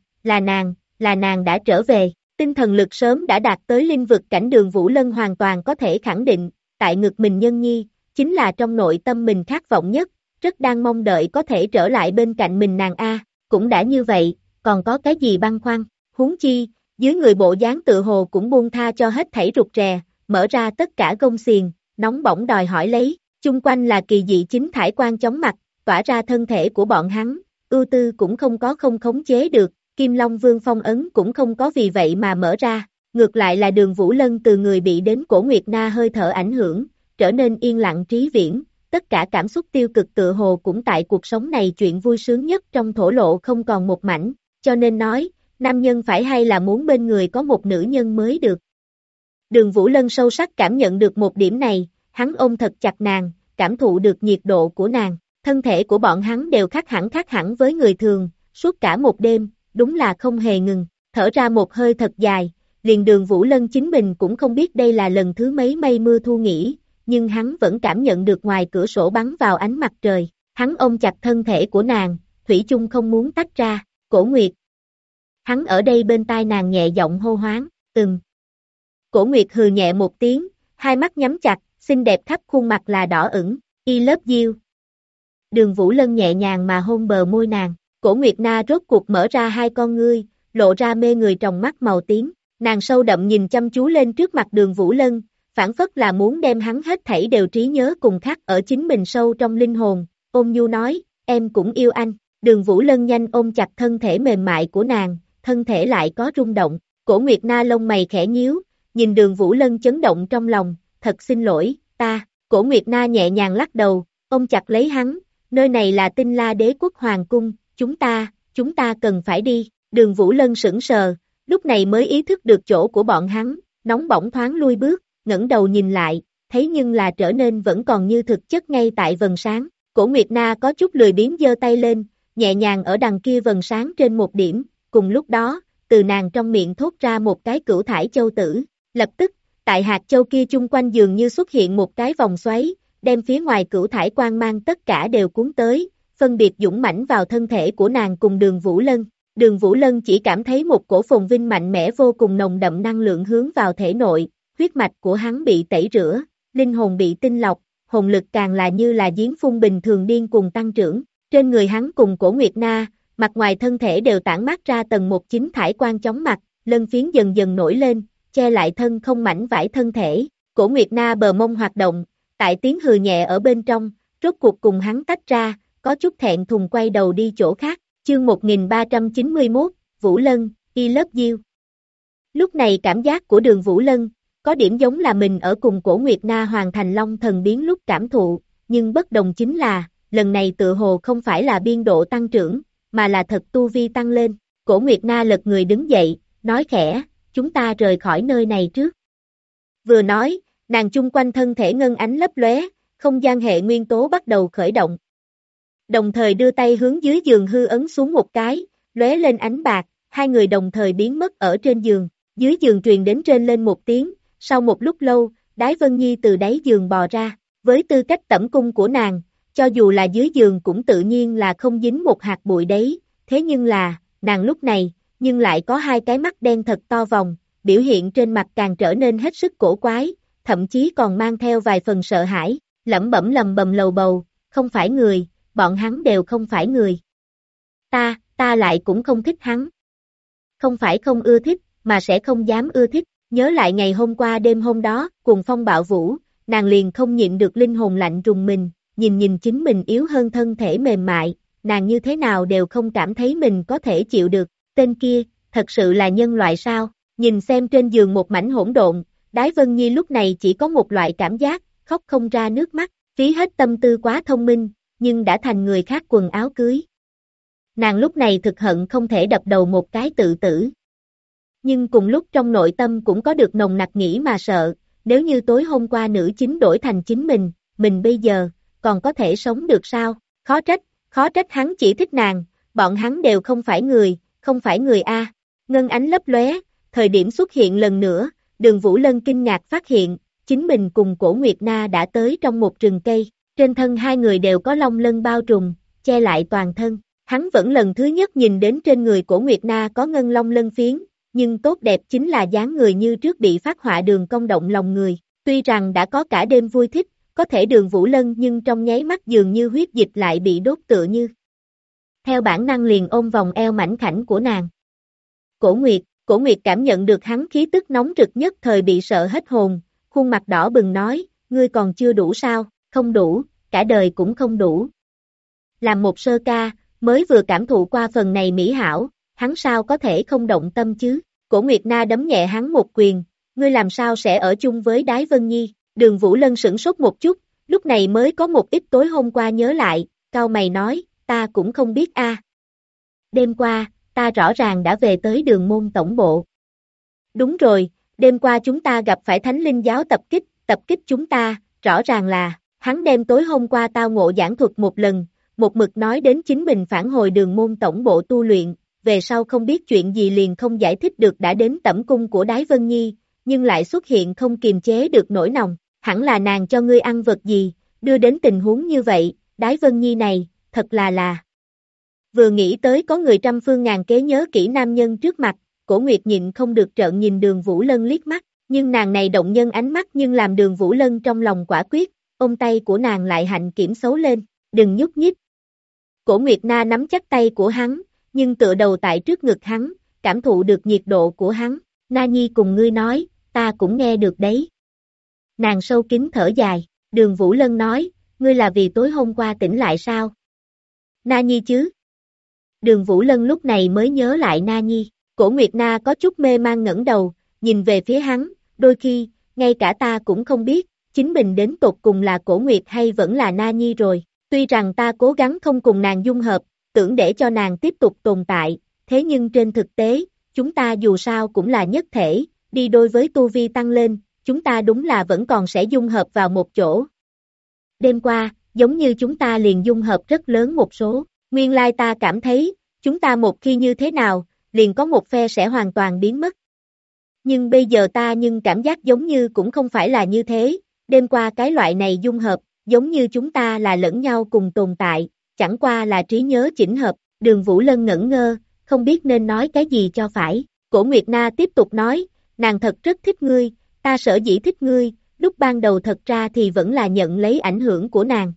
nàng đã trở về, tinh thần lực sớm đã đạt tới linh vực cảnh Đường Vũ Lân hoàn toàn có thể khẳng định, tại ngực mình nhân nhi, chính là trong nội tâm mình khát vọng nhất, rất đang mong đợi có thể trở lại bên cạnh mình nàng cũng đã như vậy, còn có cái gì băn khoăn, huống chi, dưới người bộ dáng tự hồ cũng buông tha cho hết thảy rụt rè, mở ra tất cả gông xiềng, nóng bỏng đòi hỏi lấy, chung quanh là kỳ dị chính thải quang chóng mặt, tỏa ra thân thể của bọn hắn, ưu tư cũng không có không khống chế được, Kim Long Vương phong ấn cũng không có vì vậy mà mở ra, ngược lại là Đường Vũ Lân từ người bị đến Cổ Nguyệt Na hơi thở ảnh hưởng, trở nên yên lặng trí viễn, tất cả cảm xúc tiêu cực tựa hồ cũng tại cuộc sống này chuyện vui sướng nhất trong thổ lộ không còn một mảnh, cho nên nói, nam nhân phải hay là muốn bên người có một nữ nhân mới được. Đường Vũ Lân sâu sắc cảm nhận được một điểm này, hắn ôm thật chặt nàng, cảm thụ được nhiệt độ của nàng, thân thể của bọn hắn đều khác hẳn với người thường, suốt cả một đêm, đúng là không hề ngừng, thở ra một hơi thật dài, liền Đường Vũ Lân chính mình cũng không biết đây là lần thứ mấy mây mưa thu nghỉ, nhưng hắn vẫn cảm nhận được ngoài cửa sổ bắn vào ánh mặt trời, hắn ôm chặt thân thể của nàng, thủy chung không muốn tách ra, Cổ Nguyệt. Hắn ở đây bên tai nàng nhẹ giọng hô hoáng, Cổ Nguyệt hừ nhẹ một tiếng, hai mắt nhắm chặt, xinh đẹp khắp khuôn mặt là đỏ ửng, I love you. Đường Vũ Lân nhẹ nhàng mà hôn bờ môi nàng, Cổ Nguyệt Na rốt cuộc mở ra hai con ngươi, lộ ra mê người tròng mắt màu tím, nàng sâu đậm nhìn chăm chú lên trước mặt Đường Vũ Lân, phản phất là muốn đem hắn hết thảy đều trí nhớ cùng khắc ở chính mình sâu trong linh hồn, ôm nhu nói, em cũng yêu anh, Đường Vũ Lân nhanh ôm chặt thân thể mềm mại của nàng, thân thể lại có rung động, Cổ Nguyệt Na lông mày khẽ nhíu, nhìn Đường Vũ Lân chấn động trong lòng, thật xin lỗi, Cổ Nguyệt Na nhẹ nhàng lắc đầu, ôm chặt lấy hắn, nơi này là Tinh La Đế quốc hoàng cung, chúng ta cần phải đi, Đường Vũ Lân sững sờ, lúc này mới ý thức được chỗ của bọn hắn, nóng bỏng thoáng lui bước, ngẩng đầu nhìn lại, thấy nhưng là trở nên vẫn còn như thực chất ngay tại vầng sáng, Cổ Nguyệt Na có chút lười biếng giơ tay lên, nhẹ nhàng ở đằng kia vầng sáng trên một điểm, cùng lúc đó, từ nàng trong miệng thốt ra một cái cửu thải châu tử, lập tức, tại hạt châu kia chung quanh dường như xuất hiện một cái vòng xoáy, đem phía ngoài cửu thải quang mang tất cả đều cuốn tới, phân biệt dũng mãnh vào thân thể của nàng cùng Đường Vũ Lân. Đường Vũ Lân chỉ cảm thấy một cổ phồn vinh mạnh mẽ vô cùng nồng đậm năng lượng hướng vào thể nội, huyết mạch của hắn bị tẩy rửa, linh hồn bị tinh lọc, hồn lực càng là như là giếng phun bình thường điên cuồng tăng trưởng. Trên người hắn cùng Cổ Nguyệt Na, mặt ngoài thân thể đều tản mát ra tầng một chính thải quang chóng mặt, lân phiến dần dần nổi lên, che lại thân không mảnh vải thân thể. Cổ Nguyệt Na bờ mông hoạt động, tại tiếng hừ nhẹ ở bên trong, rốt cuộc cùng hắn tách ra, có chút thẹn thùng quay đầu đi chỗ khác. Chương 1391, Vũ Lân, I love you. Lúc này cảm giác của Đường Vũ Lân, có điểm giống là mình ở cùng Cổ Nguyệt Na hoàn thành Long Thần biến lúc cảm thụ, nhưng bất đồng chính là, lần này tựa hồ không phải là biên độ tăng trưởng, mà là thật tu vi tăng lên. Cổ Nguyệt Na lật người đứng dậy, nói khẽ, chúng ta rời khỏi nơi này trước. Vừa nói, nàng chung quanh thân thể ngân ánh lấp lóe, không gian hệ nguyên tố bắt đầu khởi động. Đồng thời đưa tay hướng dưới giường hư ấn xuống một cái, lóe lên ánh bạc, hai người đồng thời biến mất ở trên giường, dưới giường truyền đến trên lên một tiếng, sau một lúc lâu, Đái Vân Nhi từ đáy giường bò ra, với tư cách tẩm cung của nàng, cho dù là dưới giường cũng tự nhiên là không dính một hạt bụi đấy, thế nhưng là, nàng lúc này, nhưng lại có hai cái mắt đen thật to vòng, biểu hiện trên mặt càng trở nên hết sức cổ quái, thậm chí còn mang theo vài phần sợ hãi, lẩm bẩm lầm bầm lầu bầu, không phải người, bọn hắn đều không phải người. Ta lại cũng không thích hắn. Không phải không ưa thích, mà sẽ không dám ưa thích, nhớ lại ngày hôm qua đêm hôm đó, cùng phong bạo vũ, nàng liền không nhịn được linh hồn lạnh rùng mình, nhìn chính mình yếu hơn thân thể mềm mại, nàng như thế nào đều không cảm thấy mình có thể chịu được, tên kia, thật sự là nhân loại sao, nhìn xem trên giường một mảnh hỗn độn, Đái Vân Nhi lúc này chỉ có một loại cảm giác, khóc không ra nước mắt, phí hết tâm tư quá thông minh, nhưng đã thành người khác quần áo cưới. Nàng lúc này thực hận không thể đập đầu một cái tự tử. Nhưng cùng lúc trong nội tâm cũng có được nồng nặc nghĩ mà sợ, nếu như tối hôm qua nữ chính đổi thành chính mình bây giờ, còn có thể sống được sao, khó trách hắn chỉ thích nàng, bọn hắn đều không phải người a. Ngân ánh lấp lóe, thời điểm xuất hiện lần nữa, Đường Vũ Lân kinh ngạc phát hiện, chính mình cùng Cổ Nguyệt Na đã tới trong một rừng cây, trên thân hai người đều có long lân bao trùm, che lại toàn thân. Hắn vẫn lần thứ nhất nhìn đến trên người Cổ Nguyệt Na có ngân long lân phiến, nhưng tốt đẹp chính là dáng người như trước bị phát họa đường cong động lòng người. Tuy rằng đã có cả đêm vui thích, có thể Đường Vũ Lân nhưng trong nháy mắt dường như huyết dịch lại bị đốt tựa như. Theo bản năng liền ôm vòng eo mảnh khảnh của nàng. Cổ Nguyệt cảm nhận được hắn khí tức nóng rực nhất thời bị sợ hết hồn, khuôn mặt đỏ bừng nói, ngươi còn chưa đủ sao, không đủ, cả đời cũng không đủ. Làm một sơ ca, mới vừa cảm thụ qua phần này mỹ hảo, hắn sao có thể không động tâm chứ, Cổ Nguyệt Na đấm nhẹ hắn một quyền, ngươi làm sao sẽ ở chung với Đái Vân Nhi, Đường Vũ Lân sửng sốt một chút, lúc này mới có một ít tối hôm qua nhớ lại, cau mày nói, ta cũng không biết a. Đêm qua, ta rõ ràng đã về tới Đường Môn tổng bộ. Đúng rồi, đêm qua chúng ta gặp phải Thánh Linh giáo tập kích chúng ta, rõ ràng là, hắn đem tối hôm qua tao ngộ giảng thuật một lần, một mực nói đến chính mình phản hồi Đường Môn tổng bộ tu luyện, về sau không biết chuyện gì liền không giải thích được đã đến tẩm cung của Đái Vân Nhi, nhưng lại xuất hiện không kiềm chế được nỗi lòng, hẳn là nàng cho ngươi ăn vật gì, đưa đến tình huống như vậy, Đái Vân Nhi này, thật là. Vừa nghĩ tới có người trăm phương ngàn kế nhớ kỹ nam nhân trước mặt, Cổ Nguyệt nhịn không được trợn nhìn Đường Vũ Lân liếc mắt, nhưng nàng này động nhân ánh mắt nhưng làm Đường Vũ Lân trong lòng quả quyết, ôm tay của nàng lại hạnh kiểm xấu lên, đừng nhúc nhích. Cổ Nguyệt Na nắm chắc tay của hắn, nhưng tựa đầu tại trước ngực hắn, cảm thụ được nhiệt độ của hắn, Na Nhi cùng ngươi nói, ta cũng nghe được đấy. Nàng sâu kín thở dài, Đường Vũ Lân nói, ngươi là vì tối hôm qua tỉnh lại sao? Na Nhi chứ? Đường Vũ Lân lúc này mới nhớ lại Na Nhi, Cổ Nguyệt Na có chút mê man ngẩng đầu, nhìn về phía hắn, đôi khi, ngay cả ta cũng không biết, chính mình đến tột cùng là Cổ Nguyệt hay vẫn là Na Nhi rồi, tuy rằng ta cố gắng không cùng nàng dung hợp, tưởng để cho nàng tiếp tục tồn tại, thế nhưng trên thực tế, chúng ta dù sao cũng là nhất thể, đi đôi với tu vi tăng lên, chúng ta đúng là vẫn còn sẽ dung hợp vào một chỗ. Đêm qua, giống như chúng ta liền dung hợp rất lớn một số, nguyên lai ta cảm thấy, chúng ta một khi như thế nào, liền có một phe sẽ hoàn toàn biến mất. Nhưng bây giờ ta nhưng cảm giác giống như cũng không phải là như thế, đêm qua cái loại này dung hợp, giống như chúng ta là lẫn nhau cùng tồn tại, chẳng qua là trí nhớ chỉnh hợp, Đường Vũ Lân ngẩn ngơ, không biết nên nói cái gì cho phải, Cổ Nguyệt Na tiếp tục nói, nàng thật rất thích ngươi, ta sở dĩ thích ngươi, lúc ban đầu thật ra thì vẫn là nhận lấy ảnh hưởng của nàng.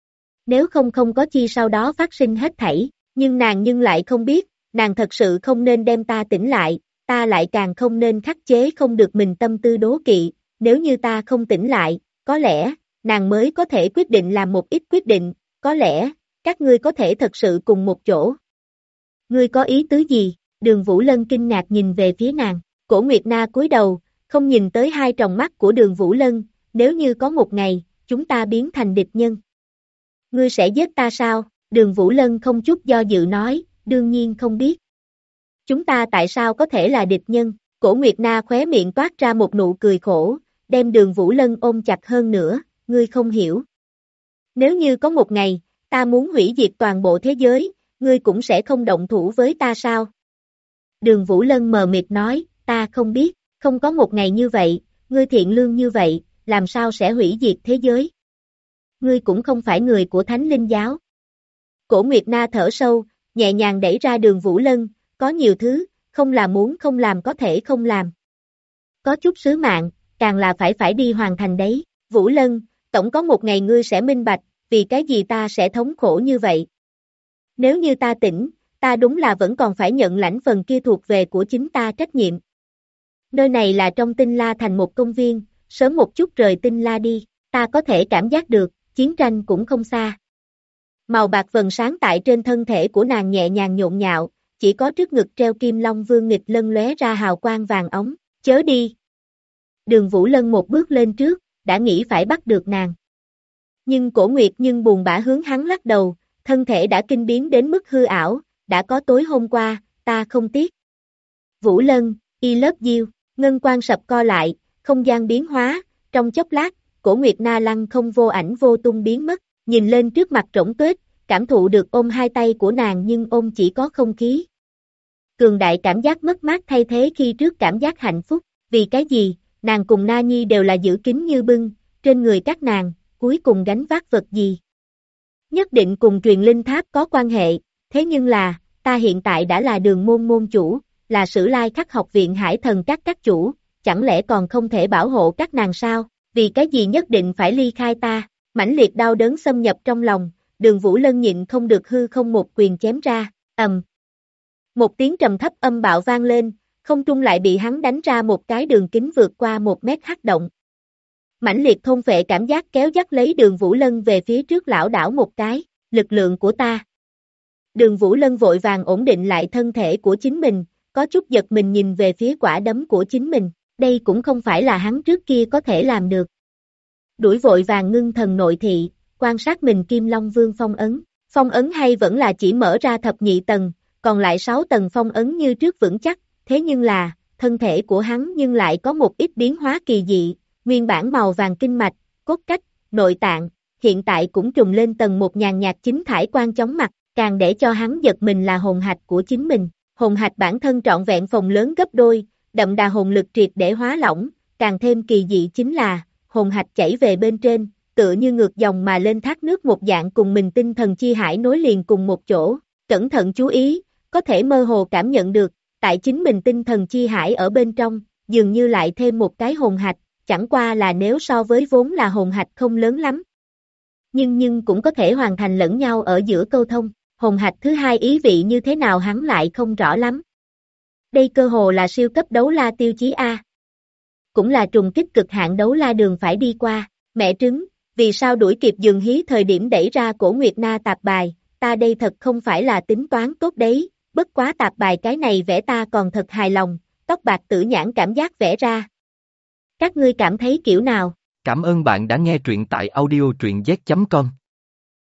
Nếu không có chi sau đó phát sinh hết thảy, nhưng nàng nhưng lại không biết, nàng thật sự không nên đem ta tỉnh lại, ta lại càng không nên khắc chế không được mình tâm tư đố kỵ, nếu như ta không tỉnh lại, có lẽ, nàng mới có thể quyết định làm một ít quyết định, có lẽ, các ngươi có thể thật sự cùng một chỗ. Ngươi có ý tứ gì? Đường Vũ Lân kinh ngạc nhìn về phía nàng, Cổ Nguyệt Na cúi đầu, không nhìn tới hai tròng mắt của Đường Vũ Lân, nếu như có một ngày, chúng ta biến thành địch nhân. Ngươi sẽ giết ta sao? Đường Vũ Lân không chút do dự nói, đương nhiên không biết. Chúng ta tại sao có thể là địch nhân? Cổ Nguyệt Na khóe miệng toát ra một nụ cười khổ, đem Đường Vũ Lân ôm chặt hơn nữa, ngươi không hiểu. Nếu như có một ngày, ta muốn hủy diệt toàn bộ thế giới, ngươi cũng sẽ không động thủ với ta sao? Đường Vũ Lân mờ mịt nói, ta không biết, không có một ngày như vậy, ngươi thiện lương như vậy, làm sao sẽ hủy diệt thế giới? ngươi cũng không phải người của Thánh Linh Giáo. Cổ Nguyệt Na thở sâu, nhẹ nhàng đẩy ra Đường Vũ Lân, có nhiều thứ, không là muốn không làm có thể không làm. Có chút sứ mạng, càng là phải đi hoàn thành đấy. Vũ Lân, tổng có một ngày ngươi sẽ minh bạch, vì cái gì ta sẽ thống khổ như vậy. Nếu như ta tỉnh, ta đúng là vẫn còn phải nhận lãnh phần kia thuộc về của chính ta trách nhiệm. Nơi này là trong Tinh La thành một công viên, sớm một chút rời Tinh La đi, ta có thể cảm giác được, chiến tranh cũng không xa. Màu bạc vầng sáng tại trên thân thể của nàng nhẹ nhàng nhộn nhạo, chỉ có trước ngực treo kim long vương nghịch lân lóe ra hào quang vàng ống, chớ đi. Đường Vũ Lân một bước lên trước, đã nghĩ phải bắt được nàng. Nhưng Cổ Nguyệt nhưng buồn bã hướng hắn lắc đầu, thân thể đã kinh biến đến mức hư ảo, đã có tối hôm qua, ta không tiếc. Vũ Lân, I love you, ngân quang sập co lại, không gian biến hóa, trong chốc lát, Cổ Nguyệt Na lăng không vô ảnh vô tung biến mất, nhìn lên trước mặt rỗng tuếch, cảm thụ được ôm hai tay của nàng nhưng ôm chỉ có không khí. Cường đại cảm giác mất mát thay thế khi trước cảm giác hạnh phúc, vì cái gì, nàng cùng Na Nhi đều là giữ kín như bưng, trên người các nàng, cuối cùng gánh vác vật gì. Nhất định cùng truyền linh tháp có quan hệ, thế nhưng là, ta hiện tại đã là Đường môn môn chủ, là Sử Lai Khắc học viện Hải Thần các chủ, chẳng lẽ còn không thể bảo hộ các nàng sao, vì cái gì nhất định phải ly khai ta, mãnh liệt đau đớn xâm nhập trong lòng, Đường Vũ Lân nhịn không được hư không một quyền chém ra, một tiếng trầm thấp âm bạo vang lên, không trung lại bị hắn đánh ra một cái đường kính vượt qua 1 mét hắc động. Mãnh liệt thôn phệ cảm giác kéo dắt lấy Đường Vũ Lân về phía trước lảo đảo một cái, lực lượng của ta. Đường Vũ Lân vội vàng ổn định lại thân thể của chính mình, có chút giật mình nhìn về phía quả đấm của chính mình, đây cũng không phải là hắn trước kia có thể làm được. Đuổi vội vàng ngưng thần nội thị, quan sát mình Kim Long Vương phong ấn hay vẫn là chỉ mở ra thập nhị tầng, còn lại 6 tầng phong ấn như trước vững chắc, thế nhưng là, thân thể của hắn nhưng lại có một ít biến hóa kỳ dị, nguyên bản màu vàng kinh mạch, cốt cách, nội tạng, hiện tại cũng trùng lên tầng một nhàn nhạt chính thải quang chóng mặt, càng để cho hắn giật mình là hồn hạch của chính mình, hồn hạch bản thân trọn vẹn phòng lớn gấp đôi, đậm đà hồn lực triệt để hóa lỏng, càng thêm kỳ dị chính là, hồn hạch chảy về bên trên, tựa như ngược dòng mà lên thác nước một dạng cùng mình tinh thần chi hải nối liền cùng một chỗ, cẩn thận chú ý, có thể mơ hồ cảm nhận được, tại chính mình tinh thần chi hải ở bên trong, dường như lại thêm một cái hồn hạch, chẳng qua là nếu so với vốn là hồn hạch không lớn lắm. Nhưng cũng có thể hoàn thành lẫn nhau ở giữa câu thông, hồn hạch thứ hai ý vị như thế nào hắn lại không rõ lắm. Đây cơ hồ là siêu cấp đấu la tiêu chí A. Cũng là trùng kích cực hạn đấu la đường phải đi qua, mẹ trứng, vì sao đuổi kịp dừng hí thời điểm đẩy ra Cổ Nguyệt Na tạp bài, ta đây thật không phải là tính toán tốt đấy, bất quá tạp bài cái này vẽ ta còn thật hài lòng, tóc bạc tử nhãn cảm giác vẽ ra. Các ngươi cảm thấy kiểu nào? Cảm ơn bạn đã nghe truyện tại audio truyện z.com.